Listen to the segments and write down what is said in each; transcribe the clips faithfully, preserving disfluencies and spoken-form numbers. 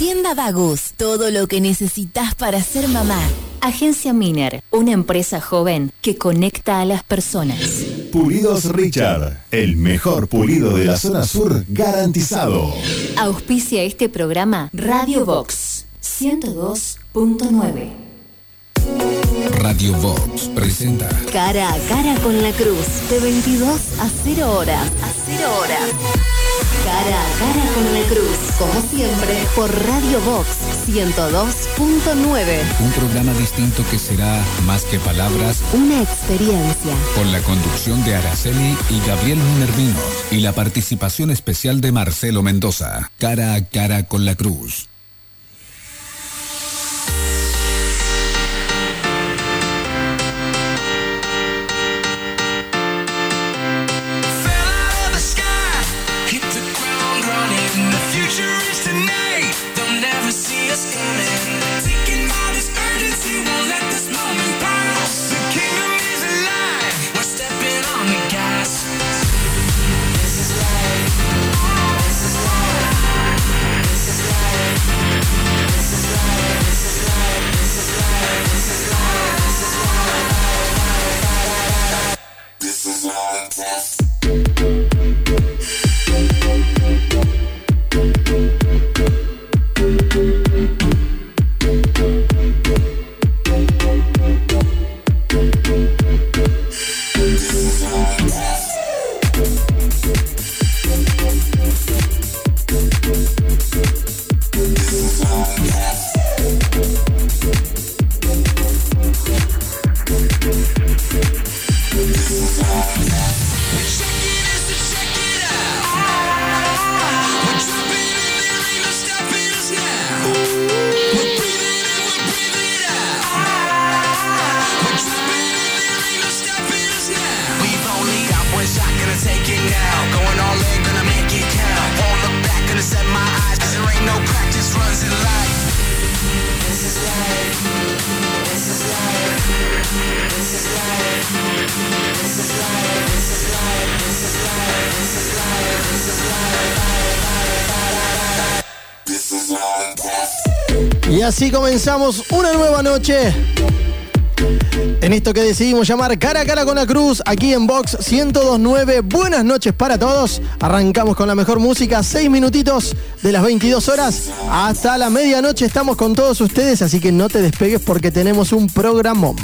Tienda Bagus, todo lo que necesitas para ser mamá. Agencia Miner, una empresa joven que conecta a las personas. Pulidos Richard, el mejor pulido de la zona sur garantizado. Auspicia este programa Radio Vox ciento dos punto nueve. Radio Vox presenta Cara a cara con la cruz, de veintidós a cero horas. A cero horas. Cara a cara con la cruz, como siempre, por Radio Vox ciento dos punto nueve. un programa distinto que será más que palabras, una experiencia. Con la conducción de Araceli y Gabriel Minervino y la participación especial de Marcelo Mendoza. Cara a cara con la cruz. Y así comenzamos una nueva noche en esto que decidimos llamar Cara a Cara con la Cruz, aquí en Vox ciento dos punto nueve. Buenas noches para todos. Arrancamos con la mejor música, seis minutitos de las veintidós horas hasta la medianoche. Estamos con todos ustedes, así que no te despegues porque tenemos un programón.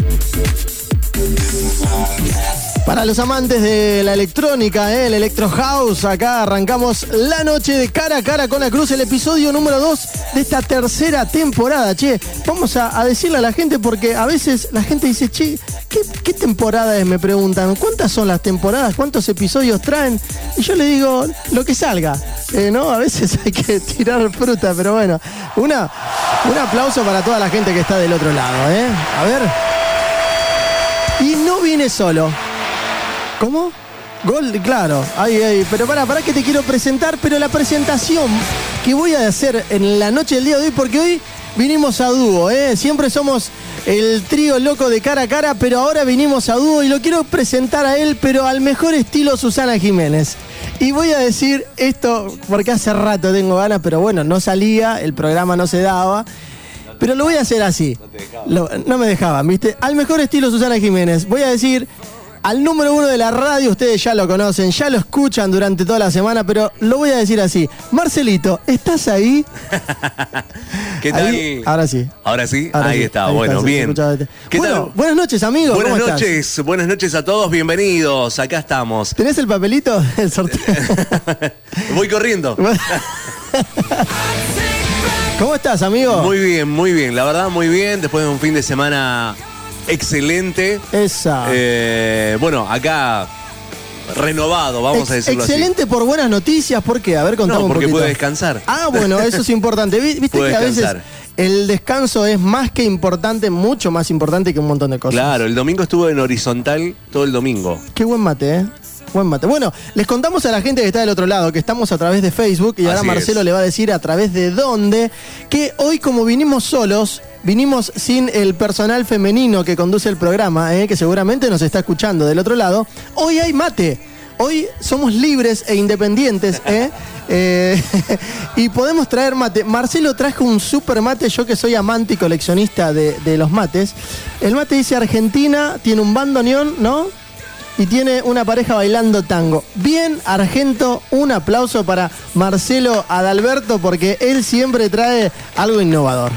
Para los amantes de la electrónica, ¿eh? el Electro House, acá arrancamos la noche de Cara a Cara con la Cruz, el episodio número dos de esta tercera temporada. Che, vamos a, a decirle a la gente porque a veces la gente dice, che, ¿qué, qué temporada es? Me preguntan, ¿cuántas son las temporadas? ¿Cuántos episodios traen? Y yo le digo, lo que salga, eh, ¿no? A veces hay que tirar fruta, pero bueno, una, un aplauso para toda la gente que está del otro lado, ¿eh? A ver. Y no viene solo. ¿Cómo? Gol, claro. Ahí, ahí. Pero pará, pará que te quiero presentar, pero la presentación que voy a hacer en la noche del día de hoy, porque hoy vinimos a dúo, ¿eh? Siempre somos el trío loco de Cara a Cara, pero ahora vinimos a dúo y lo quiero presentar a él, pero al mejor estilo Susana Jiménez. Y voy a decir esto porque hace rato tengo ganas, pero bueno, no salía, el programa no se daba. Pero lo voy a hacer así. No te dejaban. Lo, no me dejaban, ¿viste? Al mejor estilo Susana Jiménez. Voy a decir al número uno de la radio, ustedes ya lo conocen, ya lo escuchan durante toda la semana, pero lo voy a decir así. Marcelito, ¿estás ahí? ¿Qué tal? Ahí, ahora sí. Ahora sí, ahora ahí sí, está, ahí bueno, está, bien. ¿Qué bueno, tal? Buenas noches, amigos. Buenas ¿Cómo noches, estás? buenas noches a todos, bienvenidos, acá estamos. ¿Tenés el papelito del sorteo? Voy corriendo. ¿Cómo estás, amigo? Muy bien, muy bien, la verdad muy bien, después de un fin de semana excelente. Esa. Eh, bueno, acá renovado, vamos Ex- a decirlo excelente así. por buenas noticias, ¿por qué? A ver, contame no, un porque poquito. puede descansar. Ah, bueno, eso es importante. Viste Puede que a veces descansar. el descanso es más que importante, mucho más importante que un montón de cosas. Claro, el domingo estuvo en horizontal todo el domingo. Qué buen mate, ¿eh? Buen mate. Bueno, les contamos a la gente que está del otro lado que estamos a través de Facebook y ahora Así Marcelo es. le va a decir a través de dónde, que hoy como vinimos solos, vinimos sin el personal femenino que conduce el programa, ¿eh? Que seguramente nos está escuchando del otro lado, hoy hay mate. Hoy somos libres e independientes, ¿eh? eh y podemos traer mate. Marcelo trajo un super mate, yo que soy amante y coleccionista de, de los mates. El mate dice Argentina, tiene un bandoneón, ¿no? Y tiene una pareja bailando tango. Bien, Argento, un aplauso para Marcelo Adalberto porque él siempre trae algo innovador.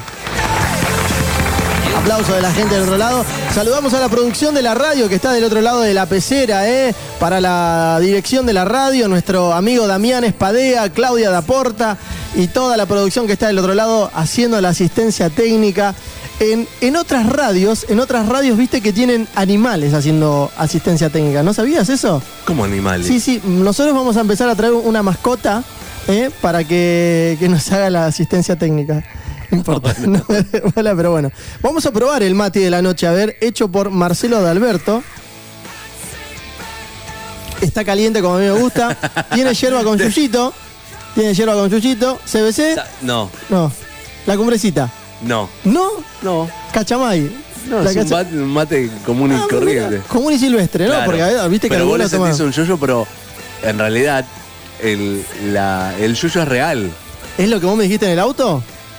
Aplauso de la gente del otro lado. Saludamos a la producción de la radio que está del otro lado de la pecera, ¿eh? Para la dirección de la radio, nuestro amigo Damián Espadea, Claudia Daporta y toda la producción que está del otro lado haciendo la asistencia técnica. En, en otras radios, en otras radios, viste que tienen animales haciendo asistencia técnica. ¿No sabías eso? ¿Cómo animales? Sí, sí. Nosotros vamos a empezar a traer una mascota, ¿eh? Para que, que nos haga la asistencia técnica. No importa. No, hola, pero bueno. Vamos a probar el mate de la noche, a ver, hecho por Marcelo Adalberto. Está caliente como a mí me gusta. Tiene yerba con yuyito. Tiene yerba con yuyito. ¿C B C? No. No. La cumbrecita. No. ¿No? No. Cachamay. No, la es cacha... un, mate, un mate común y ah, corriente. Mira, común y silvestre, ¿no? Claro. Porque a ver, viste que pero vos le algunos toman... sentís un yuyo, pero en realidad el, la, el yuyo es real. ¿Es lo que vos me dijiste en el auto?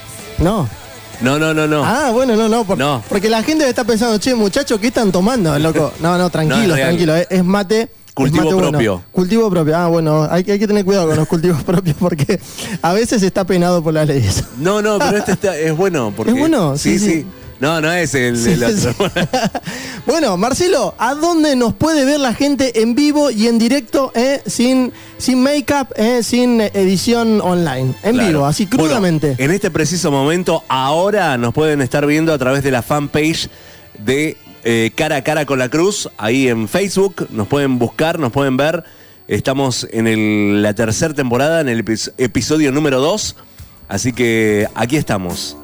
No. No, no, no, no. Ah, bueno, no, no, por, no. Porque la gente está pensando, che, muchachos, ¿qué están tomando, loco? No, no, tranquilo, no, es tranquilo. Es, es mate. Cultivo es mate propio. Bueno. Cultivo propio. Ah, bueno, hay, hay que tener cuidado con los cultivos propios porque a veces está penado por las leyes. No, no, pero este está, es bueno. Porque, ¿Es bueno? Sí, sí. sí. sí. No, no es el, Sí, el otro. sí. Bueno, Marcelo, ¿a dónde nos puede ver la gente en vivo y en directo, eh? sin, sin make-up, eh? sin edición online? En Claro. vivo, así crudamente. Bueno, en este preciso momento, ahora nos pueden estar viendo a través de la fanpage de eh, Cara a Cara con la Cruz, ahí en Facebook. Nos pueden buscar, nos pueden ver. Estamos en el, la tercera temporada, en el epi- episodio número dos. Así que aquí estamos.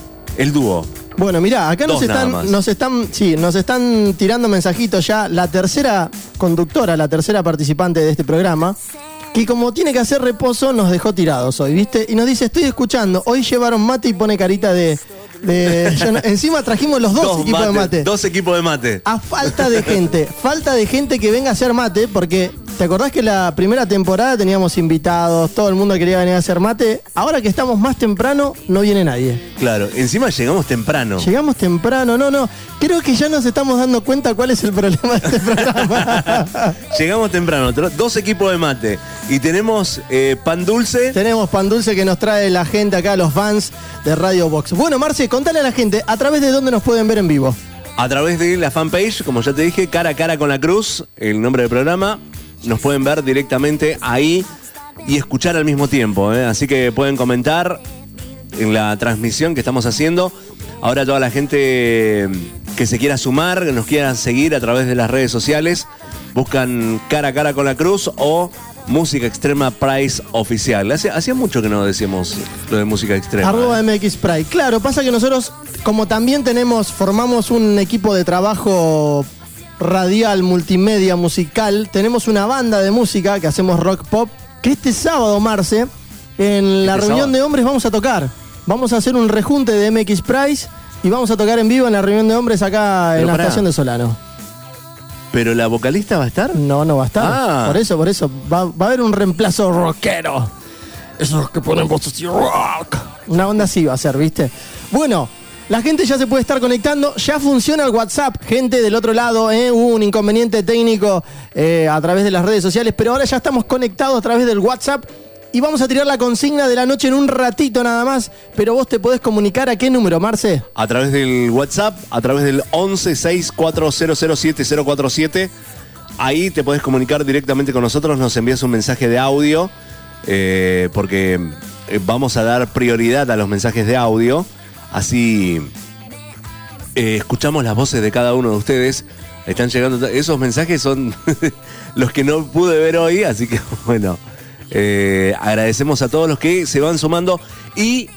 El dúo. Bueno, mirá, acá nos Dos nada están, más. nos están, sí, nos están tirando mensajitos ya. La tercera conductora, la tercera participante de este programa, que como tiene que hacer reposo, nos dejó tirados hoy, ¿viste? Y nos dice, estoy escuchando, hoy llevaron mate y pone carita de... de yo no- encima trajimos los dos, Dos equipos mates, de mate. Dos equipos de mate. A falta de gente, falta de gente que venga a hacer mate, porque ¿te acordás que la primera temporada teníamos invitados, todo el mundo quería venir a hacer mate? Ahora que estamos más temprano, no viene nadie. Claro, encima llegamos temprano. Llegamos temprano, no, no. Creo que ya nos estamos dando cuenta cuál es el problema de este programa. Llegamos temprano, tro- dos equipos de mate. Y tenemos eh, pan dulce. Tenemos pan dulce que nos trae la gente acá, los fans de Radio Box. Bueno, Marce, contale a la gente, ¿a través de dónde nos pueden ver en vivo? A través de la fanpage, como ya te dije, Cara a Cara con la Cruz, el nombre del programa. Nos pueden ver directamente ahí y escuchar al mismo tiempo, ¿eh? Así que pueden comentar en la transmisión que estamos haciendo. Ahora toda la gente que se quiera sumar, que nos quiera seguir a través de las redes sociales, buscan Cara a Cara con la Cruz o Música Extrema Price Oficial. Hace- Hacía mucho que no decíamos lo de música extrema. Arroba M X Pride. Claro, pasa que nosotros, como también tenemos, formamos un equipo de trabajo radial, multimedia, musical, tenemos una banda de música que hacemos rock pop, que este sábado, Marce, en la Este reunión sábado. de hombres vamos a tocar. Vamos a hacer un rejunte de M X Price y vamos a tocar en vivo en la reunión de hombres acá en Pero la pará. estación de Solano. ¿Pero la vocalista va a estar? No, no va a estar. Ah. Por eso, por eso. Va, va a haber un reemplazo rockero. Esos que ponen voces así, rock. Una onda así va a ser, ¿viste? Bueno, la gente ya se puede estar conectando. Ya funciona el WhatsApp. Gente del otro lado, ¿eh? Hubo un inconveniente técnico eh, a través de las redes sociales, pero ahora ya estamos conectados a través del WhatsApp. Y vamos a tirar la consigna de la noche en un ratito nada más. Pero vos te podés comunicar a qué número, Marce. A través del WhatsApp, a través del once seis cuatro cero cero siete cero cuatro siete. Ahí te podés comunicar directamente con nosotros, nos envías un mensaje de audio, eh, porque eh, vamos a dar prioridad a los mensajes de audio. Así eh, escuchamos las voces de cada uno de ustedes. Están llegando, esos mensajes son los que no pude ver hoy, así que bueno, eh, agradecemos a todos los que se van sumando y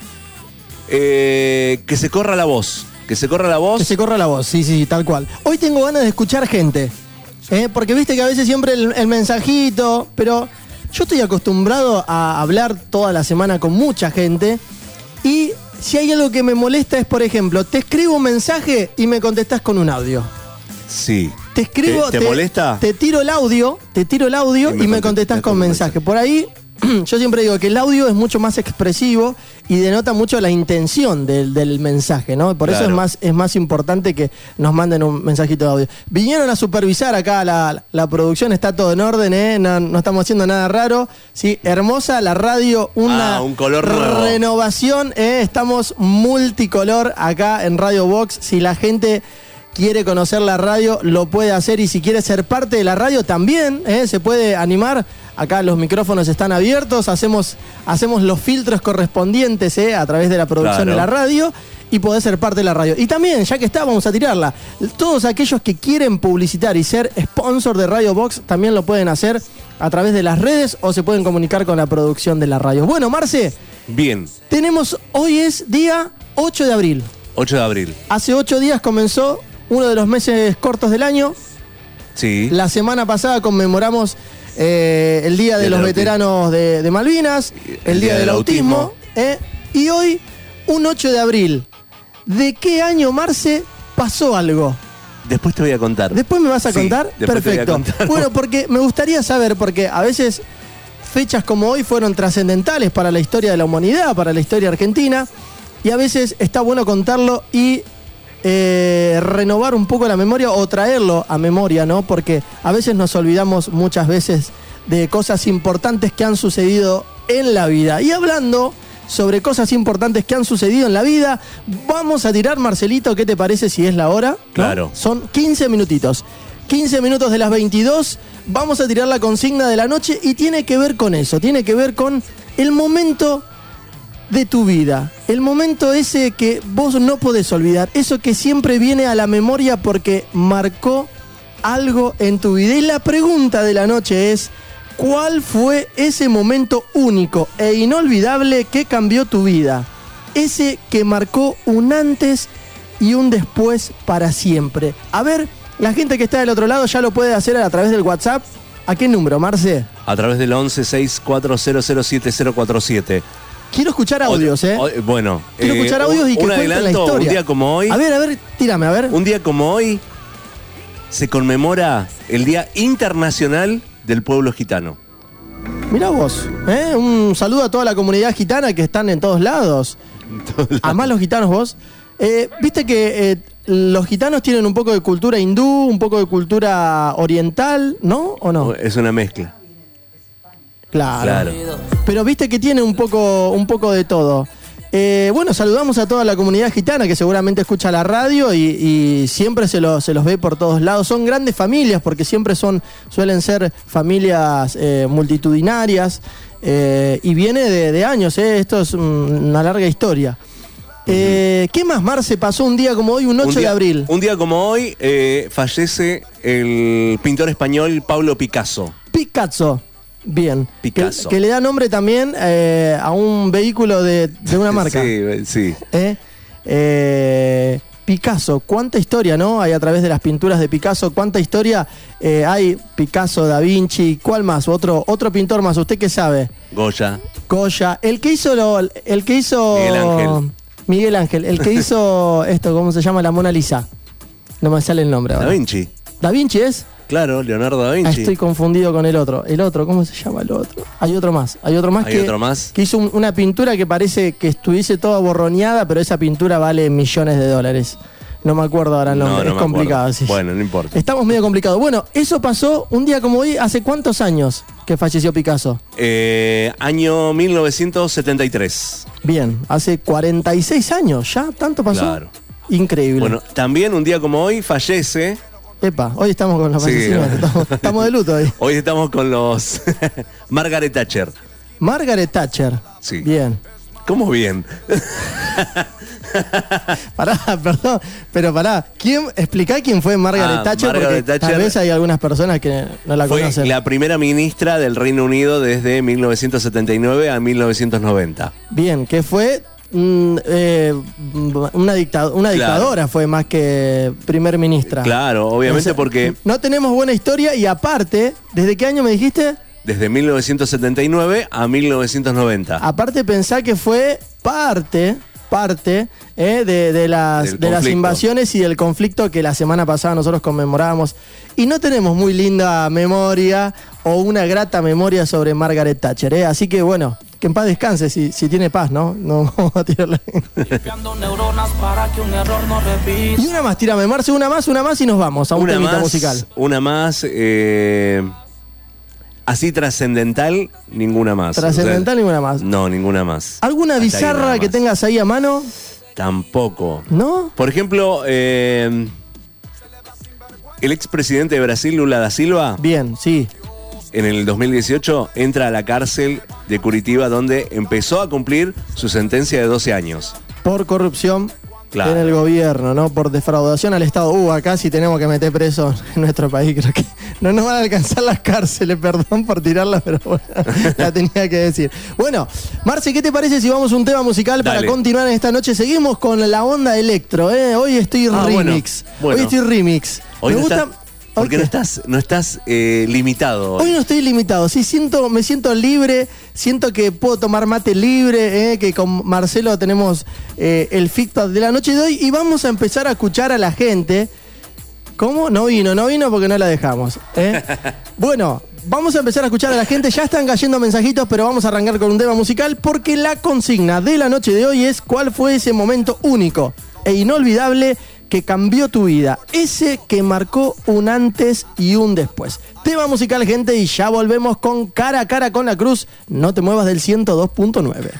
eh, que se corra la voz, que se corra la voz. Que se corra la voz, sí, sí, tal cual. Hoy tengo ganas de escuchar gente, ¿eh? Porque viste que a veces siempre el, el mensajito, pero yo estoy acostumbrado a hablar toda la semana con mucha gente y si hay algo que me molesta es, por ejemplo, te escribo un mensaje y me contestás con un audio. Sí. Te escribo, ¿Te, te molesta? Te tiro el audio, te tiro el audio y me, y me contestás con mensaje. Por ahí, yo siempre digo que el audio es mucho más expresivo y denota mucho la intención del, del mensaje, ¿no? Por claro. eso es más, es más importante que nos manden un mensajito de audio. Vinieron a supervisar acá la, la producción, está todo en orden, ¿eh? No, no estamos haciendo nada raro. Sí, hermosa la radio, una ah, un color nuevo. Renovación, ¿eh? Estamos multicolor acá en Radio Box. Si la gente quiere conocer la radio, lo puede hacer, y si quiere ser parte de la radio también, ¿eh? Se puede animar. Acá los micrófonos están abiertos, hacemos, hacemos los filtros correspondientes, ¿eh? A través de la producción claro. de la radio, y podés ser parte de la radio. Y también, ya que está, vamos a tirarla. Todos aquellos que quieren publicitar y ser sponsor de Radio Box también lo pueden hacer a través de las redes o se pueden comunicar con la producción de la radio. Bueno, Marce. Bien. Tenemos, hoy es día ocho de abril. ocho de abril. Hace ocho días comenzó uno de los meses cortos del año. Sí. La semana pasada conmemoramos eh, el Día de los Veteranos de, de Malvinas, el, el Día, día del, del Autismo. autismo eh, y hoy, un ocho de abril. ¿De qué año, Marce, pasó algo? Después te voy a contar. ¿Después me vas a sí, contar? Perfecto. A contar. Bueno, porque me gustaría saber, porque a veces fechas como hoy fueron trascendentales para la historia de la humanidad, para la historia argentina, y a veces está bueno contarlo y Eh, renovar un poco la memoria o traerlo a memoria, ¿no? Porque a veces nos olvidamos muchas veces de cosas importantes que han sucedido en la vida. Y hablando sobre cosas importantes que han sucedido en la vida, vamos a tirar, Marcelito, ¿qué te parece si es la hora? Claro. ¿No? Son quince minutitos. quince minutos de las veintidós, vamos a tirar la consigna de la noche y tiene que ver con eso, tiene que ver con el momento de tu vida, el momento ese que vos no podés olvidar, eso que siempre viene a la memoria porque marcó algo en tu vida. Y la pregunta de la noche es, ¿cuál fue ese momento único e inolvidable que cambió tu vida? Ese que marcó un antes y un después para siempre. A ver, la gente que está del otro lado ya lo puede hacer a través del WhatsApp. ¿A qué número, Marce? A través del once seis cuatro cero cero siete cero cuatro siete. Quiero escuchar audios, ¿eh? O, bueno. Quiero eh, escuchar audios y que cuenten la historia. Un día como hoy. A ver, a ver, tírame, a ver. Un día como hoy se conmemora el Día Internacional del Pueblo Gitano. Mirá vos, ¿eh? Un saludo a toda la comunidad gitana que están en todos lados. En todos lados. ¿Amás los gitanos vos? Eh, Viste que eh, los gitanos tienen un poco de cultura hindú, un poco de cultura oriental, ¿no? ¿O no? Es una mezcla. Claro. Claro. Pero viste que tiene un poco, un poco de todo. Eh, bueno, saludamos a toda la comunidad gitana que seguramente escucha la radio y, y siempre se, lo, se los ve por todos lados. Son grandes familias porque siempre son, suelen ser familias eh, multitudinarias eh, y viene de, de años, eh. Esto es una larga historia. Eh, ¿Qué más, Marce, pasó un día como hoy, un ocho un día, de abril? Un día como hoy eh, fallece el pintor español Pablo Picasso. Picasso. Bien. Picasso. Que, que le da nombre también eh, a un vehículo de, de una marca. Sí, sí. ¿Eh? Eh, Picasso, cuánta historia, ¿no? Hay a través de las pinturas de Picasso, cuánta historia eh, hay. Picasso, Da Vinci, ¿cuál más? Otro, otro pintor más, ¿usted qué sabe? Goya. Goya. El que hizo lo, el que hizo. Miguel Ángel. Miguel Ángel. El que hizo esto, ¿cómo se llama? La Mona Lisa. No me sale el nombre ahora. Da Vinci. ¿Da Vinci es? Claro, Leonardo da Vinci. Ah, estoy confundido con el otro. El otro, ¿cómo se llama el otro? Hay otro más. Hay otro más, ¿Hay que, otro más? que hizo un, una pintura que parece que estuviese toda borroneada, pero esa pintura vale millones de dólares. No me acuerdo ahora el nombre. No, no es complicado. Sí. Bueno, no importa. Estamos medio complicados. Bueno, eso pasó un día como hoy. ¿Hace cuántos años que falleció Picasso? Eh, año mil novecientos setenta y tres. Bien, hace cuarenta y seis años ya. ¿Tanto pasó? Claro. Increíble. Bueno, también un día como hoy fallece... Epa, hoy estamos con los sí, fallecimientos. Estamos, estamos de luto hoy. Hoy estamos con los... Margaret Thatcher. Margaret Thatcher. Sí. Bien. ¿Cómo bien? Pará, perdón, pero pará. ¿Quién, explicá quién fue Margaret ah, Thatcher? Margaret porque Thatcher tal vez hay algunas personas que no la fue conocen. La primera ministra del Reino Unido desde mil novecientos setenta y nueve a mil novecientos noventa. Bien, que fue mm, eh, una, dicta, una claro. dictadora, fue más que primer ministra. Claro, obviamente. Entonces, porque... No tenemos buena historia y aparte, ¿desde qué año me dijiste? Desde mil novecientos setenta y nueve a mil novecientos noventa. Aparte pensá que fue parte... parte eh, de, de, las, de las invasiones y del conflicto que la semana pasada nosotros conmemorábamos. Y no tenemos muy linda memoria o una grata memoria sobre Margaret Thatcher. Eh. Así que bueno, que en paz descanse, si, si tiene paz, ¿no? No vamos a tirarle. Y una más, tírame, Marce, una más, una más y nos vamos a un temita musical. Una más, eh, así trascendental, ninguna más. Trascendental, o sea, ninguna más. No, ninguna más. ¿Alguna Hasta bizarra que tengas ahí a mano? Tampoco. ¿No? Por ejemplo, eh, el expresidente de Brasil, Lula da Silva. Bien, sí. En el dos mil dieciocho entra a la cárcel de Curitiba, donde empezó a cumplir su sentencia de doce años. Por corrupción, claro, en el gobierno, ¿no? Por defraudación al Estado. Uh, acá sí tenemos que meter preso en nuestro país. Creo que no nos van a alcanzar las cárceles, perdón por tirarla, pero bueno, la tenía que decir. Bueno, Marce, ¿qué te parece si vamos a un tema musical Dale. para continuar en esta noche? Seguimos con la onda electro, ¿eh? Hoy estoy ah, remix. Bueno, bueno. Hoy estoy remix. Hoy Me no gusta... Está... Porque no estás, no estás eh, limitado. Hoy. hoy no estoy limitado, sí, siento, me siento libre, siento que puedo tomar mate libre, eh, que con Marcelo tenemos eh, el feedback de la noche de hoy y vamos a empezar a escuchar a la gente. ¿Cómo? No vino, no vino porque no la dejamos. ¿eh? Bueno, vamos a empezar a escuchar a la gente, ya están cayendo mensajitos, pero vamos a arrancar con un tema musical porque la consigna de la noche de hoy es ¿cuál fue ese momento único e inolvidable que cambió tu vida? Ese que marcó un antes y un después. Tema musical, gente, y ya volvemos con Cara a Cara con la Cruz. No te muevas del ciento dos punto nueve.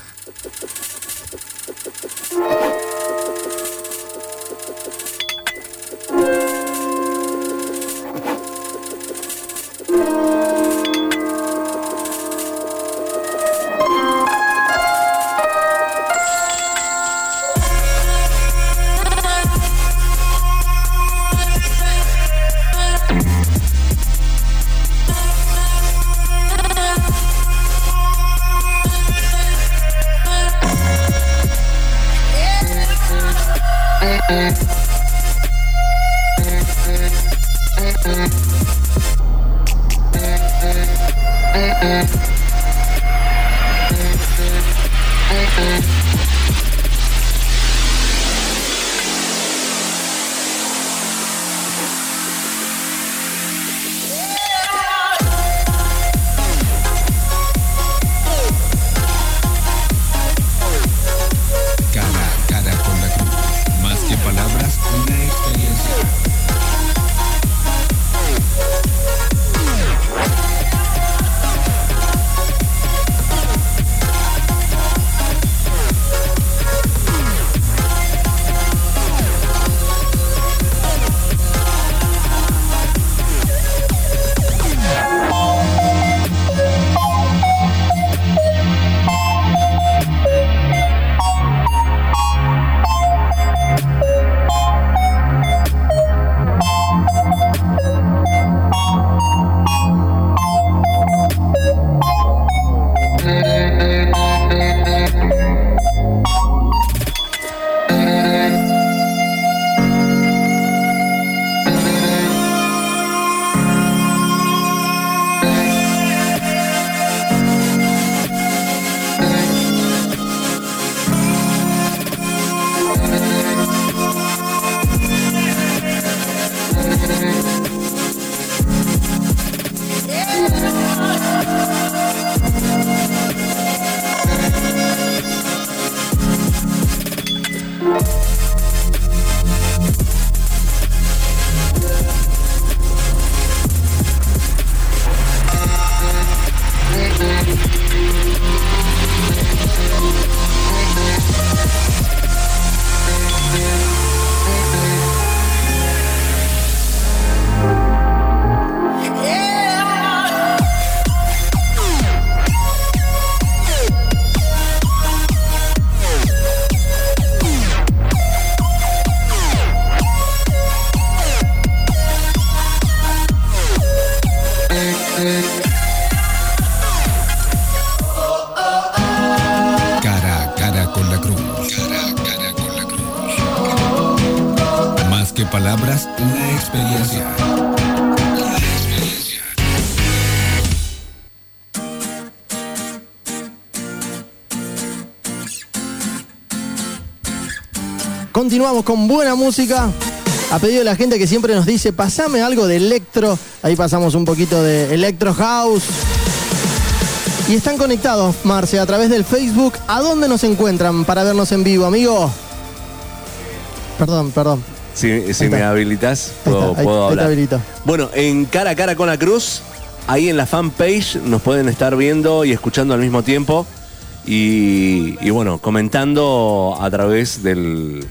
palabras, una experiencia. Una experiencia. continuamos con buena música. A pedido de la gente que siempre nos dice, pasame algo de electro. Ahí pasamos un poquito de Electro House. Y están conectados, Marce, a través del Facebook. ¿A dónde nos encuentran para vernos en vivo, amigo? Perdón, perdón. Si, si me habilitas, puedo, ahí está, ahí, puedo ahí hablar. te habilito. Bueno, en Cara a Cara con la Cruz, ahí en la fanpage nos pueden estar viendo y escuchando al mismo tiempo. Y, y bueno, comentando a través del...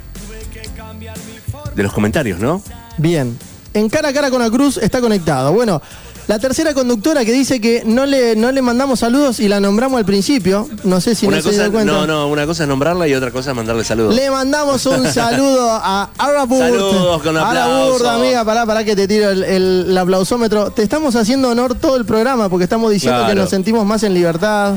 de los comentarios, ¿no? Bien. En Cara a Cara con la Cruz está conectado. Bueno, la tercera conductora que dice que no le, no le mandamos saludos y la nombramos al principio. No sé si una no cosa, se dio cuenta. No, no, una cosa es nombrarla y otra cosa es mandarle saludos. Le mandamos un saludo a Araburt. Saludos con aplausos. Araburt, amiga, pará, pará que te tiro el, el, el aplausómetro. Te estamos haciendo honor todo el programa porque estamos diciendo Claro. que nos sentimos más en libertad.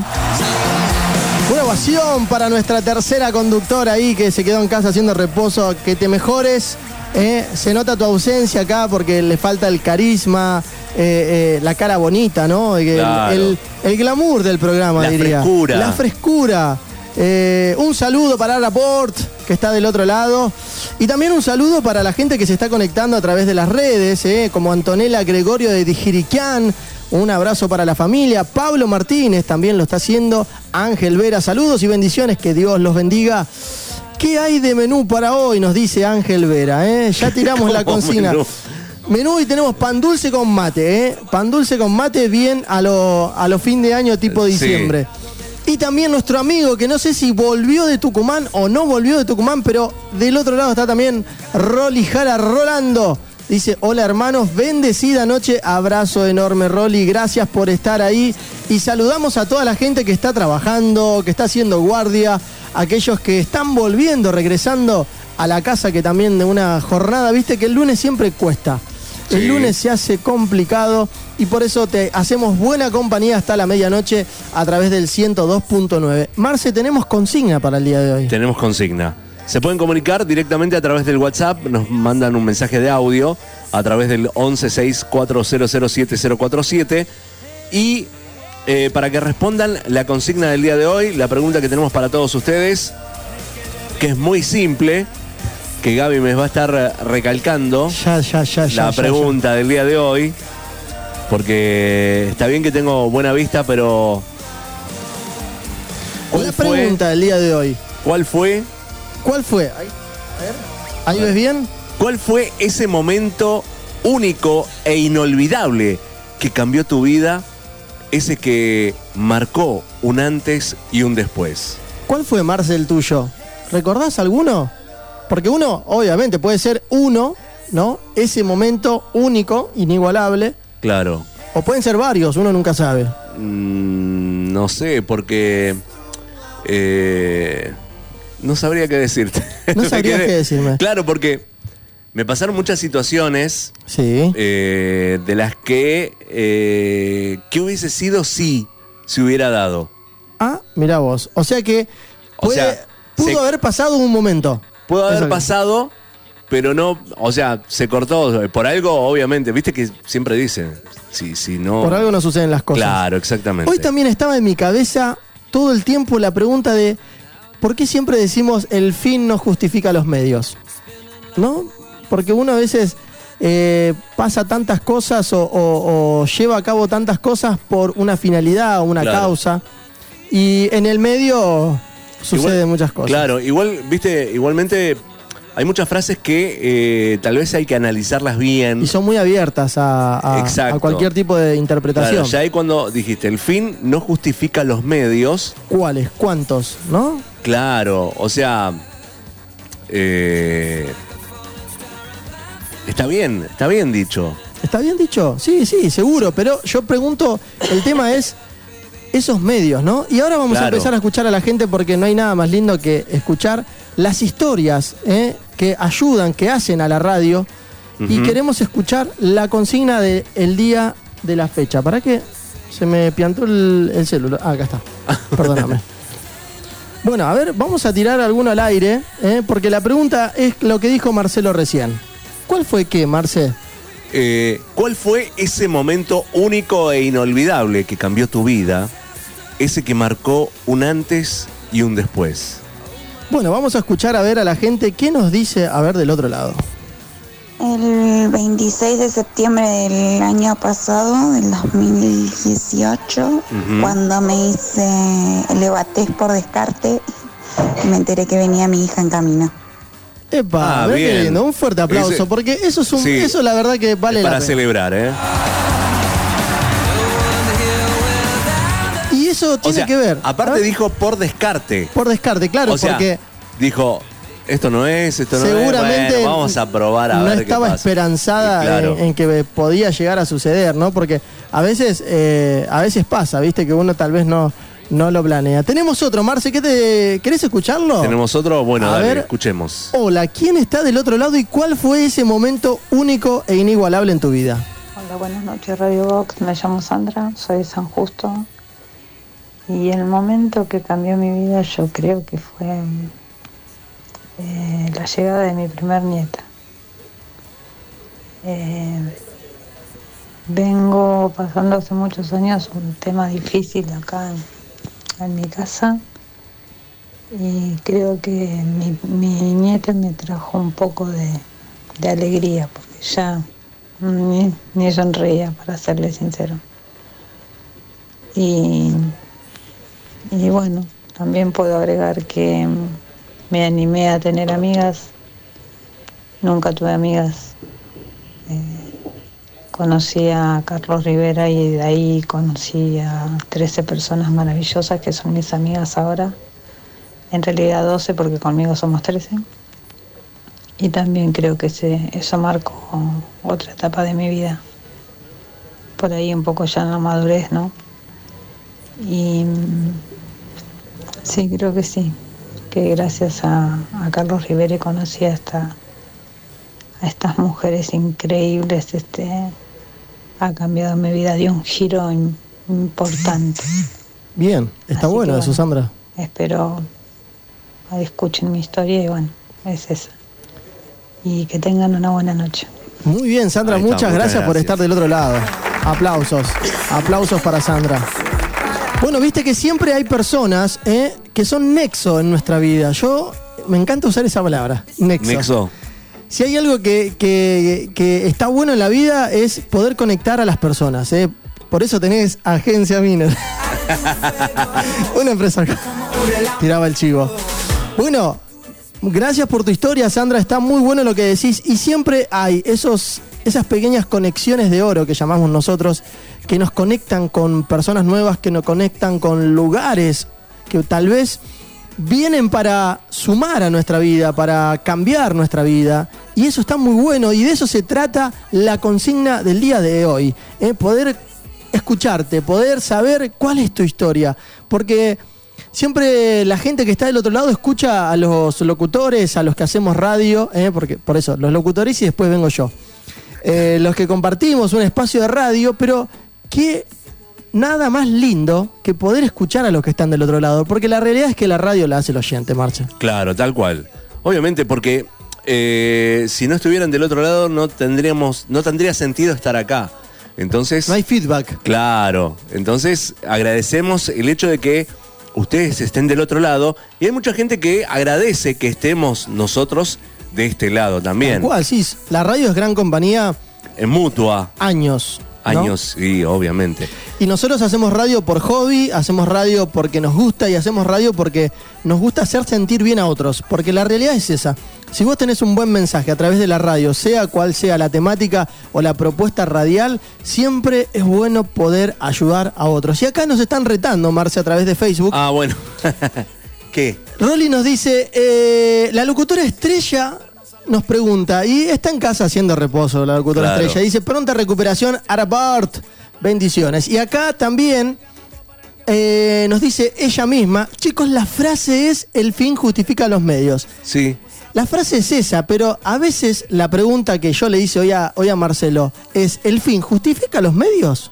Una ovación para nuestra tercera conductora ahí que se quedó en casa haciendo reposo. Que te mejores. Eh, se nota tu ausencia acá porque le falta el carisma, eh, eh, la cara bonita, ¿no? El, Claro. el, el glamour del programa, La diría. frescura. La frescura. Eh, un saludo para Araburt, que está del otro lado. Y también un saludo para la gente que se está conectando a través de las redes, eh, como Antonella Gregorio de Dijiriquán. Un abrazo para la familia. Pablo Martínez también lo está haciendo. Ángel Vera, saludos y bendiciones. Que Dios los bendiga. ¿Qué hay de menú para hoy? Nos dice Ángel Vera, ¿eh? Ya tiramos la ¿Cómo consigna. menú? Menú y tenemos pan dulce con mate, ¿eh? Pan dulce con mate bien a lo, a lo fin de año tipo diciembre. Sí. Y también nuestro amigo, que no sé si volvió de Tucumán o no volvió de Tucumán, pero del otro lado está también Rolly Jara Rolando. Dice, hola hermanos, bendecida noche, abrazo enorme Rolly, gracias por estar ahí. Y saludamos a toda la gente que está trabajando, que está haciendo guardia, aquellos que están volviendo, regresando a la casa, que también de una jornada, viste que el lunes siempre cuesta. El Sí. lunes se hace complicado y por eso te hacemos buena compañía hasta la medianoche a través del ciento dos punto nueve. Marce, tenemos consigna para el día de hoy. Tenemos consigna. Se pueden comunicar directamente a través del WhatsApp, nos mandan un mensaje de audio a través del once seis cuatro cero cero siete cero cuatro siete y eh, para que respondan la consigna del día de hoy, la pregunta que tenemos para todos ustedes, que es muy simple, que Gaby me va a estar recalcando Ya, ya, ya, ya. la ya, pregunta del día de hoy, porque está bien que tengo buena vista, pero ya. La pregunta del día de hoy. ¿cuál fue? ¿Cuál fue? Ahí, a ver. ¿Ahí ves bien? ¿Cuál fue ese momento único e inolvidable que cambió tu vida? Ese que marcó un antes y un después. ¿Cuál fue, Marce, el tuyo? ¿Recordás alguno? Porque uno, obviamente, puede ser uno, ¿no? Ese momento único, inigualable. Claro. O pueden ser varios, uno nunca sabe. Mm, no sé, porque... eh, no sabría qué decirte. No Me sabrías quedé- qué decirme. Claro, porque me pasaron muchas situaciones Sí. eh, de las que... Eh, ¿qué hubiese sido si se hubiera dado? Ah, mirá vos. O sea que O puede- sea, pudo se- haber pasado un momento. Pudo haber Eso que- pasado, pero no, o sea, se cortó. Por algo, obviamente, viste que siempre dicen, si, si no... Por algo no suceden las cosas. Claro, exactamente. Hoy también estaba en mi cabeza todo el tiempo la pregunta de ¿por qué siempre decimos el fin no justifica los medios? ¿No? Porque uno a veces eh, pasa tantas cosas o, o- o lleva a cabo tantas cosas por una finalidad o una Claro. causa. Y en el medio suceden Igual- muchas cosas. Claro, igual, viste, igualmente hay muchas frases que eh, tal vez hay que analizarlas bien. Y son muy abiertas a, a- Exacto. a cualquier tipo de interpretación. Claro, ya ahí cuando dijiste, el fin no justifica los medios, ¿Cuáles? ¿Cuántos? ¿No? claro, o sea, eh, está bien, está bien dicho. ¿Está bien dicho? Sí, sí, seguro. Pero yo pregunto, el tema es esos medios, ¿no? Y ahora vamos a Claro. empezar a escuchar a la gente porque no hay nada más lindo que escuchar las historias ¿eh? que ayudan, que hacen a la radio. Y Ujú. queremos escuchar la consigna del día de la fecha. ¿Para qué? Se me piantó el, el celular. Ah, acá está. Perdóname. Bueno, a ver, vamos a tirar alguno al aire, ¿eh? Porque la pregunta es lo que dijo Marcelo recién. ¿Cuál fue qué, Marce? Eh, ¿Cuál fue ese momento único e inolvidable que cambió tu vida? Ese que marcó un antes y un después. Bueno, vamos a escuchar a ver a la gente qué nos dice, a ver, del otro lado. El veintiséis de septiembre del año pasado, del dos mil dieciocho, uh-huh. cuando me hice el Evatest por descarte, me enteré que venía mi hija en camino. Epa, ah, qué bien. lindo, un fuerte aplauso, Ese, porque eso es un, sí, eso la verdad que vale la pena. Para celebrar, ¿eh? Y eso tiene o sea, que ver. Aparte dijo por descarte. Por descarte, claro, o sea, porque dijo, esto no es, esto no seguramente es, bueno, vamos a probar a no ver qué estaba pasa. esperanzada claro. en, en que podía llegar a suceder, ¿no? Porque a veces, eh, a veces pasa, ¿viste? Que uno tal vez no, no lo planea. Tenemos otro, Marce, ¿qué te, ¿querés escucharlo? Tenemos otro, bueno, a dale, ver, escuchemos. Hola, ¿quién está del otro lado y cuál fue ese momento único e inigualable en tu vida? Hola, buenas noches, Radio Vox. Me llamo Sandra, soy de San Justo. Y el momento que cambió mi vida yo creo que fue eh, la llegada de mi primer nieta. Eh, vengo pasando hace muchos años un tema difícil acá en, en mi casa y creo que mi, mi nieta me trajo un poco de, de alegría porque ya ni, ni sonreía, para serle sincero. Y Y bueno, también puedo agregar que me animé a tener amigas. Nunca tuve amigas. Eh, conocí a Carlos Rivera y de ahí conocí a trece personas maravillosas que son mis amigas ahora. En realidad doce porque conmigo somos trece. Y también creo que ese, eso marcó otra etapa de mi vida. Por ahí un poco ya en la madurez, ¿no? Y sí, creo que sí, que gracias a, a Carlos Rivera conocí a, esta, a estas mujeres increíbles, este, ha cambiado mi vida, dio un giro in, importante. Bien, está Así bueno que, eso, bueno, Sandra. Espero escuchen mi historia y bueno, es esa. Y que tengan una buena noche. Muy bien, Sandra, Ahí está, muchas, muchas gracias, gracias por estar del otro lado. Aplausos, aplausos para Sandra. Bueno, viste que siempre hay personas eh, que son nexo en nuestra vida. Yo me encanta usar esa palabra, nexo. Nexo. Si hay algo que, que, que está bueno en la vida es poder conectar a las personas. Eh. Por eso tenés Agencia Miner. Una empresa. Tiraba el chivo. Bueno, gracias por tu historia, Sandra. Está muy bueno lo que decís. Y siempre hay esos, esas pequeñas conexiones de oro que llamamos nosotros, que nos conectan con personas nuevas, que nos conectan con lugares que tal vez vienen para sumar a nuestra vida, para cambiar nuestra vida. Y eso está muy bueno y de eso se trata la consigna del día de hoy. ¿eh? Poder escucharte, poder saber cuál es tu historia. Porque siempre la gente que está del otro lado escucha a los locutores, a los que hacemos radio, ¿eh? porque por eso, los locutores y después vengo yo. Eh, los que compartimos un espacio de radio, pero que nada más lindo que poder escuchar a los que están del otro lado, porque la realidad es que la radio la hace el oyente, Marcha. Claro, tal cual. Obviamente porque eh, si no estuvieran del otro lado no tendríamos, no tendría sentido estar acá. Entonces, no hay feedback. Claro, entonces agradecemos el hecho de que ustedes estén del otro lado y hay mucha gente que agradece que estemos nosotros de este lado también. ¿Cuál? Sí, la radio es gran compañía. En mutua. Años. Años, ¿no? Sí, obviamente. Y nosotros hacemos radio por hobby, hacemos radio porque nos gusta y hacemos radio porque nos gusta hacer sentir bien a otros. Porque la realidad es esa. Si vos tenés un buen mensaje a través de la radio, sea cual sea la temática o la propuesta radial, siempre es bueno poder ayudar a otros. Y acá nos están retando, Marce, a través de Facebook. Ah, bueno. ¿Qué? Rolly nos dice, eh, la locutora estrella nos pregunta, y está en casa haciendo reposo la locutora Claro. estrella, dice, pronta recuperación, Arabart, bendiciones. Y acá también eh, nos dice ella misma, chicos, la frase es, el fin justifica los medios. Sí. La frase es esa, pero a veces la pregunta que yo le hice hoy a, hoy a Marcelo es, ¿el fin justifica los medios?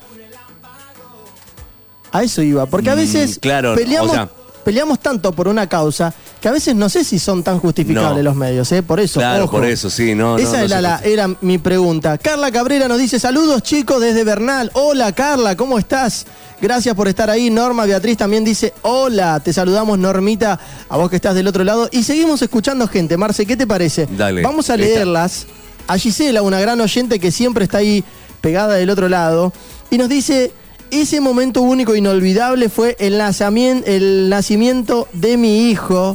A eso iba, porque a veces Mm, claro, peleamos, o sea, peleamos tanto por una causa que a veces no sé si son tan justificables No. los medios, ¿eh? Por eso, Claro, ojo. por eso, sí, no. Esa no, no era, se la, justifica. era mi pregunta. Carla Cabrera nos dice, saludos chicos desde Bernal. Hola Carla, ¿cómo estás? Gracias por estar ahí. Norma Beatriz también dice, hola, te saludamos Normita, a vos que estás del otro lado. Y seguimos escuchando gente. Marce, ¿qué te parece? Dale. Vamos a leerlas. A Gisela, una gran oyente que siempre está ahí pegada del otro lado. Y nos dice, ese momento único e inolvidable fue el nacimiento, el nacimiento de mi hijo.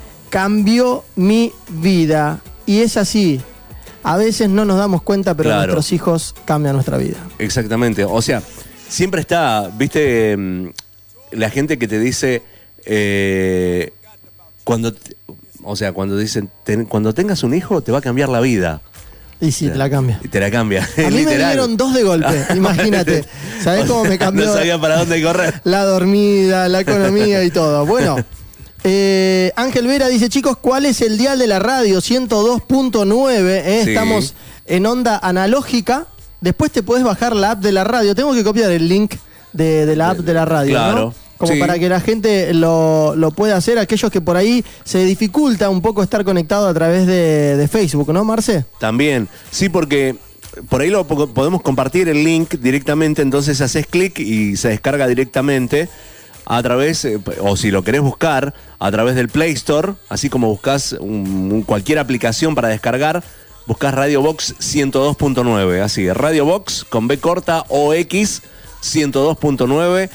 Cambió mi vida. Y es así. A veces no nos damos cuenta, pero Claro. nuestros hijos cambian nuestra vida. Exactamente. O sea, siempre está, viste, mm, la gente que te dice, eh, cuando, te- o sea, cuando dicen, ten- cuando tengas un hijo te va a cambiar la vida. Y sí, te la cambia. Y te la cambia. A mí me Literal. dieron dos de golpe, imagínate. ¿Sabés cómo me cambió? No sabía para dónde correr. La dormida, la economía y todo. Bueno, eh, Ángel Vera dice, chicos, ¿cuál es el dial de la radio? ciento dos punto nueve, eh, Sí. estamos en onda analógica. Después te podés bajar la app de la radio. Tengo que copiar el link de, de la app de la radio, Claro, ¿no? Como sí. para que la gente lo, lo pueda hacer. Aquellos que por ahí se dificulta un poco estar conectado a través de, de Facebook, ¿no, Marce? También, sí, porque por ahí lo po- podemos compartir el link directamente, entonces haces clic y se descarga directamente a través, eh, o si lo querés buscar, a través del Play Store, así como buscas un- un- cualquier aplicación para descargar, buscas Radio Box ciento dos punto nueve, así, Radio Box con B corta O X ciento dos punto nueve.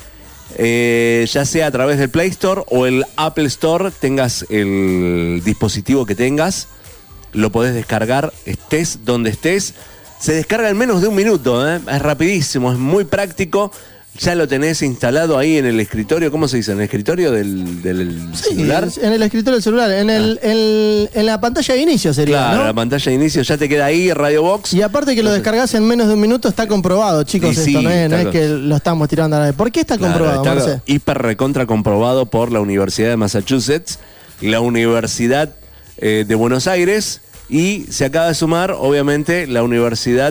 Eh, ya sea a través del Play Store o el Apple Store, tengas el dispositivo que tengas, lo podés descargar, estés donde estés. Se descarga en menos de un minuto, ¿eh? Es rapidísimo, es muy práctico. Ya lo tenés instalado ahí en el escritorio, ¿cómo se dice? ¿En el escritorio del, del celular? En el escritorio del celular, en, el, el- en la pantalla de inicio sería, Claro, ¿no? la pantalla de inicio ya te queda ahí, Radio Box. Y aparte que lo descargas en menos de un minuto, está comprobado, chicos, Y esto sí, no es, no está es con- que lo estamos tirando a la vez. ¿Por qué está Claro, comprobado, está Marce? hiper recontra comprobado por la Universidad de Massachusetts, la Universidad eh, de Buenos Aires y se acaba de sumar, obviamente, la Universidad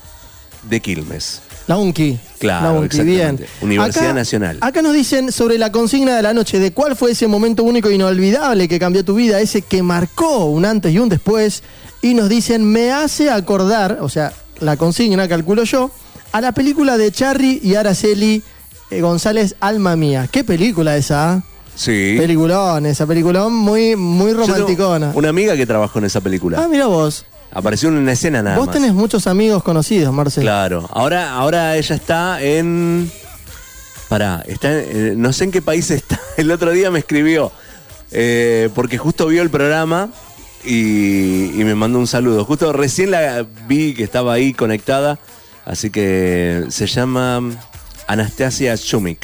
de Quilmes. La UNCI. Claro, la UNCI, exactamente. bien. Universidad Acá- Nacional. Acá nos dicen sobre la consigna de la noche, de cuál fue ese momento único e inolvidable que cambió tu vida, ese que marcó un antes y un después. Y nos dicen, me hace acordar, o sea, la consigna, calculo yo, a la película de Charry y Araceli eh, González, Alma Mía. ¿Qué película esa? ah? Sí. Peliculón, esa peliculón muy, muy Yo tengo romanticona. una amiga que trabajó en esa película. Ah, mira vos. Apareció en una escena nada Vos más. tenés muchos amigos conocidos, Marcelo. Claro. Ahora, ahora ella está en. Pará, está en- eh, no sé en qué país está. El otro día me escribió. eh, porque justo vio el programa y, y me mandó un saludo. Justo recién la vi que estaba ahí conectada. Así que se llama Anastasia Chumik.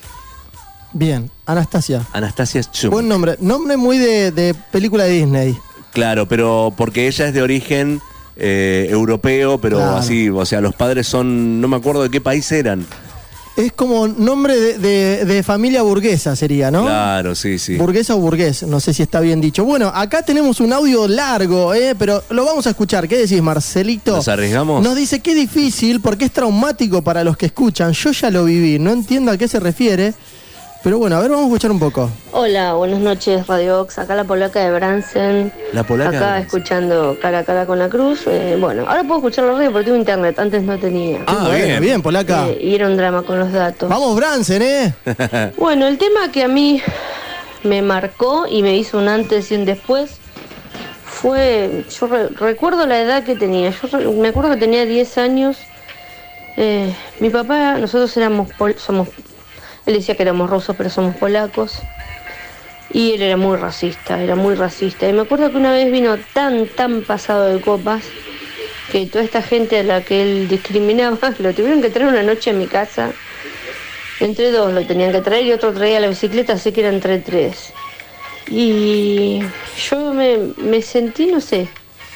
Bien, Anastasia. Anastasia Chumik. Buen nombre. Nombre muy de, de película de Disney. Claro, pero porque ella es de origen eh, europeo, pero Claro. así, o sea, los padres son, no me acuerdo de qué país eran. Es como nombre de, de- de familia burguesa sería, ¿no? Claro, sí, sí. Burguesa o burgués, no sé si está bien dicho. Bueno, acá tenemos un audio largo, ¿eh? Pero lo vamos a escuchar. ¿Qué decís, Marcelito? ¿Nos arriesgamos? Nos dice que difícil porque es traumático para los que escuchan. Yo ya lo viví, no entiendo a qué se refiere. Pero bueno, a ver, vamos a escuchar un poco. Hola, buenas noches Radio Ox, acá la polaca de Bransen, La polaca de acá Bransen. escuchando cara a cara con la cruz. Eh, bueno, ahora puedo escuchar la radio porque tengo internet, antes no tenía. Ah, Bueno, bien. bien, polaca. Eh, y era un drama con los datos. Vamos, Bransen, ¿eh? Bueno, el tema que a mí me marcó y me hizo un antes y un después fue, yo re- recuerdo la edad que tenía, yo re- me acuerdo que tenía diez años. Eh, mi papá, nosotros éramos, pol- somos, él decía que éramos rusos, pero somos polacos. Y él era muy racista, era muy racista. Y me acuerdo que una vez vino tan, tan pasado de copas que toda esta gente a la que él discriminaba lo tuvieron que traer una noche a mi casa. Entre dos lo tenían que traer y otro traía la bicicleta, así que eran entre tres. Y yo me, me sentí, no sé,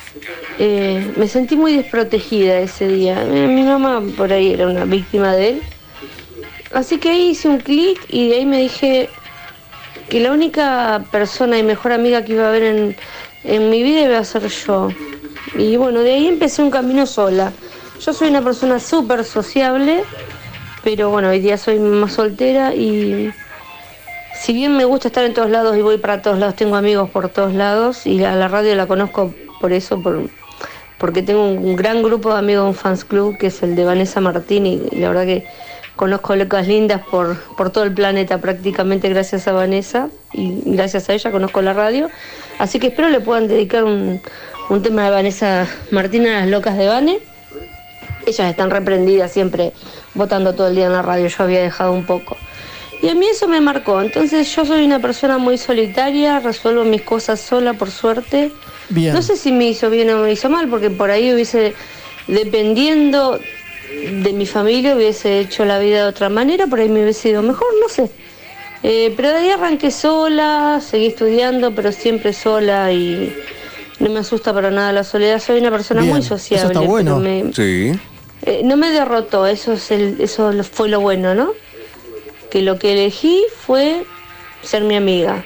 eh, me sentí muy desprotegida ese día. Eh, mi mamá por ahí era una víctima de él. Así que ahí hice un clic y de ahí me dije que la única persona y mejor amiga que iba a haber en, en mi vida iba a ser yo. Y bueno, de ahí empecé un camino sola. Yo soy una persona súper sociable, pero bueno, hoy día soy más soltera y si bien me gusta estar en todos lados y voy para todos lados, tengo amigos por todos lados y a la radio la conozco por eso, por, porque tengo un, un gran grupo de amigos, un fans club, que es el de Vanessa Martín, y, y la verdad que conozco locas lindas por, por todo el planeta prácticamente gracias a Vanessa, y gracias a ella conozco la radio, así que espero le puedan dedicar un, un tema de Vanessa Martín a las locas de Vane. Ellas están reprendidas siempre, votando todo el día en la radio, yo había dejado un poco. Y a mí eso me marcó, entonces yo soy una persona muy solitaria, resuelvo mis cosas sola, por suerte. Bien. No sé si me hizo bien o me hizo mal, porque por ahí hubiese, dependiendo de mi familia, hubiese hecho la vida de otra manera, por ahí me hubiese ido mejor, no sé. Eh, pero de ahí arranqué sola, seguí estudiando, pero siempre sola y no me asusta para nada la soledad. Soy una persona Bien, muy sociable. eso está bueno. Pero me, Sí. eh, no me derrotó, eso, es el, eso fue lo bueno, ¿no? Que lo que elegí fue ser mi amiga.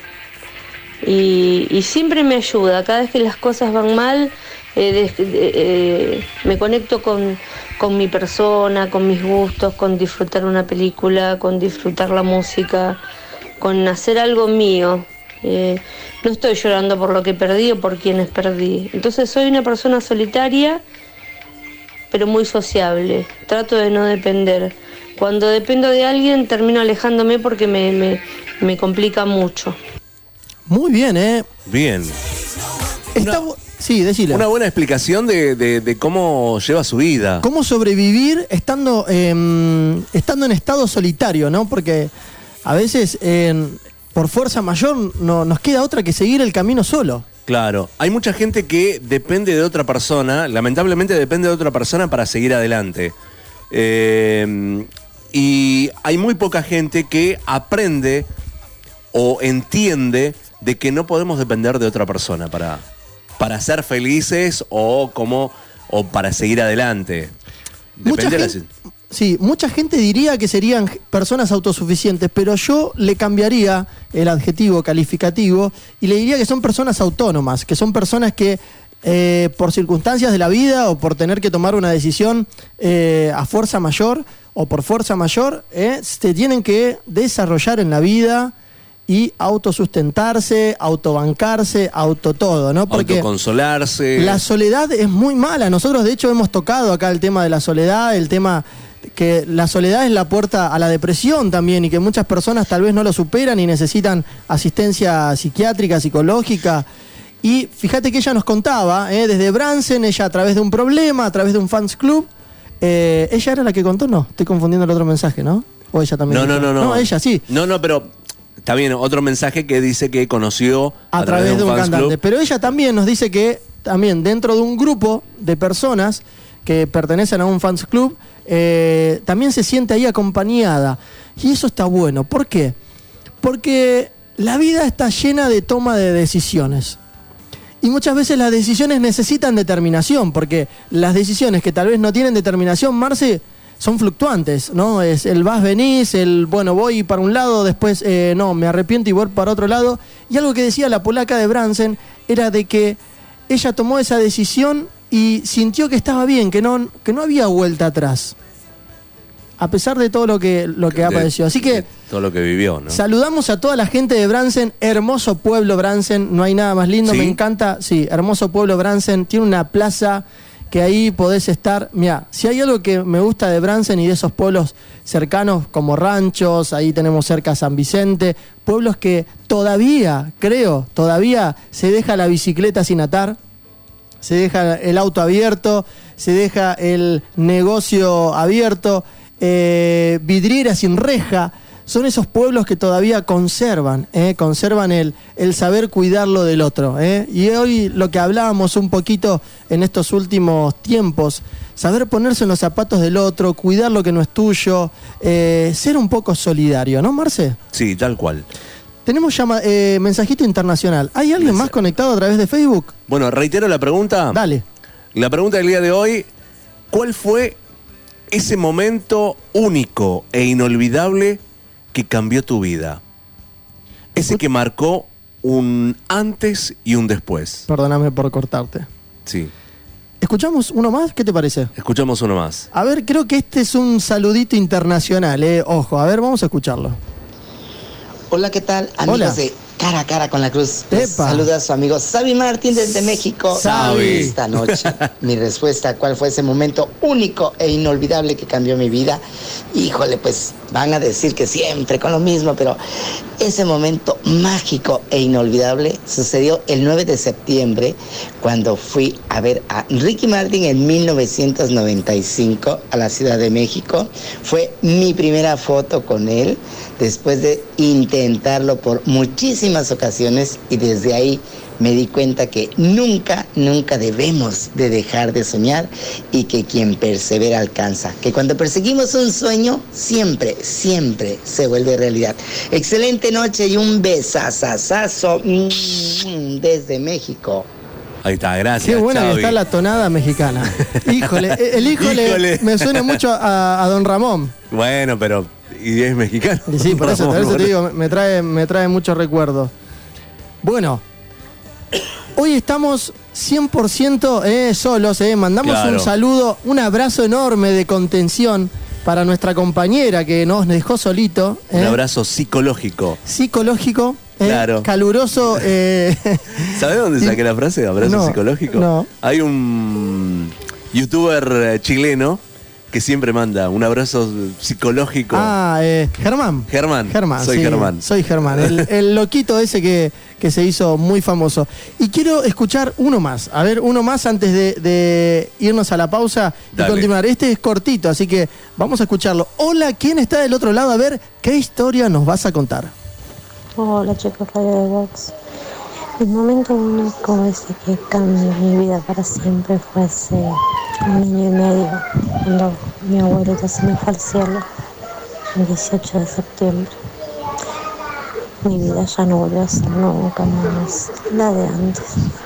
Y, y siempre me ayuda, cada vez que las cosas van mal, eh, de, de, eh, me conecto con, con mi persona, con mis gustos, con disfrutar una película, con disfrutar la música, con hacer algo mío. Eh, no estoy llorando por lo que perdí o por quienes perdí. Entonces soy una persona solitaria, pero muy sociable. Trato de no depender. Cuando dependo de alguien termino alejándome porque me, me, me complica mucho. Muy bien, ¿eh? Bien. Está bu- sí, decile. Una buena explicación de, de, de cómo lleva su vida. ¿Cómo sobrevivir estando, eh, estando en estado solitario, ¿no? Porque a veces, eh, por fuerza mayor, no nos queda otra que seguir el camino solo. Claro, hay mucha gente que depende de otra persona, lamentablemente depende de otra persona para seguir adelante. Eh, y hay muy poca gente que aprende o entiende de que no podemos depender de otra persona para, para ser felices o, como, o para seguir adelante. Mucha Depende de gente, la... sí, mucha gente diría que serían personas autosuficientes, pero yo le cambiaría el adjetivo calificativo y le diría que son personas autónomas, que son personas que eh, por circunstancias de la vida o por tener que tomar una decisión eh, a fuerza mayor o por fuerza mayor, eh, se tienen que desarrollar en la vida y autosustentarse, autobancarse, auto todo, ¿no? Porque autoconsolarse. la soledad es muy mala. Nosotros, de hecho, hemos tocado acá el tema de la soledad, el tema que la soledad es la puerta a la depresión también y que muchas personas tal vez no lo superan y necesitan asistencia psiquiátrica, psicológica. Y fíjate que ella nos contaba, ¿eh? Desde Bransen, ella a través de un problema, a través de un fans club, eh, ¿ella era la que contó? No, estoy confundiendo el otro mensaje, ¿no? ¿O ella también? No, no, no, no. No, ella sí. No, no, pero está bien, otro mensaje que dice que conoció a, a través, través de un, un cantante. Club. Pero ella también nos dice que también dentro de un grupo de personas que pertenecen a un fans club, eh, también se siente ahí acompañada. Y eso está bueno. ¿Por qué? Porque la vida está llena de toma de decisiones. Y muchas veces las decisiones necesitan determinación, porque las decisiones que tal vez no tienen determinación, Marce, son fluctuantes, ¿no? Es el vas, venís, el bueno, voy para un lado, después eh, no, me arrepiento y voy para otro lado. Y algo que decía la polaca de Bransen era de que ella tomó esa decisión y sintió que estaba bien, que no, que no había vuelta atrás. A pesar de todo lo que, lo que de, ha padecido. Así que todo lo que vivió, ¿no? Saludamos a toda la gente de Bransen, hermoso pueblo Bransen, no hay nada más lindo, ¿sí? Me encanta, sí, hermoso pueblo Bransen, tiene una plaza que ahí podés estar. Mirá, si hay algo que me gusta de Bransen y de esos pueblos cercanos como Ranchos, ahí tenemos cerca San Vicente, pueblos que todavía, creo, todavía se deja la bicicleta sin atar, se deja el auto abierto, se deja el negocio abierto, eh, vidriera sin reja. Son esos pueblos que todavía conservan, eh, conservan el, el saber cuidarlo del otro. Eh. Y hoy lo que hablábamos un poquito en estos últimos tiempos, saber ponerse en los zapatos del otro, cuidar lo que no es tuyo, eh, ser un poco solidario, ¿no, Marce? Sí, tal cual. Tenemos llama, eh, mensajito internacional. ¿Hay alguien más conectado a través de Facebook? Bueno, reitero la pregunta. Dale. La pregunta del día de hoy, ¿cuál fue ese momento único e inolvidable que cambió tu vida? Ese que marcó un antes y un después. Perdóname por cortarte. Sí. ¿Escuchamos uno más? ¿Qué te parece? Escuchamos uno más. A ver, creo que este es un saludito internacional, eh. Ojo, a ver, vamos a escucharlo. Hola, ¿qué tal? Amigos Hola. de Cara a Cara con la Cruz. Les Epa. saluda a su amigo Sabi Martín desde México. Sabi. Esta noche, mi respuesta, ¿cuál fue ese momento único e inolvidable que cambió mi vida? Híjole, pues van a decir que siempre con lo mismo, pero ese momento mágico e inolvidable sucedió el nueve de septiembre cuando fui a ver a Ricky Martin en mil novecientos noventa y cinco a la Ciudad de México. Fue mi primera foto con él después de intentarlo por muchísimas ocasiones y desde ahí me di cuenta que nunca, nunca debemos de dejar de soñar y que quien persevera alcanza. Que cuando perseguimos un sueño, siempre, siempre se vuelve realidad. Excelente noche y un besazazazo desde México. Ahí está, gracias. Qué buena Xavi. que está la tonada mexicana. Híjole, el híjole, Híjole. me suena mucho a, a Don Ramón. Bueno, pero. Y es mexicano. Y sí, por eso, por Ramón, eso te boludo. digo, me trae, me trae muchos recuerdos. Bueno, hoy estamos cien por ciento eh, solos, eh. mandamos Claro. un saludo, un abrazo enorme de contención para nuestra compañera que nos dejó solito. Un eh. abrazo psicológico. Psicológico, eh, Claro. caluroso. Eh. ¿Sabés dónde saqué la frase? Abrazo No, psicológico. no. Hay un youtuber eh, chileno que siempre manda un abrazo psicológico. Ah, eh, Germán. Germán. Germán, Soy sí, Germán. Soy Germán, el, el loquito ese que, que se hizo muy famoso. Y quiero escuchar uno más. A ver, uno más antes de, de irnos a la pausa y Dale. continuar. Este es cortito, así que vamos a escucharlo. Hola, ¿quién está del otro lado? A ver, ¿qué historia nos vas a contar? Hola chicos, Radio de Vox. El momento único ese que cambió mi vida para siempre fue hace un año y medio, cuando mi abuelita se me fue al cielo, el dieciocho de septiembre. Mi vida ya no volvió a ser nunca más la de antes.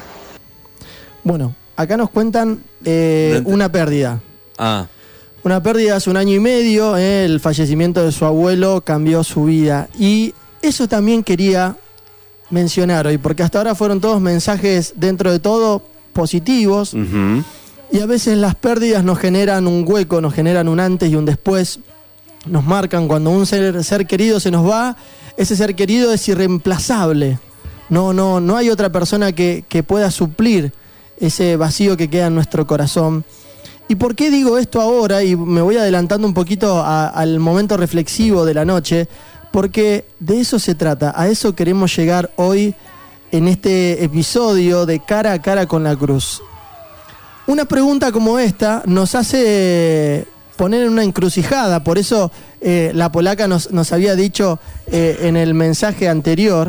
Bueno, acá nos cuentan eh, No ent- una pérdida. Ah, Una pérdida hace un año y medio, eh, el fallecimiento de su abuelo cambió su vida. Y eso también quería mencionar hoy, porque hasta ahora fueron todos mensajes dentro de todo positivos. ujú. Y a veces las pérdidas nos generan un hueco, nos generan un antes y un después. Nos marcan cuando un ser, ser querido se nos va, ese ser querido es irreemplazable. No, no, no hay otra persona que, que pueda suplir ese vacío que queda en nuestro corazón. ¿Y por qué digo esto ahora? Y me voy adelantando un poquito a- al momento reflexivo de la noche, porque de eso se trata, a eso queremos llegar hoy en este episodio de Cara a Cara con la Cruz. Una pregunta como esta nos hace poner en una encrucijada, por eso eh, la polaca nos, nos había dicho eh, en el mensaje anterior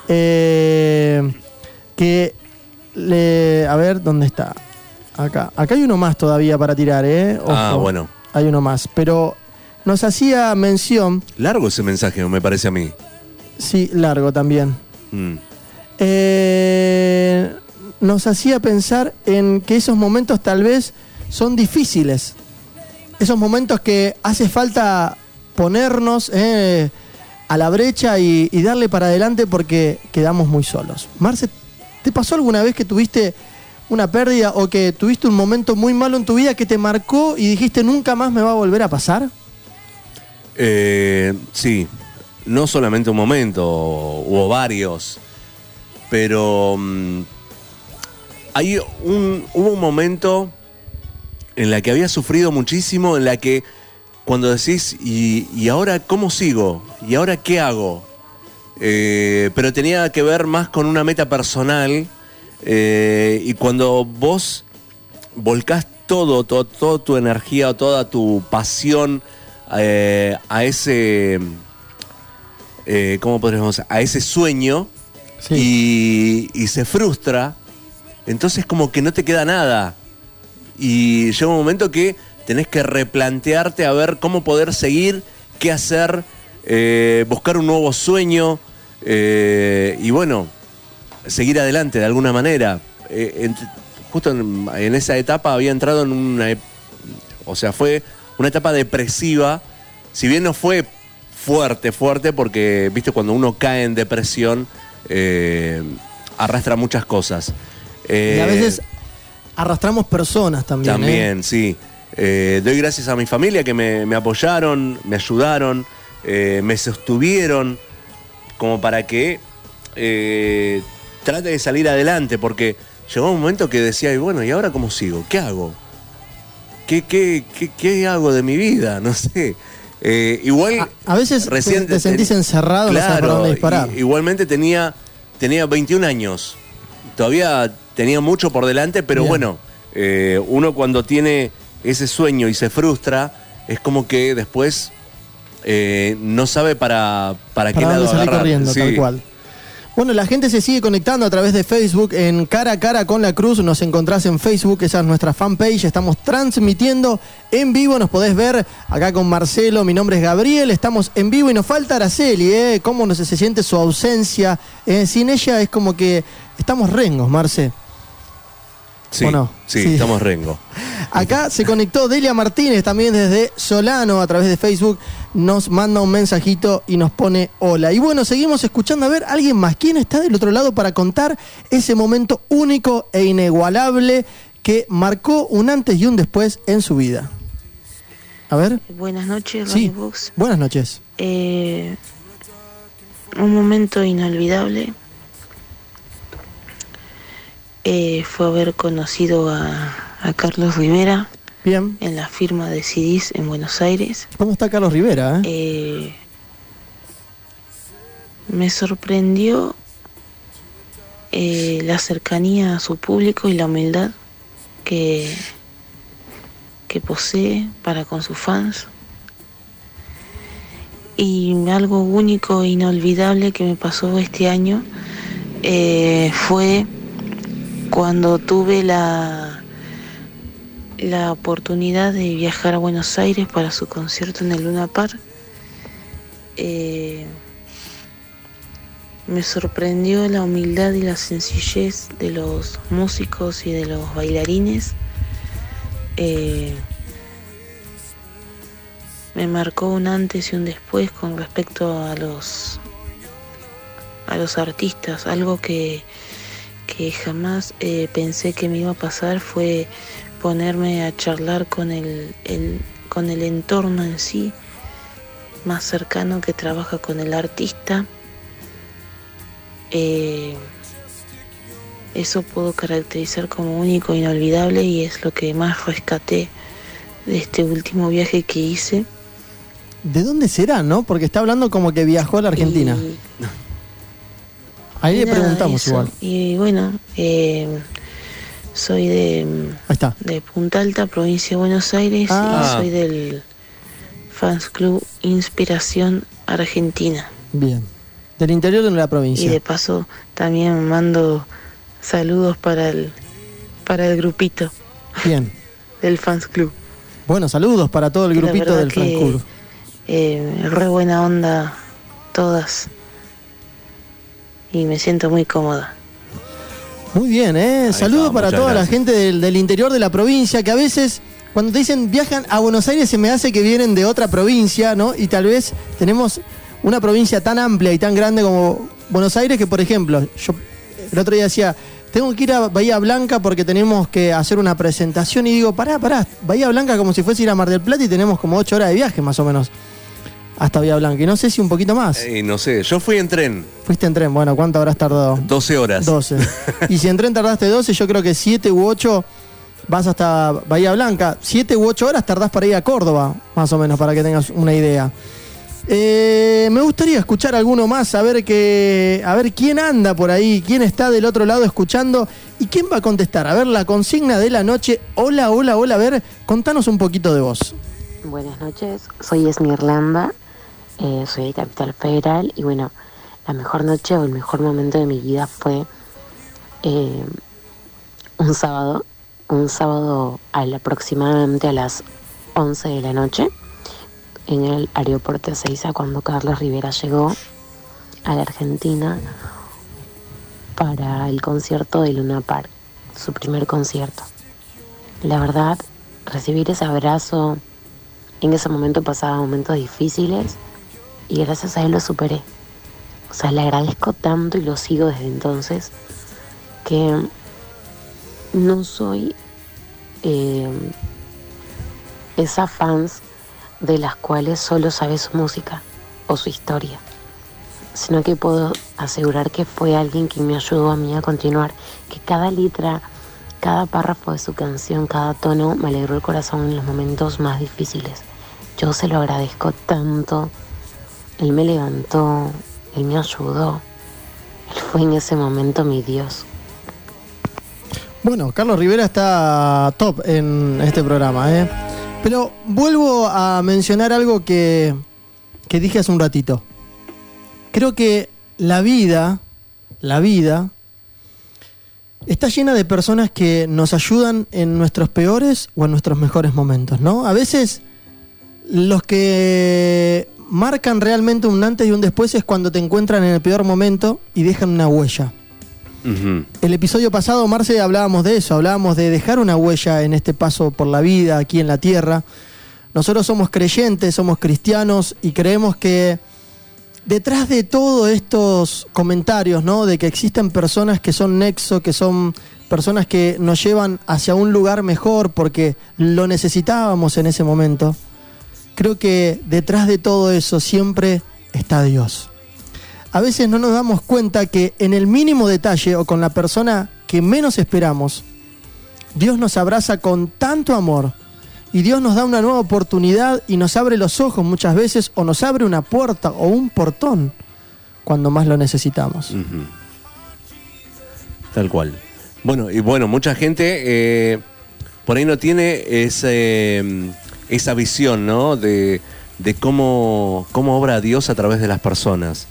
eh, que, le, a ver, ¿dónde está? Acá, acá hay uno más todavía para tirar, ¿eh? Ojo, Ah, bueno. hay uno más, pero nos hacía mención, Largo ese mensaje, me parece a mí. sí, largo también, Mm. eh, nos hacía pensar en que esos momentos tal vez son difíciles. Esos momentos que hace falta ponernos eh, a la brecha y, y darle para adelante porque quedamos muy solos. Marce, ¿te pasó alguna vez que tuviste una pérdida o que tuviste un momento muy malo en tu vida que te marcó y dijiste nunca más me va a volver a pasar? Eh, sí, no solamente un momento, hubo varios, pero mm, hay un, hubo un momento en la que había sufrido muchísimo, en la que cuando decís, ¿y, y ahora cómo sigo? ¿Y ahora qué hago? Eh, pero tenía que ver más con una meta personal, eh, y cuando vos volcás todo, todo, toda tu energía, toda tu pasión eh, a ese, eh, ¿cómo podríamos decir? A ese sueño, y, y se frustra, entonces como que no te queda nada. Y llega un momento que tenés que replantearte a ver cómo poder seguir, qué hacer, eh, buscar un nuevo sueño, eh, y bueno, seguir adelante de alguna manera. Eh, en- justo en, en esa etapa había entrado en una... ep- O sea, fue una etapa depresiva, si bien no fue fuerte, fuerte, porque, viste, cuando uno cae en depresión, eh, arrastra muchas cosas. Eh, Y a veces arrastramos personas también. También, ¿eh? sí. Eh, doy gracias a mi familia que me, me apoyaron, me ayudaron, eh, me sostuvieron. como para que eh, trate de salir adelante, porque llegó un momento que decía, y bueno, ¿y ahora cómo sigo? ¿Qué hago? ¿Qué, qué, qué, qué hago de mi vida? No sé. Eh, igual... A, a veces recién te, te sentís ten, encerrado, claro, no sabes por dónde disparar. Y, igualmente tenía, tenía veintiún años. Todavía tenía mucho por delante, pero Bien. bueno, eh, uno cuando tiene ese sueño y se frustra, es como que después eh, no sabe para, para, para qué lado salir agarrar. corriendo, sí. tal cual. Bueno, la gente se sigue conectando a través de Facebook en Cara a Cara con la Cruz. Nos encontrás en Facebook, esa es nuestra fanpage. Estamos transmitiendo en vivo, nos podés ver acá con Marcelo. Mi nombre es Gabriel, estamos en vivo y nos falta Araceli, ¿eh? ¿Cómo no se, se siente su ausencia? Eh, sin ella es como que estamos rengos, Marce. Sí, ¿O no? sí, sí, estamos rengo. Acá se conectó Delia Martínez también desde Solano a través de Facebook. Nos manda un mensajito y nos pone hola. Y bueno, seguimos escuchando a ver alguien más. ¿Quién está del otro lado para contar ese momento único e inigualable que marcó un antes y un después en su vida? A ver. Buenas noches, sí, Radio Box. Buenas noches. Eh, un momento inolvidable eh, fue haber conocido a, a Carlos Rivera. Bien. En la firma de C Ds en Buenos Aires. ¿Cómo está Carlos Rivera? Eh? Eh, me sorprendió eh, la cercanía a su público y la humildad que, que posee para con sus fans. Y algo único e inolvidable que me pasó este año eh, fue cuando tuve la, la oportunidad de viajar a Buenos Aires para su concierto en el Luna Park. Eh, me sorprendió la humildad y la sencillez de los músicos y de los bailarines. Eh, me marcó un antes y un después con respecto a los a los artistas. Algo que, que jamás eh, pensé que me iba a pasar fue ponerme a charlar con el, el, con el entorno en sí, más cercano, que trabaja con el artista. Eh, eso puedo caracterizar como único e inolvidable, y es lo que más rescaté de este último viaje que hice. ¿De dónde será, no? Porque está hablando como que viajó a la Argentina. Y, Ahí le nada, preguntamos eso. igual. Y bueno, eh, soy de, Ahí está. de Punta Alta, provincia de Buenos Aires, Ah. y soy del Fans Club Inspiración Argentina. Bien. Del interior de la provincia. Y de paso también mando saludos para el para el grupito. Bien. Del Fans Club. Bueno, saludos para todo el La grupito verdad del que, Fan Club. Eh, re buena onda todas. Y me siento muy cómoda. Muy bien, ¿eh? Saludos está, para muchas toda gracias. la gente del, del interior de la provincia, que a veces cuando te dicen viajan a Buenos Aires se me hace que vienen de otra provincia, ¿no? Y tal vez tenemos una provincia tan amplia y tan grande como Buenos Aires que, por ejemplo, yo el otro día decía, tengo que ir a Bahía Blanca porque tenemos que hacer una presentación, y digo, pará, pará, Bahía Blanca como si fuese ir a Mar del Plata y tenemos como ocho horas de viaje más o menos hasta Bahía Blanca, y no sé si un poquito más. Eh, no sé, yo fui en tren. Fuiste en tren, bueno, ¿cuánto habrás tardado? doce horas. doce. Y si en tren tardaste doce, yo creo que siete u ocho vas hasta Bahía Blanca. siete u ocho horas tardás para ir a Córdoba, más o menos, para que tengas una idea. Eh, me gustaría escuchar alguno más, a ver que, a ver quién anda por ahí, quién está del otro lado escuchando y quién va a contestar. A ver, la consigna de la noche. Hola, hola, hola, a ver, contanos un poquito de vos. Buenas noches, soy Esmirlanda, eh, soy de Capital Federal, y bueno, la mejor noche o el mejor momento de mi vida fue eh, un sábado, un sábado al, aproximadamente a las once de la noche, en el aeropuerto de Ezeiza, cuando Carlos Rivera llegó a la Argentina para el concierto de Luna Park, su primer concierto. La verdad, recibir ese abrazo, en ese momento pasaba momentos difíciles y gracias a él lo superé. O sea, le agradezco tanto y lo sigo desde entonces, que no soy eh, esas fans de las cuales solo sabe su música o su historia. sino que puedo asegurar que fue alguien que me ayudó a mí a continuar, que cada letra, cada párrafo de su canción, cada tono me alegró el corazón en los momentos más difíciles. Yo se lo agradezco tanto. Él me levantó, él me ayudó. Él fue en ese momento mi Dios. Bueno, Carlos Rivera está top en este programa, ¿eh? Pero vuelvo a mencionar algo que, que dije hace un ratito. Creo que la vida, la vida, está llena de personas que nos ayudan en nuestros peores o en nuestros mejores momentos, ¿no? A veces los que marcan realmente un antes y un después es cuando te encuentran en el peor momento y dejan una huella. Uh-huh. El episodio pasado, Marce, hablábamos de eso, hablábamos de dejar una huella en este paso por la vida, aquí en la tierra. Nosotros somos creyentes, somos cristianos y creemos que detrás de todos estos comentarios, ¿no?, de que existen personas que son nexo, que son personas que nos llevan hacia un lugar mejor porque lo necesitábamos en ese momento, creo que detrás de todo eso siempre está Dios. A veces no nos damos cuenta que en el mínimo detalle o con la persona que menos esperamos, Dios nos abraza con tanto amor y Dios nos da una nueva oportunidad y nos abre los ojos muchas veces o nos abre una puerta o un portón cuando más lo necesitamos. Uh-huh. Tal cual. Bueno, y bueno, mucha gente eh, por ahí no tiene ese, esa visión, ¿no?, de, de cómo, cómo obra Dios a través de las personas.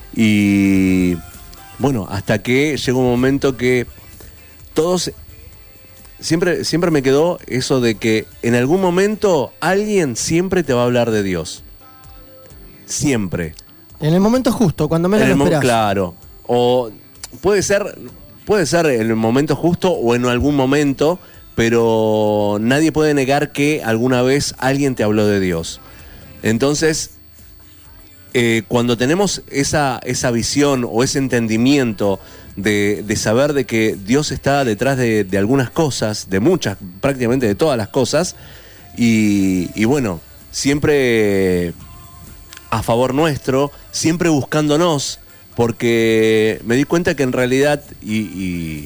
Y bueno, hasta que llegó un momento que todos, siempre, siempre me quedó eso de que en algún momento alguien siempre te va a hablar de Dios. Siempre. En el momento justo, cuando menos lo esperás. Claro. O puede ser, puede ser en el momento justo o en algún momento, pero nadie puede negar que alguna vez alguien te habló de Dios. Entonces, Eh, cuando tenemos esa, esa visión o ese entendimiento de, de saber de que Dios está detrás de, de algunas cosas, de muchas, prácticamente de todas las cosas, y, y bueno, siempre a favor nuestro, siempre buscándonos, porque me di cuenta que en realidad, y, y,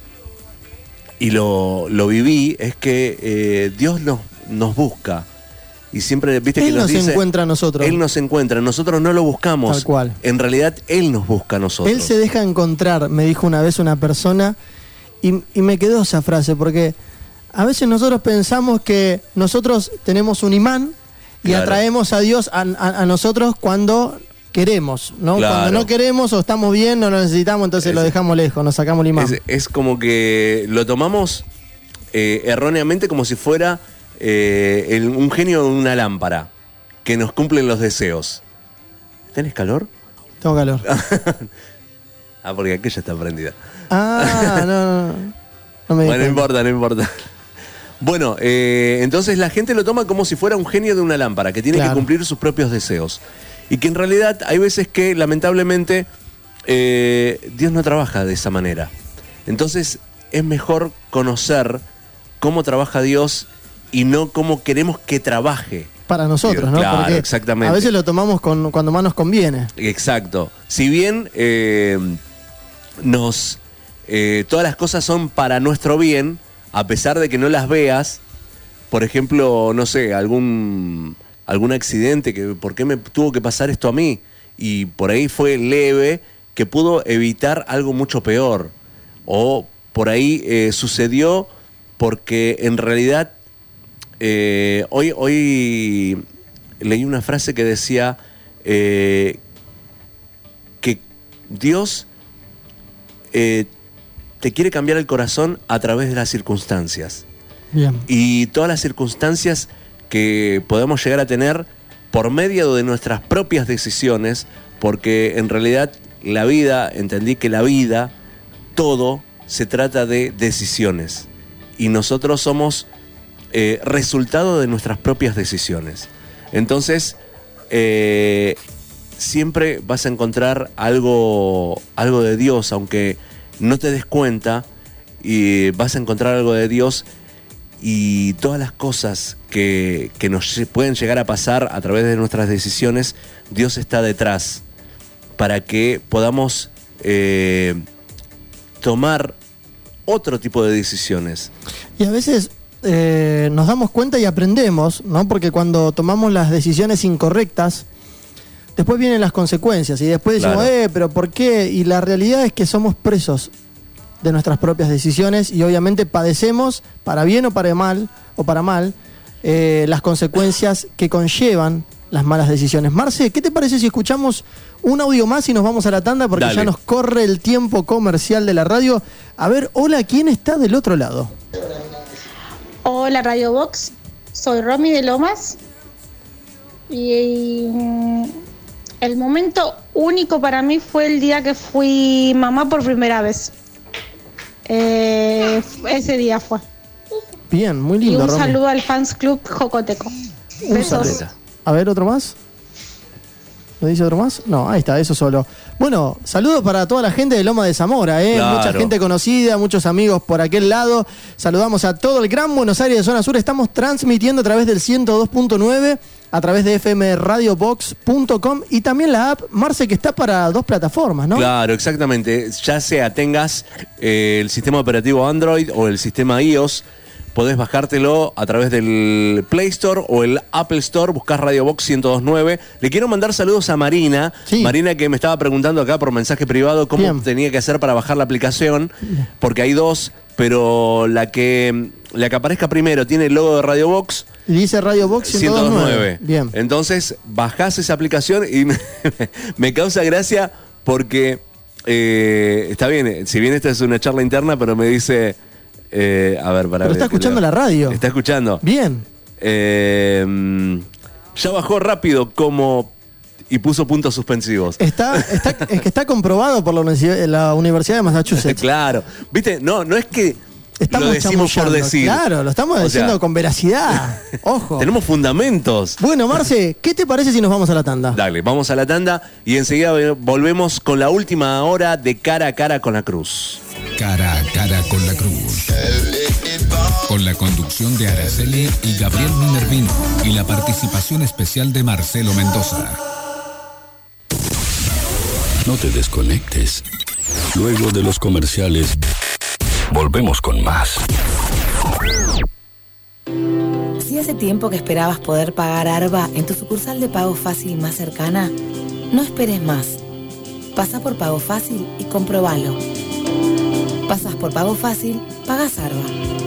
y lo, lo viví, es que eh, Dios nos, nos busca. Y siempre, viste, él que nos, nos dice, encuentra a nosotros. Él nos encuentra, nosotros no lo buscamos. Tal cual. En realidad, Él nos busca a nosotros. Él se deja encontrar, me dijo una vez una persona, y, y me quedó esa frase, porque a veces nosotros pensamos que nosotros tenemos un imán y claro, atraemos a Dios a, a, a nosotros cuando queremos, ¿no? Claro. Cuando no queremos o estamos bien, no lo necesitamos, entonces es, lo dejamos lejos, nos sacamos el imán. Es, es como que lo tomamos eh, erróneamente como si fuera Eh, el, un genio de una lámpara que nos cumplen los deseos. ¿Tenés calor? Tengo calor. Ah, porque aquella está prendida. Ah, no, no, no me Bueno, no importa, no importa. Bueno, eh, entonces la gente lo toma como si fuera un genio de una lámpara que tiene claro, que cumplir sus propios deseos. Y que en realidad hay veces que, lamentablemente, eh, Dios no trabaja de esa manera. Entonces es mejor conocer cómo trabaja Dios y no cómo queremos que trabaje. Para nosotros, ¿no? Claro, porque exactamente. A veces lo tomamos con, cuando más nos conviene. Exacto. Si bien eh, nos eh, todas las cosas son para nuestro bien, a pesar de que no las veas, por ejemplo, no sé, algún, algún accidente, que ¿por qué me tuvo que pasar esto a mí? Y por ahí fue leve, que pudo evitar algo mucho peor. O por ahí eh, sucedió porque en realidad Eh, hoy, hoy leí una frase que decía eh, que Dios eh, te quiere cambiar el corazón a través de las circunstancias. Bien. Y todas las circunstancias que podemos llegar a tener por medio de nuestras propias decisiones, porque en realidad la vida, entendí que la vida, todo se trata de decisiones. Y nosotros somos Eh, resultado de nuestras propias decisiones. Entonces, eh, siempre vas a encontrar algo, algo de Dios, aunque no te des cuenta, y vas a encontrar algo de Dios, y todas las cosas que, que nos pueden llegar a pasar a través de nuestras decisiones, Dios está detrás, para que podamos eh, tomar otro tipo de decisiones. Y a veces eh, nos damos cuenta y aprendemos, ¿no? Porque cuando tomamos las decisiones incorrectas, después vienen las consecuencias y después decimos, Claro. eh, pero ¿por qué? Y la realidad es que somos presos de nuestras propias decisiones y obviamente padecemos, para bien o para mal, o para mal, eh, las consecuencias que conllevan las malas decisiones. Marce, ¿qué te parece si escuchamos un audio más y nos vamos a la tanda? Porque Dale. ya nos corre el tiempo comercial de la radio. A ver, hola, ¿quién está del otro lado? Hola Radio Box, soy Romy de Lomas y, y, mm, el momento único para mí fue el día que fui mamá por primera vez. Eh, ese día fue. Bien, muy Y lindo, un Romy. saludo al Fans Club Jocoteco. Un Besos. saludo. A ver, ¿otro más? ¿Me dice otro más? No, ahí está, eso solo. Bueno, saludos para toda la gente de Loma de Zamora, ¿eh? Claro. Mucha gente conocida, muchos amigos por aquel lado. Saludamos a todo el Gran Buenos Aires de Zona Sur. Estamos transmitiendo a través del ciento dos punto nueve, a través de f m radio box punto com y también la app, Marce, que está para dos plataformas, ¿no? Claro, exactamente. Ya sea tengas eh, el sistema operativo Android o el sistema iOS, podés bajártelo a través del Play Store o el Apple Store, buscás Radio Box ciento dos punto nueve. Le quiero mandar saludos a Marina, Sí. Marina que me estaba preguntando acá por mensaje privado cómo Bien. tenía que hacer para bajar la aplicación, porque hay dos, pero la que, la que aparezca primero tiene el logo de Radio Box, Y dice Radio Box ciento dos punto nueve. Bien. Entonces, bajás esa aplicación y me, me causa gracia porque eh, está bien, si bien esta es una charla interna, pero me dice, eh, a ver, para Pero está escuchando la radio. Está escuchando. Bien. Eh, ya bajó rápido como y puso puntos suspensivos. Está, está, es que está comprobado por la Universidad, la Universidad de Massachusetts. Claro. ¿Viste? No, no es que Estamos lo decimos por chamullando. decir. Claro, lo estamos O diciendo sea, con veracidad. Ojo. Tenemos fundamentos. Bueno, Marce, ¿qué te parece si nos vamos a la tanda? Dale, vamos a la tanda y enseguida volvemos con la última hora de Cara a Cara con la Cruz. Cara a cara con la Cruz. Con la conducción de Araceli y Gabriel Minervino y la participación especial de Marcelo Mendoza. No te desconectes. Luego de los comerciales, volvemos con más. Si hace tiempo que esperabas poder pagar ARBA en tu sucursal de Pago Fácil más cercana, no esperes más. Pasa por Pago Fácil y comprobalo. Pasas por Pago Fácil, pagas ARBA.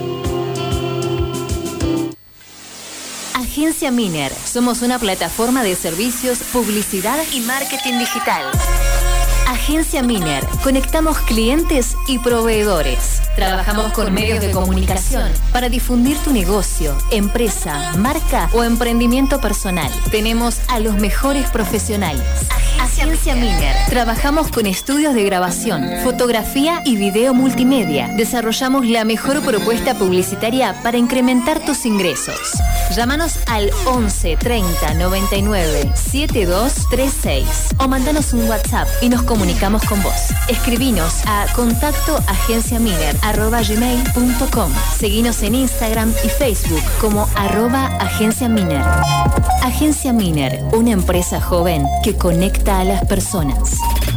Agencia Miner. Somos una plataforma de servicios, publicidad y marketing digital. Agencia Miner. Conectamos clientes y proveedores. Trabajamos con medios de comunicación para difundir tu negocio, empresa, marca o emprendimiento personal. Tenemos a los mejores profesionales. Agencia Miner. Trabajamos con estudios de grabación, fotografía y video multimedia. Desarrollamos la mejor propuesta publicitaria para incrementar tus ingresos. Llámanos al once treinta noventa y nueve setenta y dos treinta y seis o mandanos un WhatsApp y nos comunicamos con vos. Escribinos a contacto agenciaminer arroba gmail punto com. Seguinos en Instagram y Facebook como arroba Agencia Miner. Agencia Miner, una empresa joven que conecta a las personas.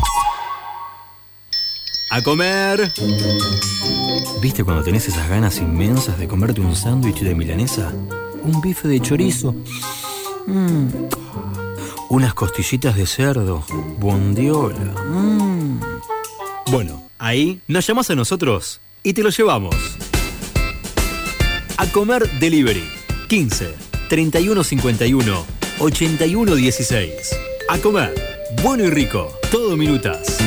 ¡A comer! ¿Viste cuando tenés esas ganas inmensas de comerte un sándwich de milanesa? Un bife de chorizo. Mm. Unas costillitas de cerdo. Bondiola. Mm. Bueno, ahí nos llamás a nosotros y te lo llevamos. A comer delivery. quince, treinta y uno cincuenta y uno, ochenta y uno dieciséis. A comer. Bueno y rico. Todo minutas.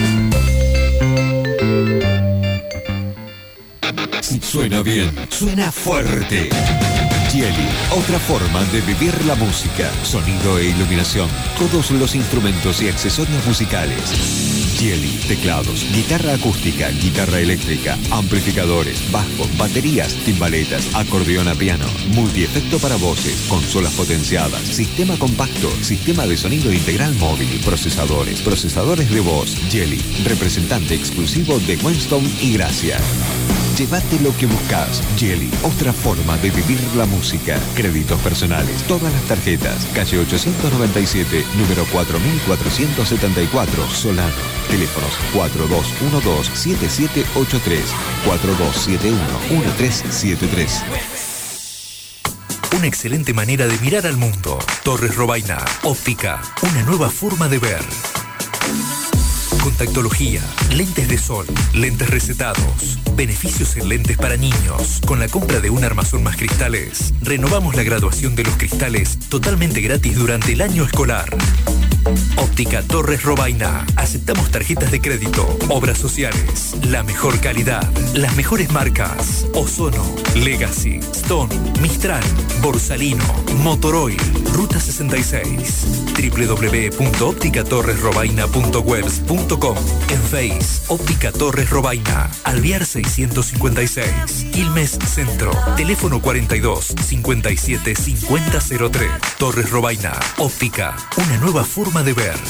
Suena bien, suena fuerte. Jelly, otra forma de vivir la música, sonido e iluminación, todos los instrumentos y accesorios musicales. Jelly, teclados, guitarra acústica, guitarra eléctrica, amplificadores, bajo, baterías, timbaletas, acordeón a piano, multiefecto para voces, consolas potenciadas, sistema compacto, sistema de sonido integral móvil, procesadores, procesadores de voz. Jelly, representante exclusivo de Winston y Gracia. Llévate lo que buscas. Jelly, otra forma de vivir la música. Créditos personales, todas las tarjetas. Calle ochocientos noventa y siete, número cuatro mil cuatrocientos setenta y cuatro, Solano. Teléfonos cuatro dos uno dos, siete siete ocho tres, cuatro dos siete uno, uno tres siete tres. Una excelente manera de mirar al mundo. Torres Robaina. Óptica. Una nueva forma de ver. Contactología, lentes de sol, lentes recetados, beneficios en lentes para niños. Con la compra de un armazón más cristales, renovamos la graduación de los cristales totalmente gratis durante el año escolar. Óptica Torres Robaina. Aceptamos tarjetas de crédito, obras sociales, la mejor calidad, las mejores marcas: Ozono, Legacy, Stone, Mistral, Borsalino, Motoroil, Ruta sesenta y seis, doble u doble u doble u punto óptica torres robaina punto webs punto com. En Face, Óptica Torres Robaina, Alvear seiscientos cincuenta y seis, Quilmes Centro. Teléfono cuarenta y dos, cincuenta y siete, cincuenta cero tres. Torres Robaina. Óptica, una nueva forma de ver.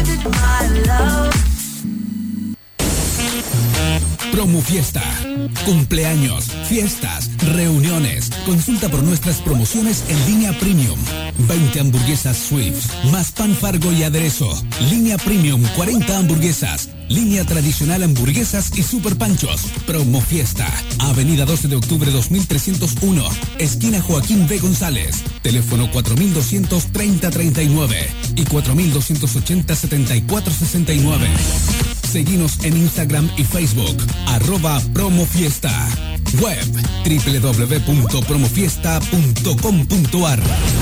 Promo Fiesta. Cumpleaños, fiestas, reuniones. Consulta por nuestras promociones en línea Premium. veinte hamburguesas Swift, más pan Fargo y aderezo. Línea Premium, cuarenta hamburguesas. Línea tradicional, hamburguesas y super panchos. Promo Fiesta. Avenida doce de octubre dos mil trescientos uno. Esquina Joaquín B. González. Teléfono cuatro mil doscientos treinta treinta y nueve y cuatro mil doscientos ochenta setenta y cuatro sesenta y nueve. Seguinos en Instagram y Facebook, arroba Promofiesta. Web, doble u doble u doble u punto promofiesta punto com punto a r.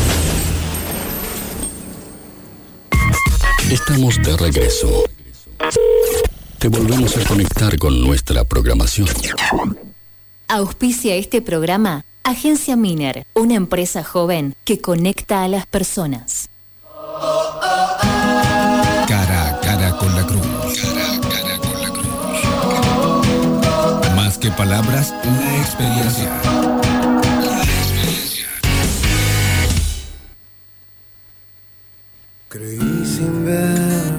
Estamos de regreso. Te volvemos a conectar con nuestra programación. Auspicia este programa Agencia Miner, una empresa joven que conecta a las personas. Cara a cara con la cruz. Cara a cara con la cruz. Más que palabras, una experiencia. Una experiencia. Creí sin ver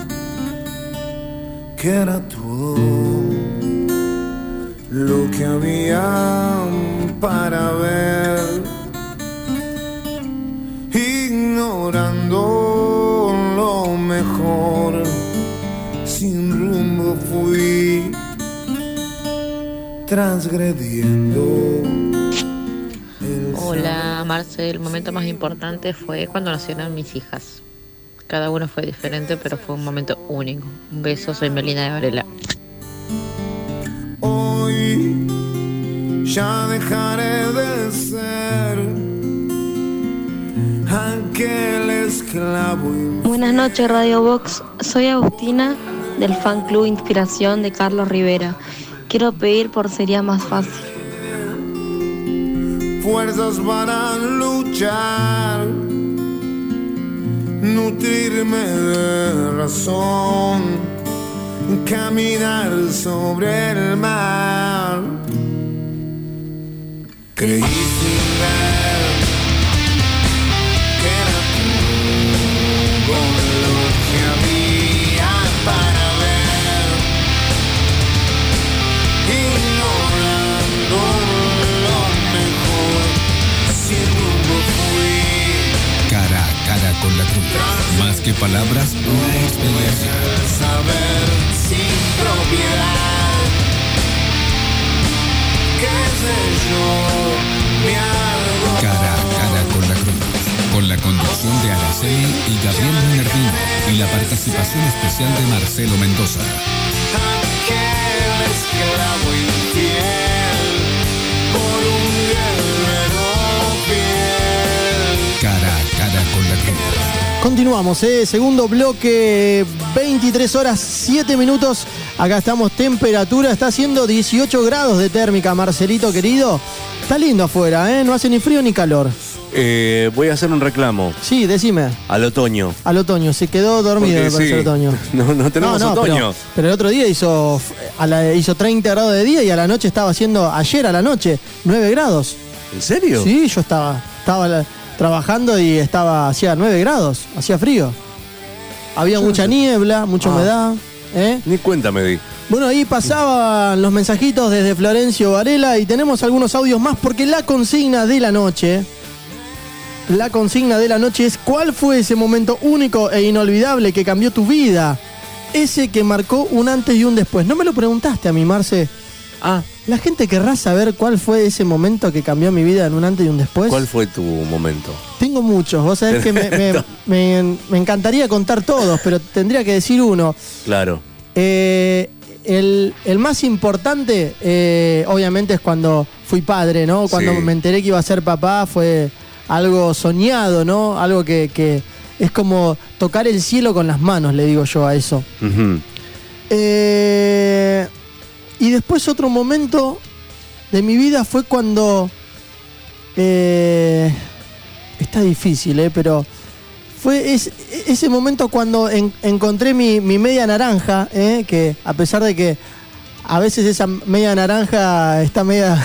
que era todo lo que había para ver, ignorando lo mejor, sin rumbo fui transgrediendo. Hola Marce, el momento más importante fue cuando nacieron mis hijas. Cada uno fue diferente, pero fue un momento único. Un beso, soy Melina de Varela. Hoy ya dejaré de ser aquel esclavo. Buenas noches Radio Box, soy Agustina del fan club Inspiración de Carlos Rivera. Quiero pedir por Sería Más Fácil. Fuerzas para luchar, nutrirme de razón, caminar sobre el mar. Creí sin ver que era tú con lo que había para ver, ignorando lo mejor, sin rumbo fui. Cara a cara con la cruz. Más que palabras, una experiencia. Saber sin propiedad, qué sé yo, me hago. Cara a cara con la cruz. Con la conducción de Araceli y Gabriel Minervino y la participación especial de Marcelo Mendoza. Aquel esclavo infiel por un guerrero fiel. Cara a cara con la cruz. Continuamos, eh, segundo bloque, veintitrés horas, siete minutos. Acá estamos, temperatura, está haciendo dieciocho grados de térmica, Marcelito querido. Está lindo afuera, ¿eh? No hace ni frío ni calor. Eh, voy a hacer un reclamo. Sí, decime. Al otoño. Al otoño, se quedó dormido, Porque me parece, sí. el otoño. No, no tenemos No, no, otoño. Pero, pero el otro día hizo, a la, hizo treinta grados de día y a la noche estaba haciendo, ayer a la noche, nueve grados. ¿En serio? Sí, yo estaba, estaba la- trabajando y estaba, hacía nueve grados, hacía frío. Había Yo mucha no sé. niebla, mucha Ah. humedad. ¿eh? Ni cuenta me di. Bueno, ahí pasaban los mensajitos desde Florencio Varela y tenemos algunos audios más porque la consigna de la noche, la consigna de la noche es ¿cuál fue ese momento único e inolvidable que cambió tu vida? Ese que marcó un antes y un después. No me lo preguntaste a mí, Marce. Ah. La gente querrá saber cuál fue ese momento que cambió mi vida en un antes y un después. ¿Cuál fue tu momento? Tengo muchos. Vos sabés que me, me, me, me encantaría contar todos, pero tendría que decir uno. Claro. Eh, el, el más importante, eh, obviamente, es cuando fui padre, ¿no? Cuando Sí. me enteré que iba a ser papá, fue algo soñado, ¿no? Algo que, que es como tocar el cielo con las manos, le digo yo a eso. Ujú. Eh, y después otro momento de mi vida fue cuando... Eh, está difícil, ¿eh? Pero fue es- ese momento cuando en- encontré mi, mi media naranja, ¿eh? Que a pesar de que a veces esa media naranja está media...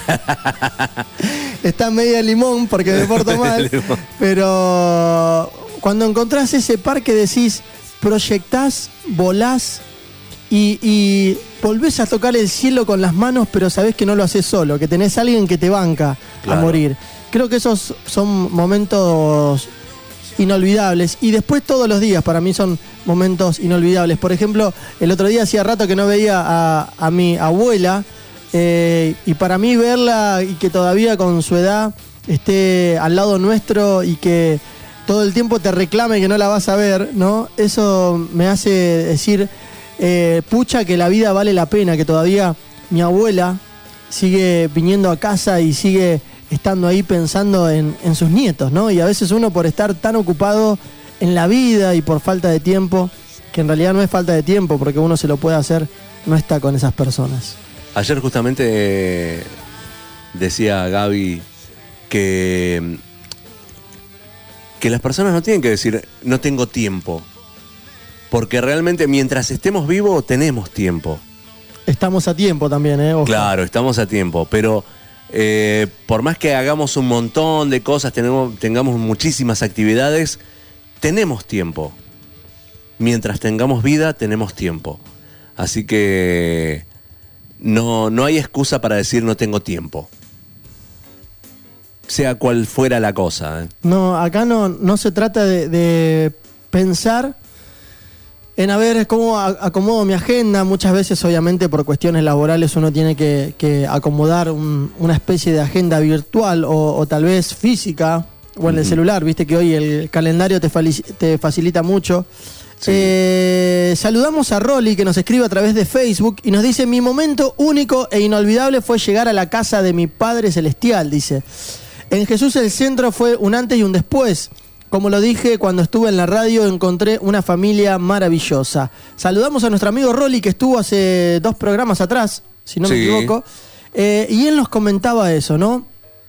está media limón porque me porto mal, pero cuando encontrás ese par que decís, proyectás, volás y, y volvés a tocar el cielo con las manos, pero sabés que no lo haces solo, que tenés a alguien que te banca Claro. a morir. Creo que esos son momentos inolvidables y después todos los días para mí son momentos inolvidables. Por ejemplo, el otro día hacía rato que no veía a, a mi abuela eh, y para mí verla y que todavía con su edad esté al lado nuestro y que todo el tiempo te reclame que no la vas a ver, ¿no? Eso me hace decir, eh, pucha, que la vida vale la pena, que todavía mi abuela sigue viniendo a casa y sigue estando ahí pensando en, en sus nietos, ¿no? Y a veces uno por estar tan ocupado en la vida y por falta de tiempo, que en realidad no es falta de tiempo porque uno se lo puede hacer, no está con esas personas. Ayer justamente eh, decía Gaby que, que las personas no tienen que decir no tengo tiempo, porque realmente mientras estemos vivos tenemos tiempo. Estamos a tiempo también, ¿eh? Ojo. Claro, estamos a tiempo, pero eh, por más que hagamos un montón de cosas, tenemos, tengamos muchísimas actividades, tenemos tiempo. Mientras tengamos vida, tenemos tiempo. Así que no, no hay excusa para decir no tengo tiempo. Sea cual fuera la cosa. ¿eh? No, acá no, no se trata de, de pensar en a ver cómo a- acomodo mi agenda. Muchas veces, obviamente, por cuestiones laborales uno tiene que, que acomodar un- una especie de agenda virtual o, o tal vez física o en el celular. Viste que hoy el calendario te, fali- te facilita mucho. Eh, saludamos a Rolly que nos escribe a través de Facebook y nos dice: mi momento único e inolvidable fue llegar a la casa de mi Padre Celestial, dice. En Jesús el Centro fue un antes y un después. Como lo dije, cuando estuve en la radio encontré una familia maravillosa. Saludamos a nuestro amigo Rolly que estuvo hace dos programas atrás, si no me Sí. equivoco. Eh, y él nos comentaba eso, ¿no?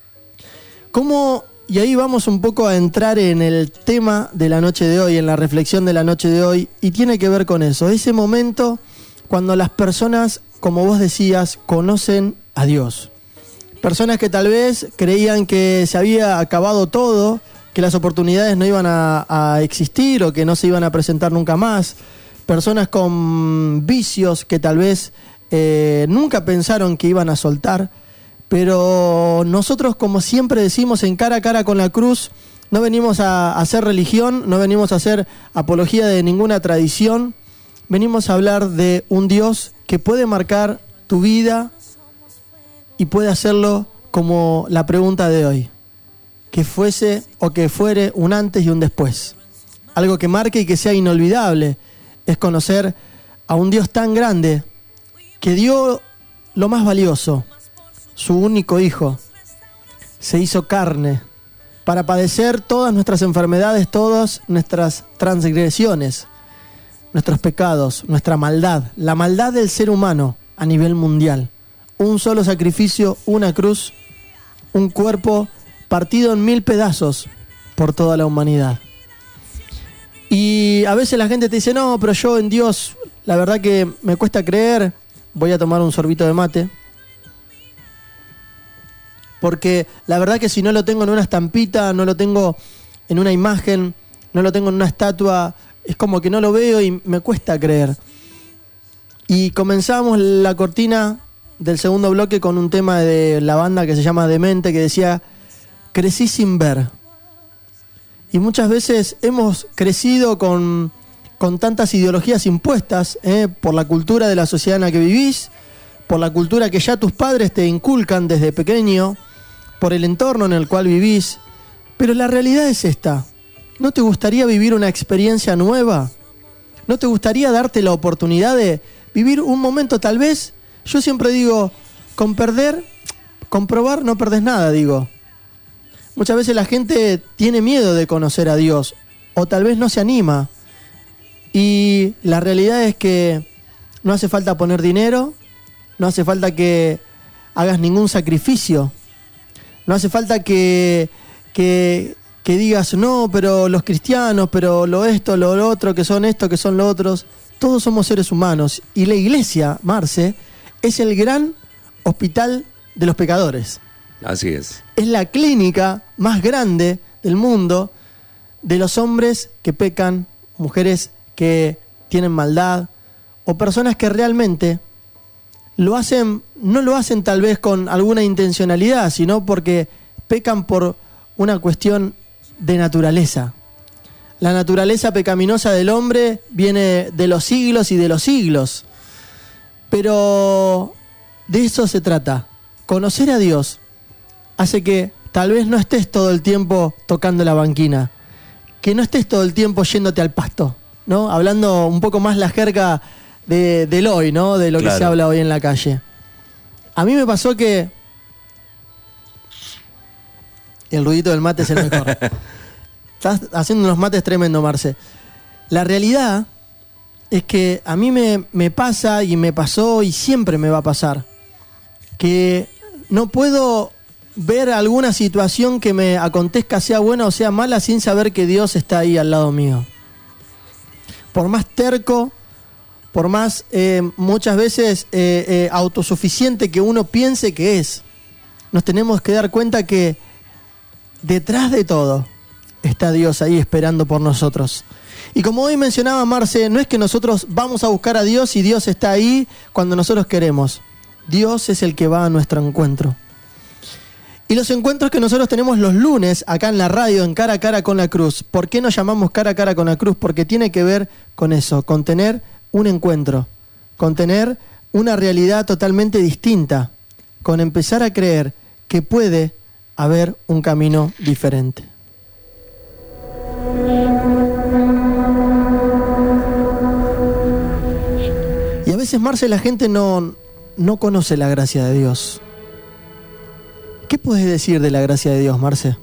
Cómo, y ahí vamos un poco a entrar en el tema de la noche de hoy, en la reflexión de la noche de hoy, y tiene que ver con eso. Ese momento cuando las personas, como vos decías, conocen a Dios. Personas que tal vez creían que se había acabado todo, que las oportunidades no iban a, a existir o que no se iban a presentar nunca más. Personas con vicios que tal vez eh, nunca pensaron que iban a soltar. Pero nosotros, como siempre decimos, en Cara a Cara con la Cruz, no venimos a, a hacer religión, no venimos a hacer apología de ninguna tradición. Venimos a hablar de un Dios que puede marcar tu vida y puede hacerlo como la pregunta de hoy. Que fuese o que fuere un antes y un después. Algo que marque y que sea inolvidable es conocer a un Dios tan grande que dio lo más valioso, su único hijo. Se hizo carne para padecer todas nuestras enfermedades, todas nuestras transgresiones, nuestros pecados, nuestra maldad, la maldad del ser humano a nivel mundial. Un solo sacrificio, una cruz, un cuerpo partido en mil pedazos por toda la humanidad. Y a veces la gente te dice, no, pero yo en Dios, la verdad que me cuesta creer. Voy a tomar un sorbito de mate. Porque la verdad que si no lo tengo en una estampita, no lo tengo en una imagen, no lo tengo en una estatua, es como que no lo veo y me cuesta creer. Y comenzamos la cortina del segundo bloque con un tema de la banda que se llama Demente, que decía, crecí sin ver. Y muchas veces hemos crecido con, con tantas ideologías impuestas eh, por la cultura de la sociedad en la que vivís, por la cultura que ya tus padres te inculcan desde pequeño, por el entorno en el cual vivís. Pero la realidad es esta. ¿No te gustaría vivir una experiencia nueva? ¿No te gustaría darte la oportunidad de vivir un momento tal vez? Yo siempre digo, con perder, con probar no perdés nada, digo. Muchas veces la gente tiene miedo de conocer a Dios, o tal vez no se anima. Y la realidad es que no hace falta poner dinero, no hace falta que hagas ningún sacrificio, no hace falta que, que, que digas, no, pero los cristianos, pero lo esto, lo, lo otro, que son esto, que son lo otros. Todos somos seres humanos. Y la iglesia, Marce, es el gran hospital de los pecadores. Así es. Es la clínica más grande del mundo de los hombres que pecan, mujeres que tienen maldad, o personas que realmente lo hacen, no lo hacen tal vez con alguna intencionalidad, sino porque pecan por una cuestión de naturaleza. La naturaleza pecaminosa del hombre viene de los siglos y de los siglos. Pero de eso se trata. Conocer a Dios hace que tal vez no estés todo el tiempo tocando la banquina, que no estés todo el tiempo yéndote al pasto, ¿no? Hablando un poco más la jerga de, del hoy, ¿no? De lo claro. que se habla hoy en la calle. A mí me pasó que el ruidito del mate es el mejor. Estás haciendo unos mates tremendos, Marce. La realidad es que a mí me, me pasa y me pasó y siempre me va a pasar que no puedo ver alguna situación que me acontezca, sea buena o sea mala, sin saber que Dios está ahí al lado mío. Por más terco, por más eh, muchas veces eh, eh, autosuficiente que uno piense que es, nos tenemos que dar cuenta que detrás de todo está Dios ahí esperando por nosotros. Y como hoy mencionaba Marce, no es que nosotros vamos a buscar a Dios y Dios está ahí cuando nosotros queremos. Dios es el que va a nuestro encuentro. Y los encuentros que nosotros tenemos los lunes acá en la radio, en Cara a Cara con la Cruz. ¿Por qué nos llamamos Cara a Cara con la Cruz? Porque tiene que ver con eso, con tener un encuentro, con tener una realidad totalmente distinta, con empezar a creer que puede haber un camino diferente. Y a veces, Marce, la gente no, no conoce la gracia de Dios. ¿Qué puedes decir de la gracia de Dios, Marce?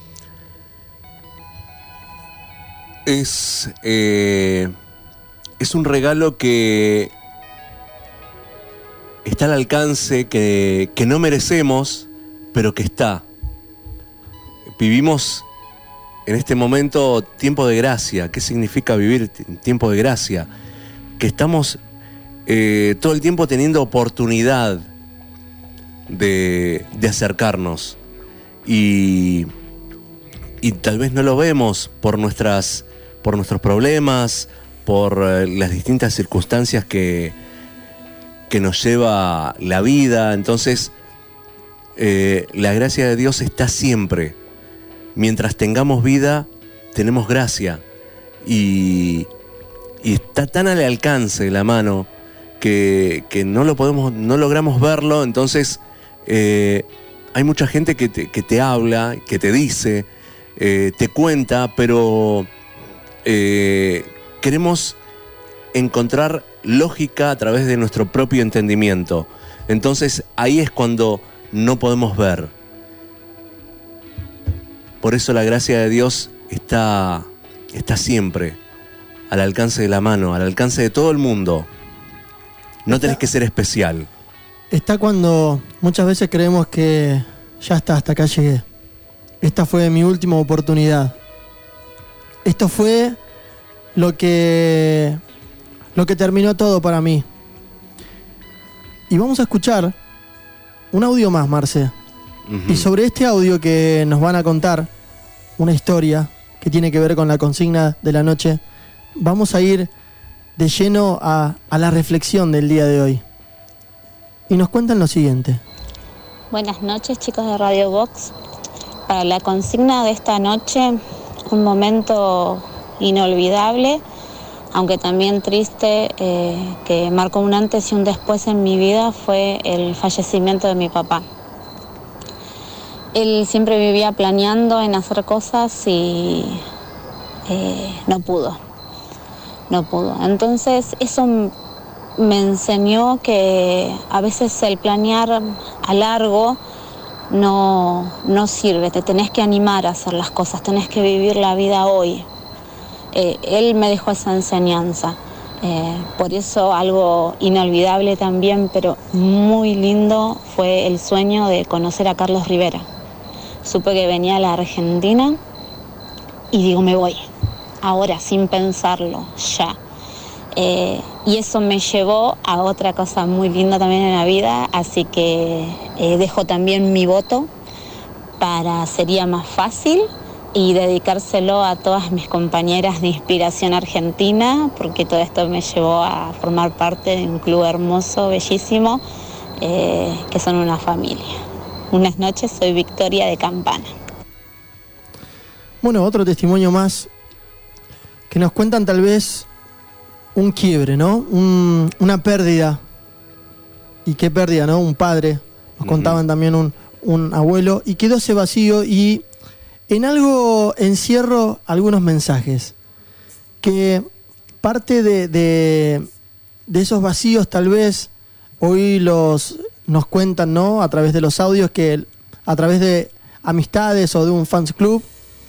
Es, eh, es un regalo que está al alcance, que, que no merecemos, pero que está. Vivimos en este momento tiempo de gracia. ¿Qué significa vivir tiempo de gracia? Que estamos eh, todo el tiempo teniendo oportunidad de, de acercarnos. Y, y tal vez no lo vemos por, nuestras, por nuestros problemas, por eh, las distintas circunstancias que, que nos lleva la vida. Entonces, eh, la gracia de Dios está siempre. Mientras tengamos vida, tenemos gracia. Y, y está tan al alcance de la mano que, que no lo podemos, no logramos verlo. Entonces, eh, hay mucha gente que te, que te habla, que te dice, eh, te cuenta, pero eh, queremos encontrar lógica a través de nuestro propio entendimiento. Entonces, ahí es cuando no podemos ver. Por eso la gracia de Dios está, está siempre al alcance de la mano, al alcance de todo el mundo. No está, tenés que ser especial. Está cuando muchas veces creemos que ya está, hasta acá llegué. Esta fue mi última oportunidad. Esto fue lo que, lo que terminó todo para mí. Y vamos a escuchar un audio más, Marce. Uh-huh. Y sobre este audio que nos van a contar una historia que tiene que ver con la consigna de la noche, vamos a ir de lleno a, a la reflexión del día de hoy. Y nos cuentan lo siguiente. Buenas noches, chicos de Radio Box. Para la consigna de esta noche, un momento inolvidable, aunque también triste, eh, que marcó un antes y un después en mi vida, fue el fallecimiento de mi papá. Él siempre vivía planeando en hacer cosas y eh, no pudo, no pudo. Entonces eso me enseñó que a veces el planear a largo no, no sirve, te tenés que animar a hacer las cosas, tenés que vivir la vida hoy. Eh, él me dejó esa enseñanza, eh, por eso algo inolvidable también, pero muy lindo, fue el sueño de conocer a Carlos Rivera. Supe que venía a la Argentina y digo, me voy, ahora, sin pensarlo, ya. Eh, y eso me llevó a otra cosa muy linda también en la vida, así que eh, dejo también mi voto para Sería Más Fácil y dedicárselo a todas mis compañeras de Inspiración Argentina, porque todo esto me llevó a formar parte de un club hermoso, bellísimo, eh, que son una familia. Buenas noches, soy Victoria de Campana. Bueno, otro testimonio más que nos cuentan tal vez un quiebre, ¿no? Un, una pérdida. ¿Y qué pérdida, no? Un padre. Nos contaban también un, un abuelo. Y quedó ese vacío y en algo encierro algunos mensajes. Que parte de, de, de esos vacíos tal vez hoy los nos cuentan, ¿no? A través de los audios, que a través de amistades o de un fans club,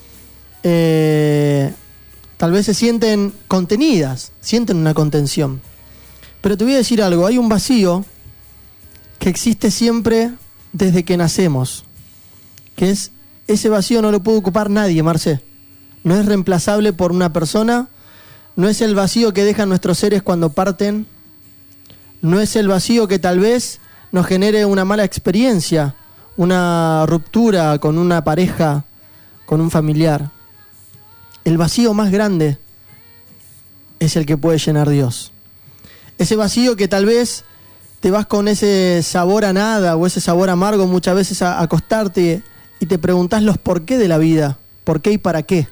eh, tal vez se sienten contenidas, sienten una contención. Pero te voy a decir algo, hay un vacío que existe siempre desde que nacemos, que es, ese vacío no lo puede ocupar nadie, Marce. No es reemplazable por una persona, no es el vacío que dejan nuestros seres cuando parten, no es el vacío que tal vez nos genere una mala experiencia, una ruptura con una pareja, con un familiar. El vacío más grande es el que puede llenar Dios. Ese vacío que tal vez te vas con ese sabor a nada o ese sabor amargo muchas veces a acostarte y te preguntás los por qué de la vida, por qué y para qué.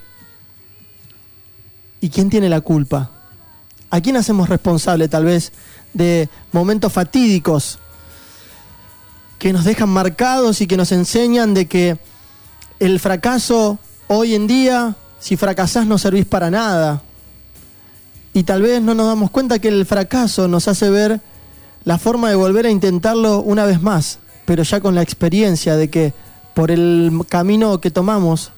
¿Y quién tiene la culpa? ¿A quién hacemos responsable tal vez de momentos fatídicos que nos dejan marcados y que nos enseñan de que el fracaso hoy en día, si fracasás no servís para nada? Y tal vez no nos damos cuenta que el fracaso nos hace ver la forma de volver a intentarlo una vez más, pero ya con la experiencia de que por el camino que tomamos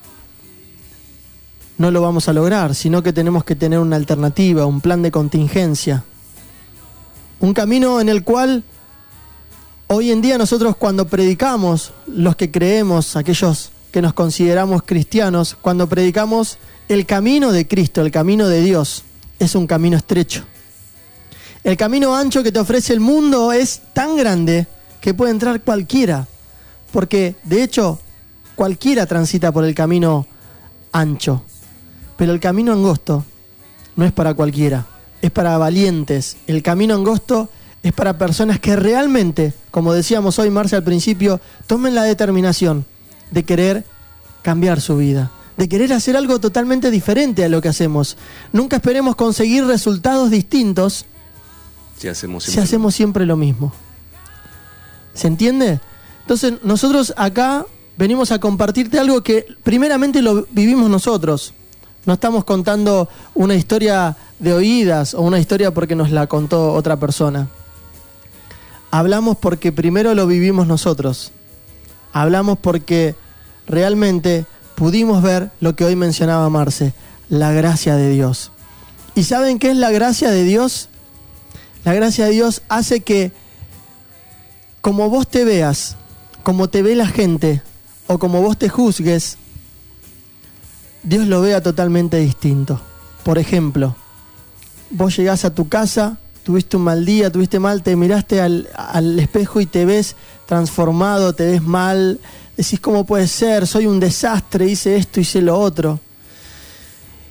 no lo vamos a lograr, sino que tenemos que tener una alternativa, un plan de contingencia. Un camino en el cual hoy en día nosotros cuando predicamos, los que creemos, aquellos que nos consideramos cristianos, cuando predicamos el camino de Cristo, el camino de Dios, es un camino estrecho. El camino ancho que te ofrece el mundo es tan grande que puede entrar cualquiera, porque de hecho cualquiera transita por el camino ancho, pero el camino angosto no es para cualquiera, es para valientes. El camino angosto es para personas que realmente, como decíamos hoy, Marcia, al principio, tomen la determinación de querer cambiar su vida, de querer hacer algo totalmente diferente a lo que hacemos. Nunca esperemos conseguir resultados distintos si hacemos siempre, si hacemos siempre lo mismo. ¿Se entiende? Entonces nosotros acá venimos a compartirte algo que primeramente lo vivimos nosotros. No estamos contando una historia de oídas o una historia porque nos la contó otra persona. Hablamos porque primero lo vivimos nosotros. Hablamos porque realmente pudimos ver lo que hoy mencionaba Marce, la gracia de Dios. ¿Y saben qué es la gracia de Dios? La gracia de Dios hace que, como vos te veas, como te ve la gente, o como vos te juzgues, Dios lo vea totalmente distinto. Por ejemplo, vos llegás a tu casa, tuviste un mal día, tuviste mal, te miraste al, al espejo y te ves transformado, te ves mal, decís, ¿cómo puede ser? Soy un desastre, hice esto, hice lo otro.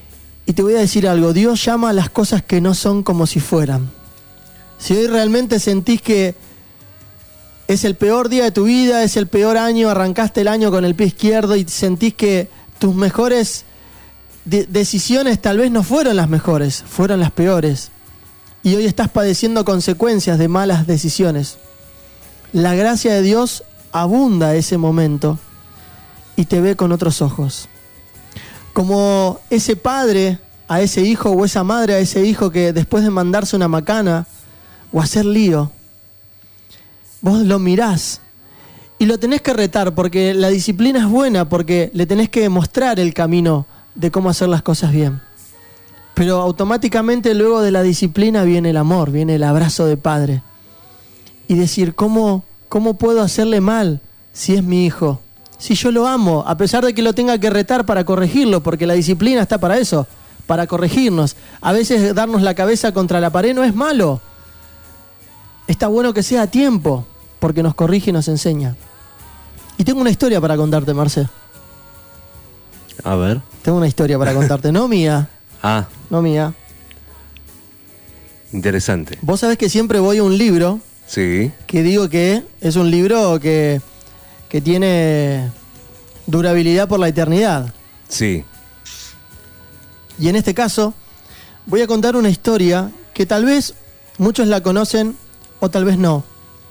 Y te voy a decir algo, Dios llama a las cosas que no son como si fueran. Si hoy realmente sentís que es el peor día de tu vida, es el peor año, arrancaste el año con el pie izquierdo y sentís que tus mejores de- decisiones tal vez no fueron las mejores, fueron las peores. Y hoy estás padeciendo consecuencias de malas decisiones. La gracia de Dios abunda ese momento y te ve con otros ojos. Como ese padre a ese hijo o esa madre a ese hijo que después de mandarse una macana o hacer lío, vos lo mirás y lo tenés que retar porque la disciplina es buena, porque le tenés que mostrar el camino de cómo hacer las cosas bien. Pero automáticamente luego de la disciplina viene el amor, viene el abrazo de padre. Y decir, ¿cómo, cómo puedo hacerle mal si es mi hijo? Si yo lo amo, a pesar de que lo tenga que retar para corregirlo, porque la disciplina está para eso, para corregirnos. A veces darnos la cabeza contra la pared no es malo. Está bueno que sea a tiempo, porque nos corrige y nos enseña. Y tengo una historia para contarte, Marce. A ver. Tengo una historia para contarte, no mía, Ah, no mía. interesante. Vos sabés que siempre voy a un libro Sí. que digo que es un libro que, que tiene durabilidad por la eternidad. Sí. Y en este caso voy a contar una historia que tal vez muchos la conocen o tal vez no.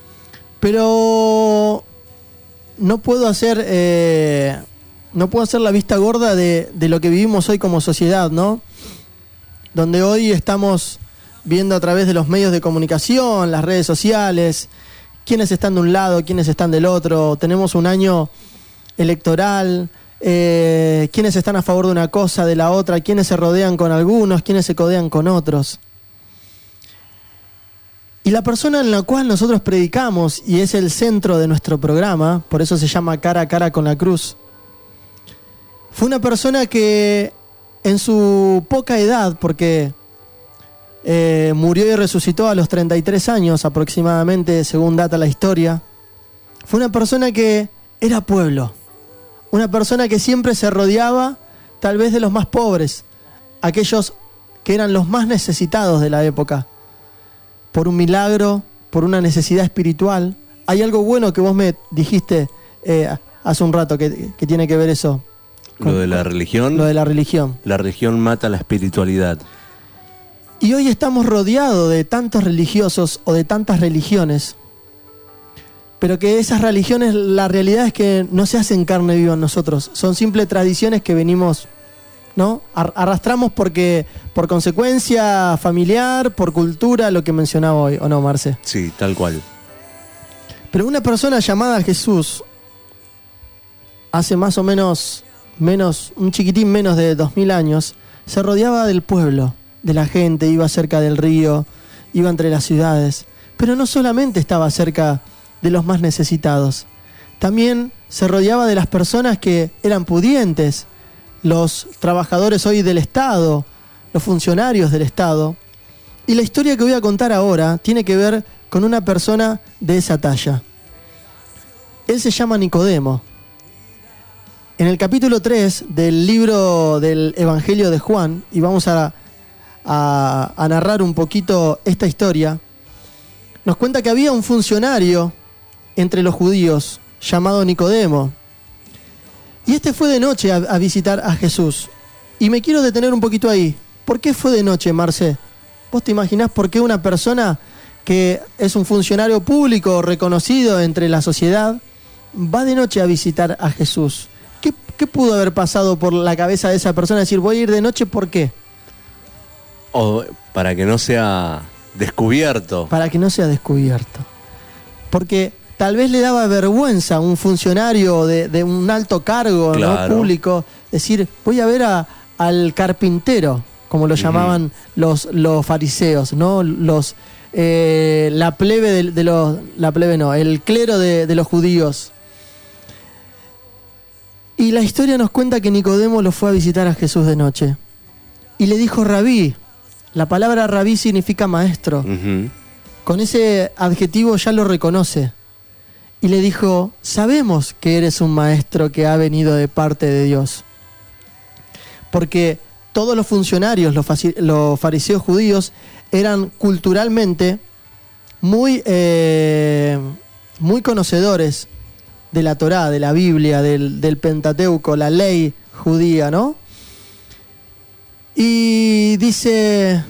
Pero no puedo hacer eh, no puedo hacer la vista gorda de, de lo que vivimos hoy como sociedad, ¿no? Donde hoy estamos viendo a través de los medios de comunicación, las redes sociales, quiénes están de un lado, quiénes están del otro. Tenemos un año electoral, eh, quiénes están a favor de una cosa, de la otra, quiénes se rodean con algunos, quiénes se codean con otros. Y la persona en la cual nosotros predicamos, y es el centro de nuestro programa, por eso se llama Cara a Cara con la Cruz, fue una persona que en su poca edad, porque eh, murió y resucitó a los treinta y tres años aproximadamente, según data la historia, fue una persona que era pueblo, una persona que siempre se rodeaba tal vez de los más pobres, aquellos que eran los más necesitados de la época, por un milagro, por una necesidad espiritual. Hay algo bueno que vos me dijiste eh, hace un rato que, que tiene que ver eso. Lo de la religión. Lo de la religión. La religión mata la espiritualidad. Y hoy estamos rodeados de tantos religiosos o de tantas religiones, pero que esas religiones, la realidad es que no se hacen carne viva en nosotros. Son simples tradiciones que venimos, ¿no? Ar- arrastramos porque por consecuencia familiar, por cultura, lo que mencionaba hoy, ¿o no, Marce? Sí, tal cual. Pero una persona llamada Jesús, hace más o menos, menos un chiquitín menos de dos mil años, se rodeaba del pueblo, de la gente, iba cerca del río, iba entre las ciudades. Pero no solamente estaba cerca de los más necesitados, también se rodeaba de las personas que eran pudientes, los trabajadores hoy del Estado, los funcionarios del Estado. Y la historia que voy a contar ahora tiene que ver con una persona de esa talla. Él se llama Nicodemo. En el capítulo tres del libro del Evangelio de Juan, y vamos a, a, a narrar un poquito esta historia, nos cuenta que había un funcionario entre los judíos llamado Nicodemo. Y este fue de noche a, a visitar a Jesús. Y me quiero detener un poquito ahí. ¿Por qué fue de noche, Marce? ¿Vos te imaginás por qué una persona que es un funcionario público reconocido entre la sociedad va de noche a visitar a Jesús? ¿Qué, qué pudo haber pasado por la cabeza de esa persona? Decir, voy a ir de noche, ¿por qué? O para que no sea descubierto. Para que no sea descubierto. Porque tal vez le daba vergüenza a un funcionario de, de un alto cargo, Claro. ¿no? Público, decir, voy a ver a, al carpintero, como lo llamaban uh-huh. los, los fariseos, ¿no? Los, eh, la plebe de, de los, la plebe no, el clero de, de los judíos. Y la historia nos cuenta que Nicodemo lo fue a visitar a Jesús de noche. Y le dijo rabí. La palabra rabí significa maestro. Uh-huh. Con ese adjetivo ya lo reconoce. Y le dijo, sabemos que eres un maestro que ha venido de parte de Dios. Porque todos los funcionarios, los, faci- los fariseos judíos, eran culturalmente muy, eh, muy conocedores de la Torá, de la Biblia, del, del Pentateuco, la ley judía, ¿no? Y dice,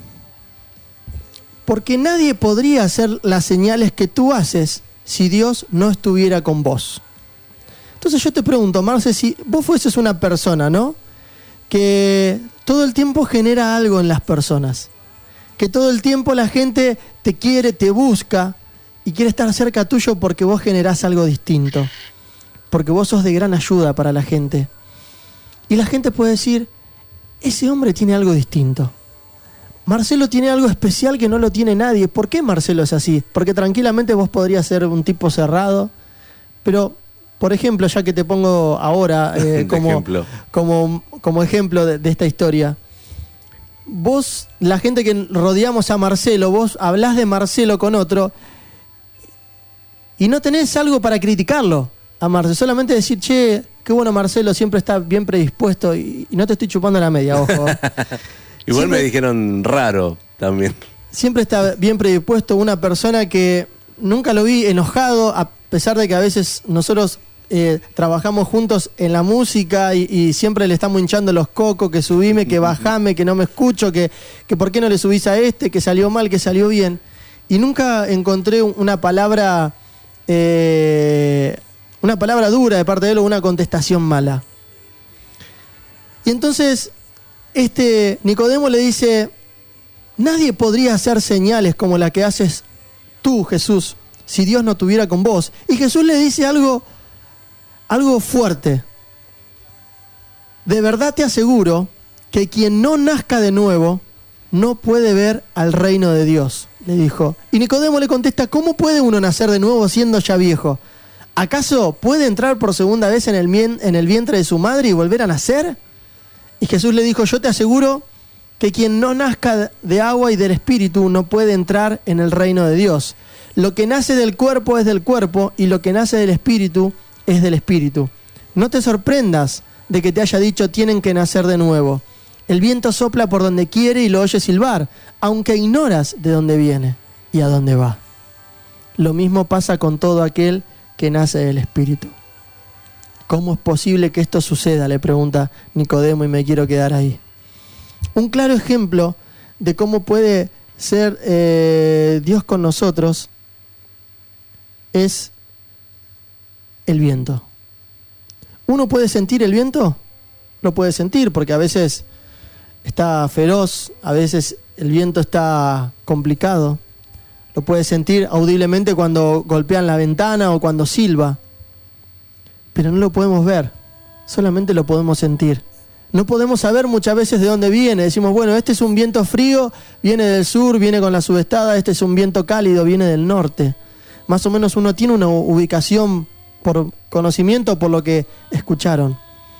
porque nadie podría hacer las señales que tú haces si Dios no estuviera con vos. Entonces yo te pregunto, Marce, si vos fueses una persona, ¿no?, que todo el tiempo genera algo en las personas, que todo el tiempo la gente te quiere, te busca y quiere estar cerca tuyo porque vos generás algo distinto, porque vos sos de gran ayuda para la gente. Y la gente puede decir, ese hombre tiene algo distinto. Marcelo tiene algo especial que no lo tiene nadie. ¿Por qué Marcelo es así? Porque tranquilamente vos podrías ser un tipo cerrado, pero... Por ejemplo, ya que te pongo ahora eh, como, ejemplo. como como ejemplo de, de esta historia, vos, la gente que rodeamos a Marcelo, vos hablás de Marcelo con otro y no tenés algo para criticarlo a Marcelo, solamente decir, che, qué bueno Marcelo, siempre está bien predispuesto y, y no te estoy chupando la media, ojo. Igual siempre, me dijeron raro también. Siempre está bien predispuesto, una persona que nunca lo vi enojado, a pesar de que a veces nosotros... Eh, trabajamos juntos en la música y, y siempre le estamos hinchando los cocos, que subime, que bajame, que no me escucho, que, que por qué no le subís a este, que salió mal, que salió bien. Y nunca encontré una palabra, eh, una palabra dura de parte de él o una contestación mala. Y entonces este Nicodemo le dice, nadie podría hacer señales como la que haces tú, Jesús, si Dios no estuviera con vos. Y Jesús le dice algo... Algo fuerte. De verdad te aseguro que quien no nazca de nuevo no puede ver al reino de Dios, le dijo. Y Nicodemo le contesta, ¿cómo puede uno nacer de nuevo siendo ya viejo? ¿Acaso puede entrar por segunda vez en el, mien- en el vientre de su madre y volver a nacer? Y Jesús le dijo, yo te aseguro que quien no nazca de agua y del espíritu no puede entrar en el reino de Dios. Lo que nace del cuerpo es del cuerpo y lo que nace del espíritu es del espíritu. No te sorprendas de que te haya dicho tienen que nacer de nuevo. El viento sopla por donde quiere y lo oyes silbar, aunque ignoras de dónde viene y a dónde va. Lo mismo pasa con todo aquel que nace del espíritu. ¿Cómo es posible que esto suceda?, le pregunta Nicodemo, y me quiero quedar ahí. Un claro ejemplo de cómo puede ser eh, Dios con nosotros es el viento. ¿Uno puede sentir el viento? Lo puede sentir porque a veces está feroz, a veces el viento está complicado. Lo puede sentir audiblemente cuando golpean la ventana o cuando silba. Pero no lo podemos ver, solamente lo podemos sentir. No podemos saber muchas veces de dónde viene. Decimos, bueno, este es un viento frío, viene del sur, viene con la subestada, este es un viento cálido, viene del norte. Más o menos uno tiene una ubicación por conocimiento, por lo que escucharon.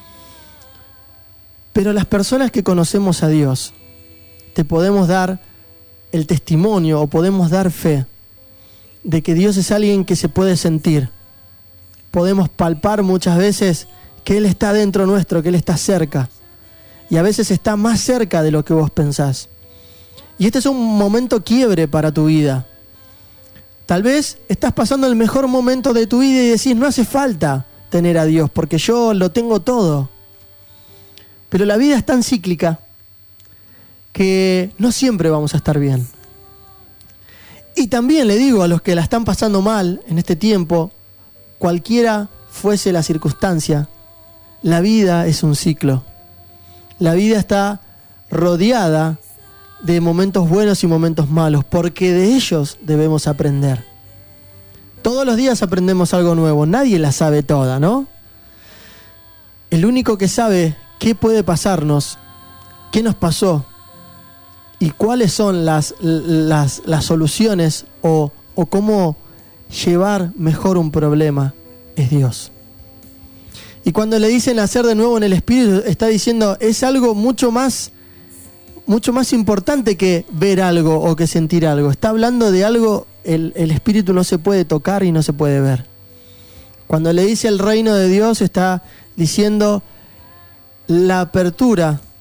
Pero las personas que conocemos a Dios, te podemos dar el testimonio o podemos dar fe de que Dios es alguien que se puede sentir. Podemos palpar muchas veces que Él está dentro nuestro, que Él está cerca. Y a veces está más cerca de lo que vos pensás. Y este es un momento quiebre para tu vida. Tal vez estás pasando el mejor momento de tu vida y decís, no hace falta tener a Dios, porque yo lo tengo todo. Pero la vida es tan cíclica que no siempre vamos a estar bien. Y también le digo a los que la están pasando mal en este tiempo, cualquiera fuese la circunstancia, la vida es un ciclo. La vida está rodeada de momentos buenos y momentos malos, porque de ellos debemos aprender. Todos los días aprendemos algo nuevo, nadie la sabe toda, ¿no? El único que sabe qué puede pasarnos, qué nos pasó y cuáles son las, las, las soluciones o, o cómo llevar mejor un problema es Dios. Y cuando le dicen nacer de nuevo en el Espíritu, está diciendo, es algo mucho más, mucho más importante que ver algo o que sentir algo. Está hablando de algo, el, el Espíritu no se puede tocar y no se puede ver. Cuando le dice el reino de Dios, está diciendo la apertura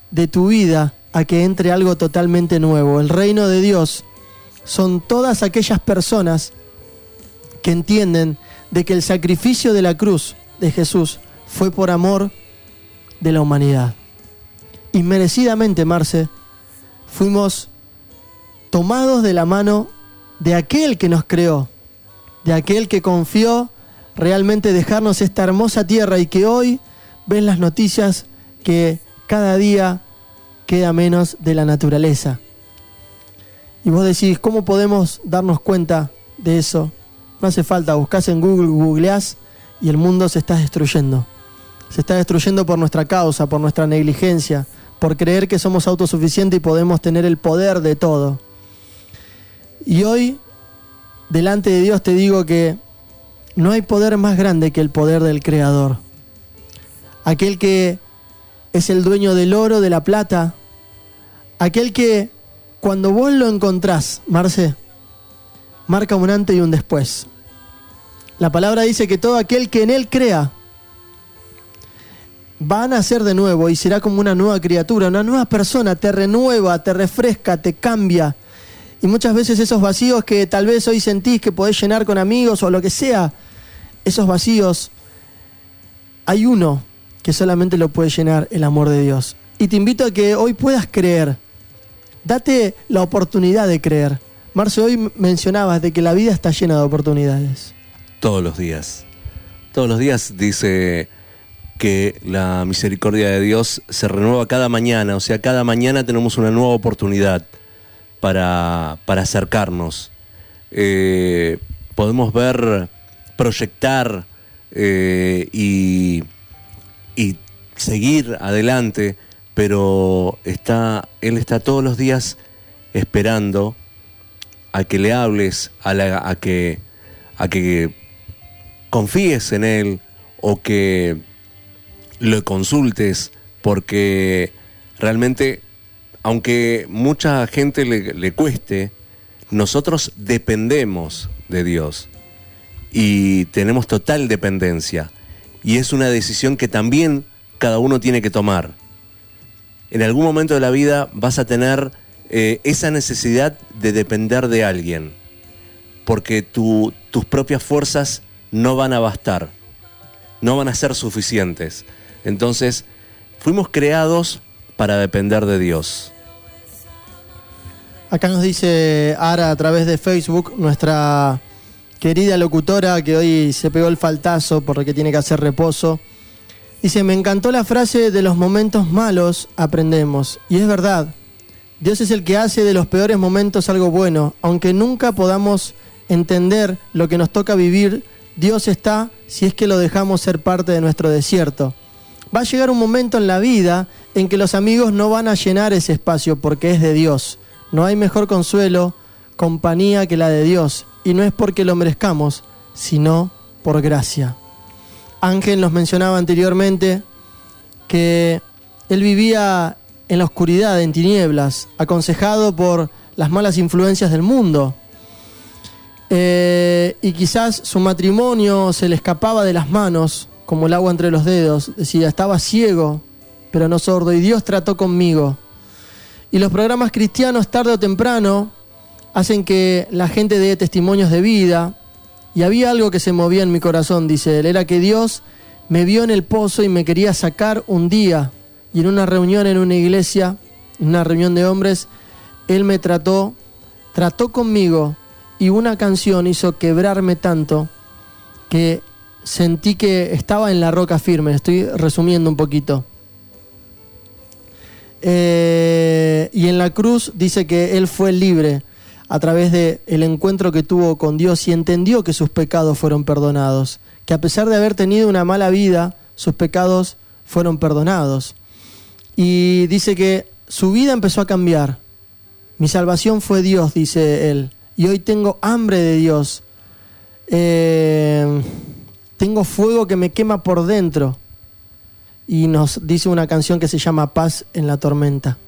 de tu vida a que entre algo totalmente nuevo. El reino de Dios son todas aquellas personas que entienden de que el sacrificio de la cruz de Jesús fue por amor de la humanidad. Inmerecidamente, Marce, fuimos tomados de la mano de aquel que nos creó, de aquel que confió realmente dejarnos esta hermosa tierra y que hoy ven las noticias que cada día queda menos de la naturaleza. Y vos decís, ¿cómo podemos darnos cuenta de eso? No hace falta, buscás en Google, googleás y el mundo se está destruyendo. Se está destruyendo por nuestra causa, por nuestra negligencia, por creer que somos autosuficientes y podemos tener el poder de todo. Y hoy, delante de Dios te digo que no hay poder más grande que el poder del Creador. Aquel que es el dueño del oro, de la plata. Aquel que cuando vos lo encontrás, Marce, marca un antes y un después. La palabra dice que todo aquel que en Él crea va a nacer de nuevo y será como una nueva criatura, una nueva persona, te renueva, te refresca, te cambia. Y muchas veces esos vacíos que tal vez hoy sentís que podés llenar con amigos o lo que sea, esos vacíos, hay uno que solamente lo puede llenar, el amor de Dios. Y te invito a que hoy puedas creer. Date la oportunidad de creer. Marce, hoy mencionabas de que la vida está llena de oportunidades. Todos los días. Todos los días dice que la misericordia de Dios se renueva cada mañana. O sea, cada mañana tenemos una nueva oportunidad para, para acercarnos. Eh, podemos ver, proyectar eh, y, y seguir adelante, pero está, Él está todos los días esperando a que le hables, a, la, a, que, a que confíes en Él o que lo consultes, porque realmente, aunque mucha gente le, le cueste, nosotros dependemos de Dios y tenemos total dependencia, y es una decisión que también cada uno tiene que tomar. En algún momento de la vida vas a tener eh, esa necesidad de depender de alguien, porque tu, tus propias fuerzas no van a bastar, no van a ser suficientes. Entonces, fuimos creados para depender de Dios. Acá nos dice Ara a través de Facebook, nuestra querida locutora que hoy se pegó el faltazo porque tiene que hacer reposo. Dice, me encantó la frase, de los momentos malos aprendemos. Y es verdad, Dios es el que hace de los peores momentos algo bueno. Aunque nunca podamos entender lo que nos toca vivir, Dios está si es que lo dejamos ser parte de nuestro desierto. Va a llegar un momento en la vida en que los amigos no van a llenar ese espacio porque es de Dios. No hay mejor consuelo, compañía que la de Dios. Y no es porque lo merezcamos, sino por gracia. Ángel nos mencionaba anteriormente que él vivía en la oscuridad, en tinieblas, aconsejado por las malas influencias del mundo. Eh, y quizás su matrimonio se le escapaba de las manos, como el agua entre los dedos. Decía, estaba ciego, pero no sordo, y Dios trató conmigo. Y los programas cristianos, tarde o temprano, hacen que la gente dé testimonios de vida. Y había algo que se movía en mi corazón, dice él, era que Dios me vio en el pozo y me quería sacar un día. Y en una reunión en una iglesia, en una reunión de hombres, Él me trató, trató conmigo, y una canción hizo quebrarme tanto que sentí que estaba en la roca firme. Estoy resumiendo un poquito. Eh, y en la cruz dice que Él fue libre a través del encuentro que tuvo con Dios y entendió que sus pecados fueron perdonados, que a pesar de haber tenido una mala vida, sus pecados fueron perdonados. Y dice que su vida empezó a cambiar. Mi salvación fue Dios, dice él, y hoy tengo hambre de Dios. Eh, tengo fuego que me quema por dentro. Y nos dice una canción que se llama Paz en la tormenta.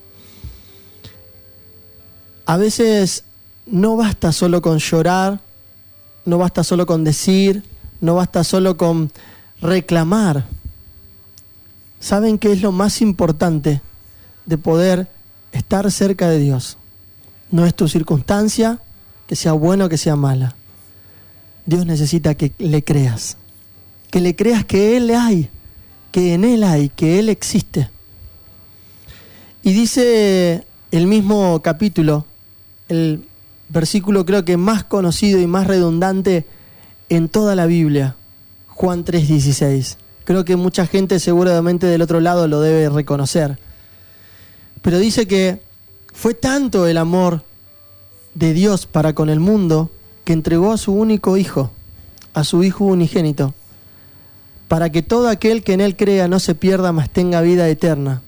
A veces no basta solo con llorar, no basta solo con decir, no basta solo con reclamar. ¿Saben qué es lo más importante de poder estar cerca de Dios. No es tu circunstancia, que sea buena o que sea mala. Dios necesita que le creas. Que le creas que Él hay, que en Él hay, que Él existe. Y dice el mismo capítulo, el versículo creo que más conocido y más redundante en toda la Biblia, Juan tres dieciséis. Creo que mucha gente seguramente del otro lado lo debe reconocer. Pero dice que fue tanto el amor de Dios para con el mundo que entregó a su único hijo, a su hijo unigénito, para que todo aquel que en Él crea no se pierda, mas tenga vida eterna.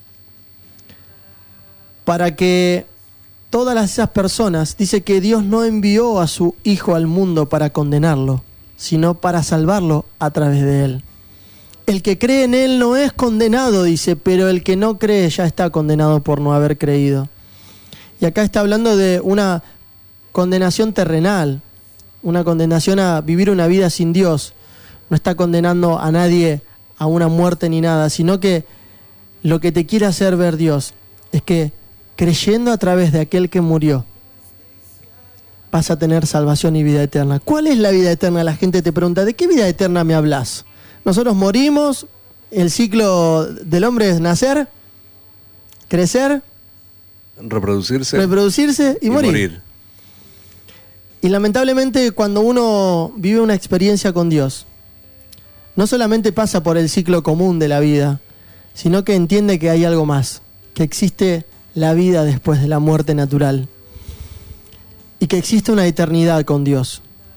Para que todas esas personas, dice que Dios no envió a su Hijo al mundo para condenarlo, sino para salvarlo a través de Él. El que cree en Él no es condenado, dice, pero el que no cree ya está condenado por no haber creído. Y acá está hablando de una condenación terrenal, una condenación a vivir una vida sin Dios. No está condenando a nadie a una muerte ni nada, sino que lo que te quiere hacer ver Dios es que creyendo a través de aquel que murió, vas a tener salvación y vida eterna. ¿Cuál es la vida eterna? La gente te pregunta, ¿de qué vida eterna me hablas? Nosotros morimos, el ciclo del hombre es nacer, crecer, reproducirse, reproducirse y, y morir. morir. Y lamentablemente cuando uno vive una experiencia con Dios, no solamente pasa por el ciclo común de la vida, sino que entiende que hay algo más, que existe la vida después de la muerte natural y que existe una eternidad con Dios.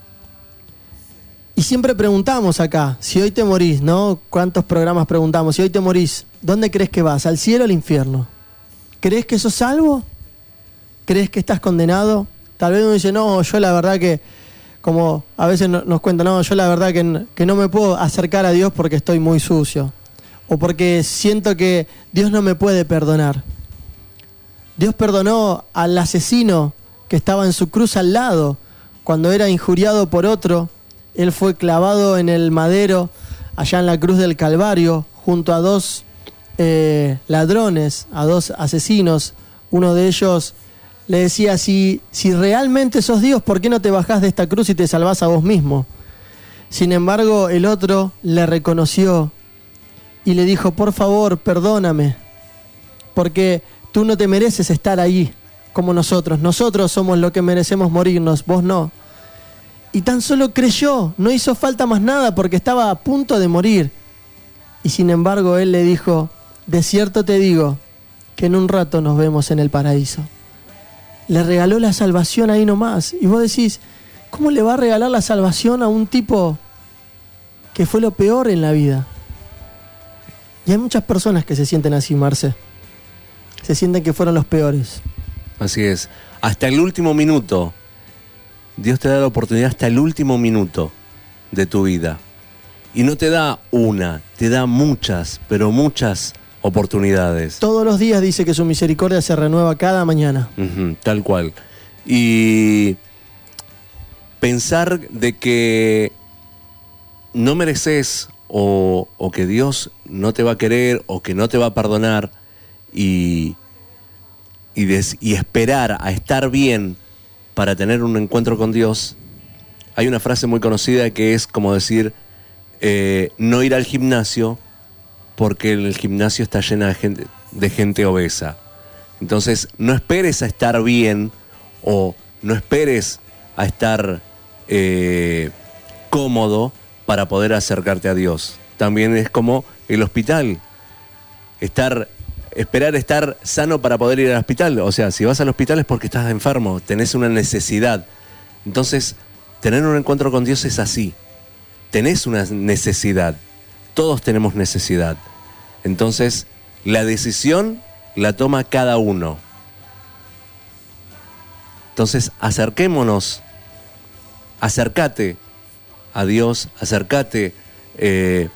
Y siempre preguntamos acá, si hoy te morís, ¿no? ¿Cuántos programas preguntamos? Si hoy te morís, ¿dónde crees que vas? ¿Al cielo o al infierno? ¿Crees que sos salvo? ¿Crees que estás condenado? Tal vez uno dice, no, yo la verdad que, como a veces nos cuentan, no, yo la verdad que, que no me puedo acercar a Dios porque estoy muy sucio. O porque siento que Dios no me puede perdonar. Dios perdonó al asesino que estaba en su cruz al lado, cuando era injuriado por otro. Él fue clavado en el madero, allá en la cruz del Calvario, junto a dos eh, ladrones, a dos asesinos. Uno de ellos le decía, si, si realmente sos Dios, ¿por qué no te bajás de esta cruz y te salvás a vos mismo? Sin embargo, el otro le reconoció y le dijo, por favor, perdóname, porque tú no te mereces estar ahí como nosotros. Nosotros somos los que merecemos morirnos, vos no. Y tan solo creyó, no hizo falta más nada porque estaba a punto de morir. Y sin embargo él le dijo, de cierto te digo que en un rato nos vemos en el paraíso. Le regaló la salvación ahí nomás. Y vos decís, ¿cómo le va a regalar la salvación a un tipo que fue lo peor en la vida? Y hay muchas personas que se sienten así, Marce. Se sienten que fueron los peores. Así es. Hasta el último minuto. Dios te da la oportunidad hasta el último minuto de tu vida. Y no te da una, te da muchas, pero muchas oportunidades. Todos los días dice que su misericordia se renueva cada mañana. Uh-huh, tal cual. Y pensar de que no mereces o, o que Dios no te va a querer o que no te va a perdonar y, y, des, y esperar a estar bien para tener un encuentro con Dios. Hay una frase muy conocida que es como decir, eh, no ir al gimnasio porque el gimnasio está lleno de gente, de gente obesa. Entonces, no esperes a estar bien o no esperes a estar eh, cómodo para poder acercarte a Dios. También es como el hospital. Estar... Esperar estar sano para poder ir al hospital. O sea, si vas al hospital es porque estás enfermo, tenés una necesidad. Entonces, tener un encuentro con Dios es así. Tenés una necesidad. Todos tenemos necesidad. Entonces, la decisión la toma cada uno. Entonces, acerquémonos. Acércate a Dios, acércate eh,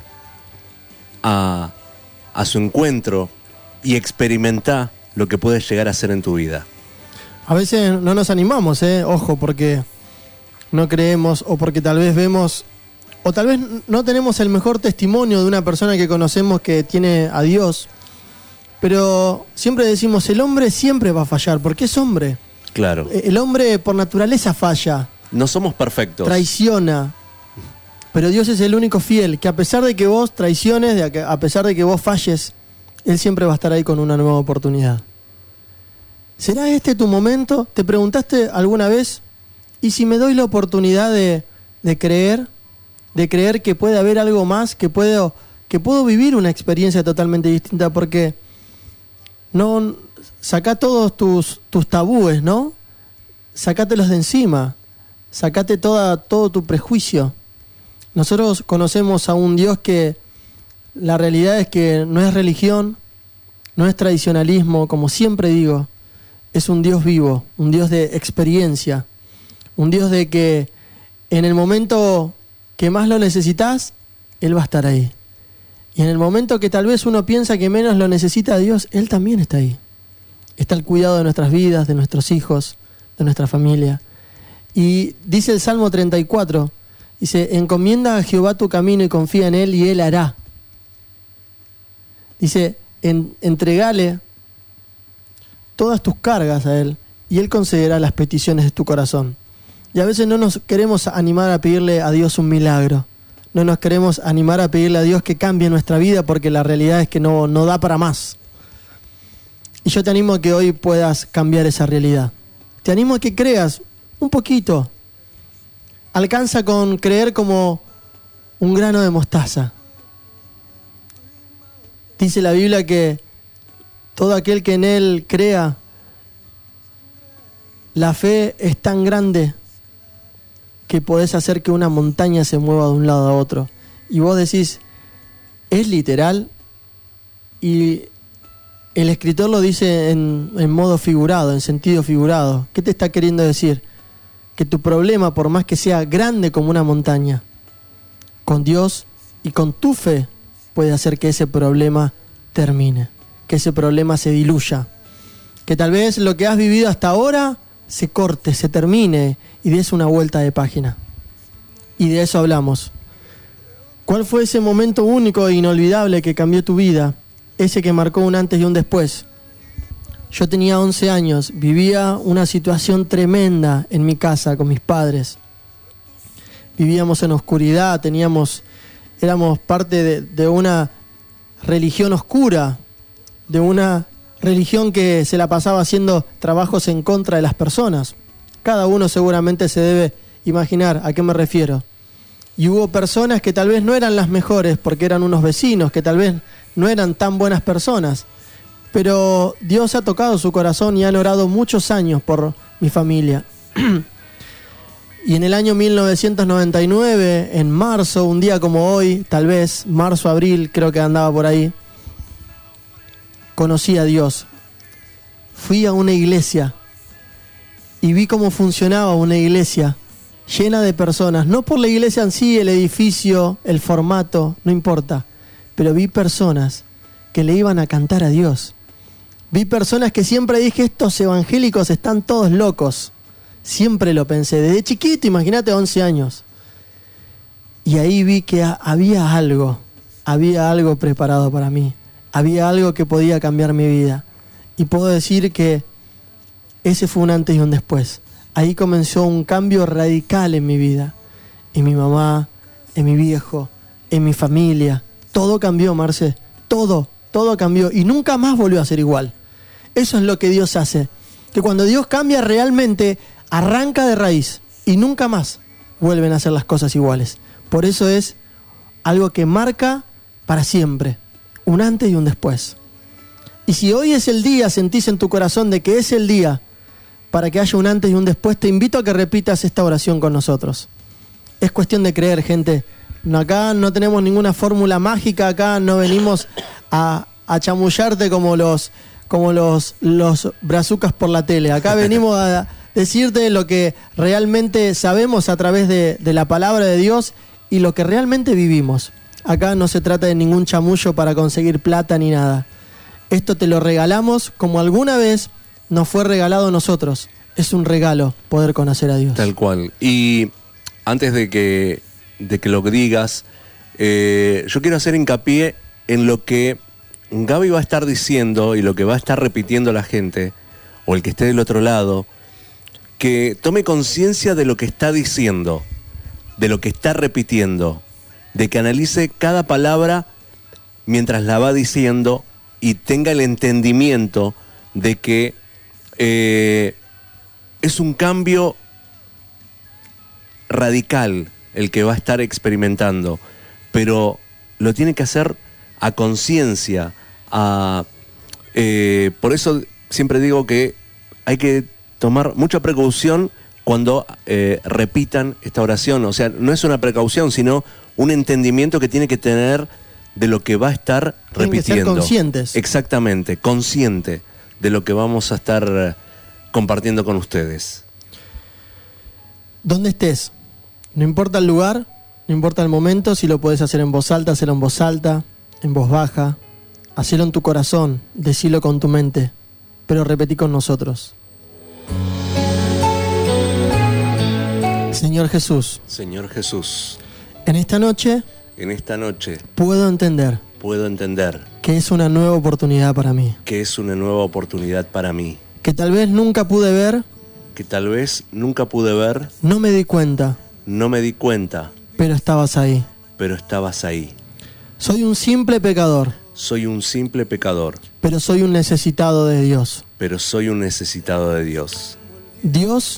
a, a su encuentro. Y experimenta lo que puedes llegar a hacer en tu vida. A veces no nos animamos, ¿eh? Ojo, porque no creemos o porque tal vez vemos, o tal vez no tenemos el mejor testimonio de una persona que conocemos que tiene a Dios. Pero siempre decimos, el hombre siempre va a fallar, porque es hombre. Claro. El hombre por naturaleza falla. No somos perfectos. Traiciona. Pero Dios es el único fiel, que a pesar de que vos traiciones, de que a pesar de que vos falles, Él siempre va a estar ahí con una nueva oportunidad. ¿Será este tu momento? ¿Te preguntaste alguna vez? ¿Y si me doy la oportunidad de, de creer? De creer que puede haber algo más, que puedo, que puedo vivir una experiencia totalmente distinta, porque no sacá todos tus, tus tabúes, ¿no? Sacátelos de encima, sacate toda, todo tu prejuicio. Nosotros conocemos a un Dios que la realidad es que no es religión, no es tradicionalismo, como siempre digo, es un Dios vivo, un Dios de experiencia, un Dios de que en el momento que más lo necesitas, Él va a estar ahí. Y en el momento que tal vez uno piensa que menos lo necesita a Dios, Él también está ahí. Está al cuidado de nuestras vidas, de nuestros hijos, de nuestra familia. Y dice el Salmo treinta y cuatro, dice, encomienda a Jehová tu camino y confía en Él y Él hará. Dice, en, entregale todas tus cargas a Él y Él concederá las peticiones de tu corazón. Y a veces no nos queremos animar a pedirle a Dios un milagro. No nos queremos animar a pedirle a Dios que cambie nuestra vida porque la realidad es que no, no da para más. Y yo te animo a que hoy puedas cambiar esa realidad. Te animo a que creas un poquito. Alcanza con creer como un grano de mostaza. Dice la Biblia que todo aquel que en Él crea, la fe es tan grande que podés hacer que una montaña se mueva de un lado a otro. Y vos decís, ¿es literal? Y el escritor lo dice en, en modo figurado, en sentido figurado. ¿Qué te está queriendo decir? Que tu problema, por más que sea grande como una montaña, con Dios y con tu fe puede hacer que ese problema termine, que ese problema se diluya, que tal vez lo que has vivido hasta ahora se corte, se termine y des una vuelta de página. Y de eso hablamos. ¿Cuál fue ese momento único e inolvidable que cambió tu vida? Ese que marcó un antes y un después. Yo tenía once años, vivía una situación tremenda en mi casa con mis padres. Vivíamos en oscuridad, teníamos, éramos parte de, de una religión oscura, de una religión que se la pasaba haciendo trabajos en contra de las personas. Cada uno seguramente se debe imaginar a qué me refiero. Y hubo personas que tal vez no eran las mejores porque eran unos vecinos, que tal vez no eran tan buenas personas. Pero Dios ha tocado su corazón y han orado muchos años por mi familia. Y en el año mil novecientos noventa y nueve, en marzo, un día como hoy, tal vez, marzo, abril, creo que andaba por ahí, conocí a Dios. Fui a una iglesia y vi cómo funcionaba una iglesia llena de personas. No por la iglesia en sí, el edificio, el formato, no importa. Pero vi personas que le iban a cantar a Dios. Vi personas que siempre dije, estos evangélicos están todos locos. Siempre lo pensé, desde chiquito, imagínate, once años. Y ahí vi que había algo, había algo preparado para mí. Había algo que podía cambiar mi vida. Y puedo decir que ese fue un antes y un después. Ahí comenzó un cambio radical en mi vida. En mi mamá, en mi viejo, en mi familia. Todo cambió, Marce. Todo, todo cambió. Y nunca más volvió a ser igual. Eso es lo que Dios hace. Que cuando Dios cambia realmente, arranca de raíz. Y nunca más vuelven a hacer las cosas iguales. Por eso es algo que marca para siempre. Un antes y un después. Y si hoy es el día, sentís en tu corazón de que es el día para que haya un antes y un después, te invito a que repitas esta oración con nosotros. Es cuestión de creer, gente. No, acá no tenemos ninguna fórmula mágica, acá no venimos a, a chamullarte como los, como los, los brazucas por la tele. Acá venimos a decirte lo que realmente sabemos a través de, de la palabra de Dios y lo que realmente vivimos. Acá no se trata de ningún chamullo para conseguir plata ni nada. Esto te lo regalamos como alguna vez nos fue regalado a nosotros. Es un regalo poder conocer a Dios. Tal cual. Y antes de que, de que lo digas, eh, yo quiero hacer hincapié en lo que Gaby va a estar diciendo, y lo que va a estar repitiendo la gente, o el que esté del otro lado, que tome conciencia de lo que está diciendo, de lo que está repitiendo, de que analice cada palabra mientras la va diciendo y tenga el entendimiento de que eh, es un cambio radical el que va a estar experimentando, pero lo tiene que hacer a conciencia. A, eh, por eso siempre digo que hay que tomar mucha precaución cuando eh, repitan esta oración. O sea, no es una precaución, sino un entendimiento que tiene que tener de lo que va a estar Tienen repitiendo. que ser conscientes. Exactamente, consciente de lo que vamos a estar eh, compartiendo con ustedes. Donde estés, no importa el lugar, no importa el momento, si lo puedes hacer en voz alta, hacelo en voz alta, en voz baja, hacelo en tu corazón, decilo con tu mente, pero repetí con nosotros. Señor Jesús, Señor Jesús, en esta noche en esta noche puedo entender puedo entender que es una nueva oportunidad para mí, que es una nueva oportunidad para mí, que tal vez nunca pude ver, que tal vez nunca pude ver, no me di cuenta, no me di cuenta, pero estabas ahí. pero estabas ahí. Soy un simple pecador, Soy un simple pecador, pero soy un necesitado de Dios. pero soy un necesitado de Dios. Dios,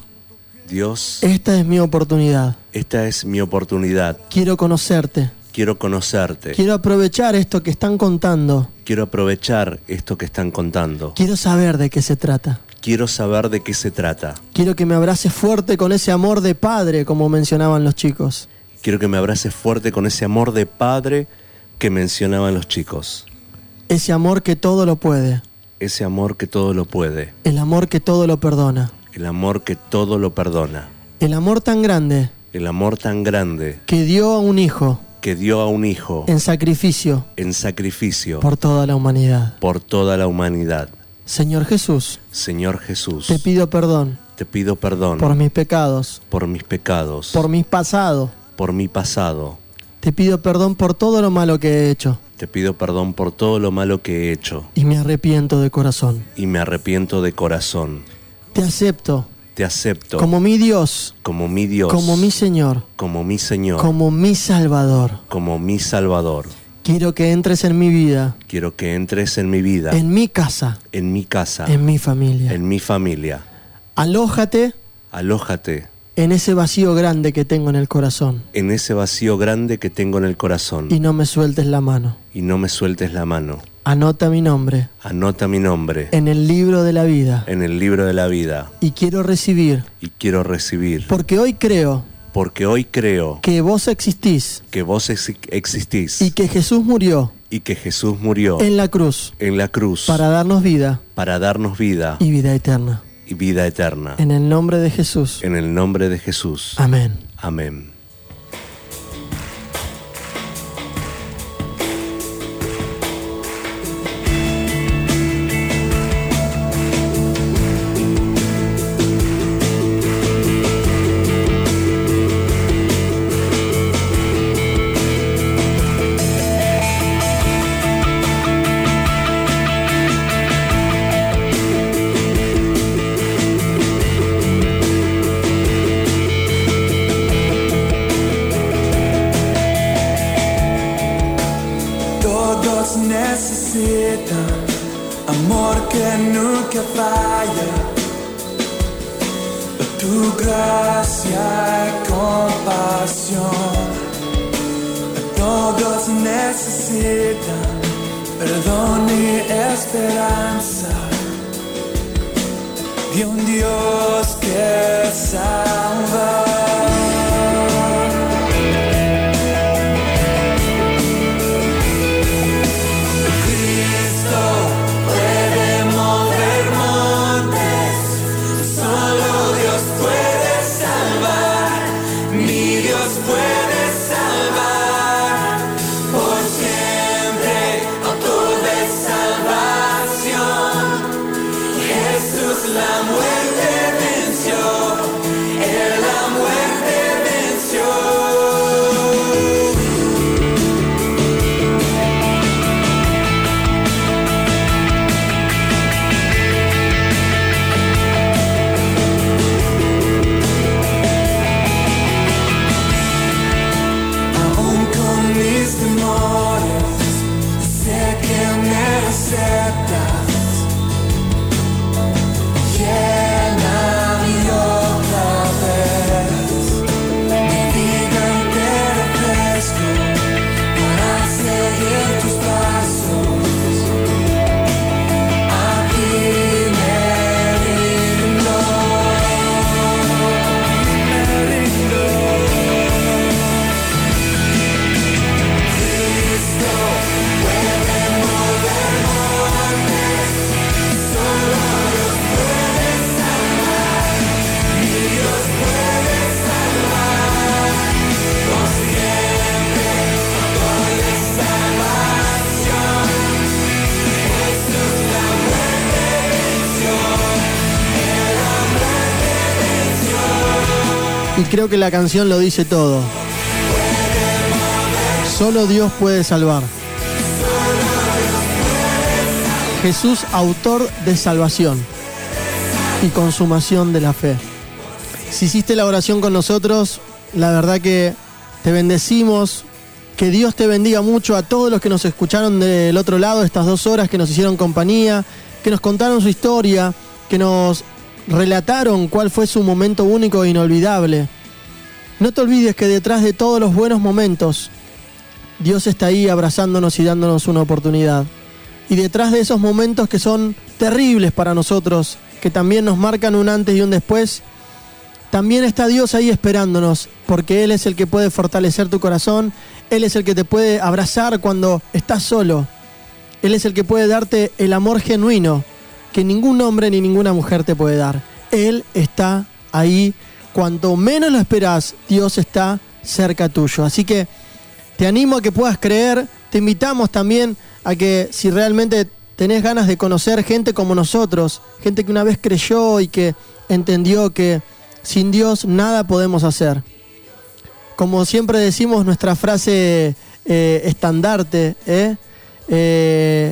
Dios, esta es mi oportunidad. esta es mi oportunidad. Quiero conocerte. Quiero conocerte. Quiero aprovechar esto que están contando. Quiero aprovechar esto que están contando. Quiero saber de qué se trata. Quiero saber de qué se trata. Quiero que me abraces fuerte con ese amor de padre, como mencionaban los chicos. Quiero que me abraces fuerte con ese amor de padre que mencionaban los chicos. Ese amor que todo lo puede. Ese amor que todo lo puede. El amor que todo lo perdona. El amor que todo lo perdona. El amor tan grande El amor tan grande que dio a un hijo que dio a un hijo en sacrificio en sacrificio por toda la humanidad. por toda la humanidad. Señor Jesús, Señor Jesús, te pido perdón te pido perdón por mis pecados, por mis pecados, por mi pasado. por mi pasado. Te pido perdón por todo lo malo que he hecho Te pido perdón por todo lo malo que he hecho y me arrepiento de corazón. y me arrepiento de corazón. Te acepto Te acepto como mi Dios, como mi Dios, como mi Señor, como mi Señor, como mi Salvador. como mi Salvador. Quiero que entres en mi vida, Quiero que entres en mi vida, en mi casa, en mi casa, en mi familia. en mi familia. Alójate Alójate en ese vacío grande que tengo en el corazón en ese vacío grande que tengo en el corazón y no me sueltes la mano. y no me sueltes la mano. Anota mi nombre Anota mi nombre en el libro de la vida en el libro de la vida y quiero recibir, y quiero recibir, porque hoy creo porque hoy creo que vos existís que vos ex- existís y que Jesús murió y que Jesús murió en la cruz en la cruz para darnos vida para darnos vida y vida eterna. y vida eterna. En el nombre de Jesús. En el nombre de Jesús. Amén. Amén. Todos necesitan amor que nunca falla, tu gracia y compasión. Todos necesitan perdón y esperanza de un Dios que salva. La muerte venció, aceptas. Lléname otra vez, mi vida entera ofrezco para seguir tus pasos. Aquí me rindo, me rindo. Cristo puede mover montes, solo Dios puede salvar, mi Dios puede salvar. Por siempre doy de salvación, Jesús la muerte venció, Él la muerte venció. Y creo que la canción lo dice todo. Solo Dios puede salvar. Jesús, autor de salvación y consumación de la fe. Si hiciste la oración con nosotros, la verdad que te bendecimos. Que Dios te bendiga mucho a todos los que nos escucharon del otro lado, estas dos horas que nos hicieron compañía, que nos contaron su historia, que nos relataron cuál fue su momento único e inolvidable. No te olvides que detrás de todos los buenos momentos, Dios está ahí abrazándonos y dándonos una oportunidad. Y detrás de esos momentos que son terribles para nosotros, que también nos marcan un antes y un después, también está Dios ahí esperándonos, porque Él es el que puede fortalecer tu corazón, Él es el que te puede abrazar cuando estás solo, Él es el que puede darte el amor genuino que ningún hombre ni ninguna mujer te puede dar. Él está ahí, cuanto menos lo esperás, Dios está cerca tuyo. Así que te animo a que puedas creer, te invitamos también a que si realmente tenés ganas de conocer gente como nosotros, gente que una vez creyó y que entendió que sin Dios nada podemos hacer. Como siempre decimos, nuestra frase eh, estandarte, ¿eh? Eh,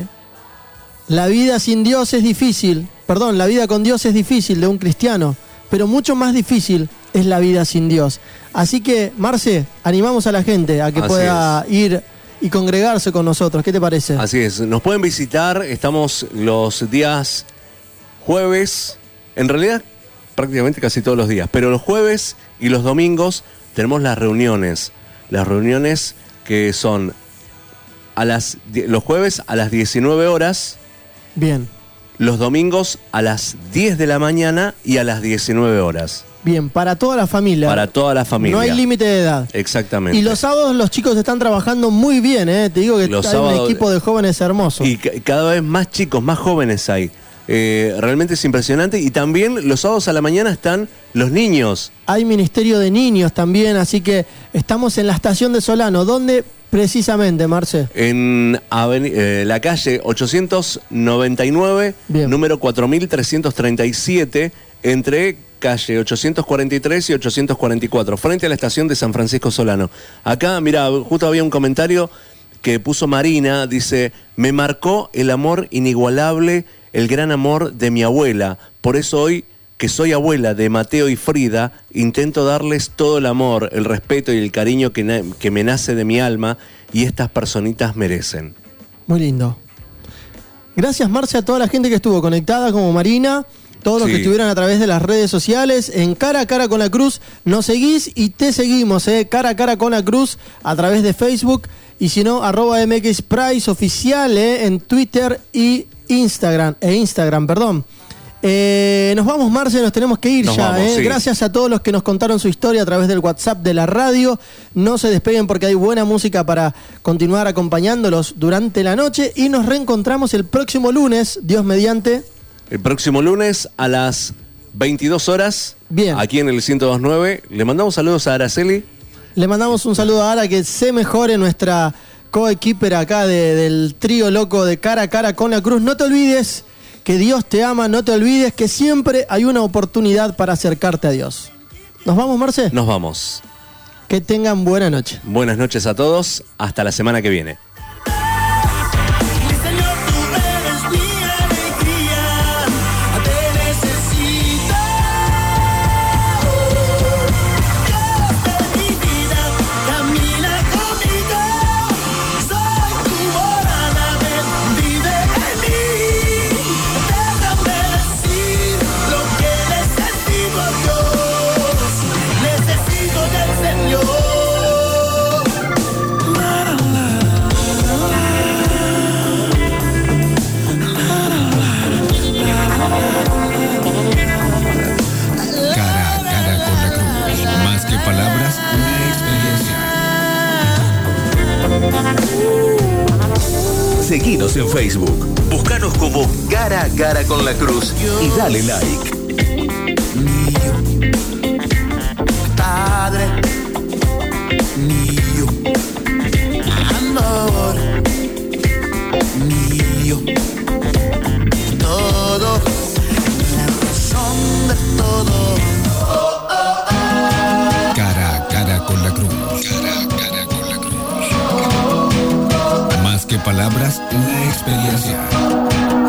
la vida sin Dios es difícil, perdón, la vida con Dios es difícil de un cristiano, pero mucho más difícil es la vida sin Dios. Así que, Marce, animamos a la gente a que Así pueda ir y congregarse con nosotros. ¿Qué te parece? Así es, nos pueden visitar, estamos los días jueves, en realidad prácticamente casi todos los días, pero los jueves y los domingos tenemos las reuniones, las reuniones que son a las los jueves a las diecinueve horas. Bien. Los domingos a las diez de la mañana y a las diecinueve horas. Bien, para toda la familia. Para toda la familia. No hay límite de edad. Exactamente. Y los sábados los chicos están trabajando muy bien, ¿eh? Te digo que Los hay sábados- un equipo de jóvenes hermoso. Y ca- cada vez más chicos, más jóvenes hay. Eh, realmente es impresionante. Y también los sábados a la mañana están los niños. Hay ministerio de niños también, así que estamos en la estación de Solano. ¿Dónde precisamente, Marce? En aveni- eh, la calle ochocientos noventa y nueve, número cuatro mil trescientos treinta y siete, entre calle ochocientos cuarenta y tres y ochocientos cuarenta y cuatro, frente a la estación de San Francisco Solano. Acá, mira, justo había un comentario que puso Marina, dice: me marcó el amor inigualable, el gran amor de mi abuela. Por eso hoy, que soy abuela de Mateo y Frida, intento darles todo el amor, el respeto y el cariño que, na- que me nace de mi alma y estas personitas merecen. Muy lindo. Gracias, Marce, a toda la gente que estuvo conectada, como Marina, todos los Sí. que estuvieron a través de las redes sociales, en Cara a Cara con la Cruz. Nos seguís y te seguimos, ¿eh? Cara a Cara con la Cruz a través de Facebook. Y si no, arroba M X Price oficial, ¿eh? En Twitter y Instagram, e Instagram, perdón. Eh, nos vamos, Marce, nos tenemos que ir Nos ya. vamos, ¿eh? sí. Gracias a todos los que nos contaron su historia a través del WhatsApp de la radio. No se despeguen porque hay buena música para continuar acompañándolos durante la noche. Y nos reencontramos el próximo lunes, Dios mediante. El próximo lunes a las veintidós horas, Bien. aquí en el ciento dos punto nueve. Le mandamos saludos a Araceli. Le mandamos un saludo a Ara, que se mejore, nuestra coequiper acá de- del trío loco de Cara a Cara con la Cruz. No te olvides que Dios te ama, no te olvides que siempre hay una oportunidad para acercarte a Dios. ¿Nos vamos, Marce? Nos vamos. Que tengan buena noche. Buenas noches a todos. Hasta la semana que viene. Camina conmigo, soy tu morada, ven, vive en mí. Seguinos en Facebook. Búscanos como Cara a Cara con la Cruz y dale like. Padre mío, amor mío, todo, la razón de todo. Cara a cara con la cruz. Cara a cara con la cruz. Más que palabras, la experiencia.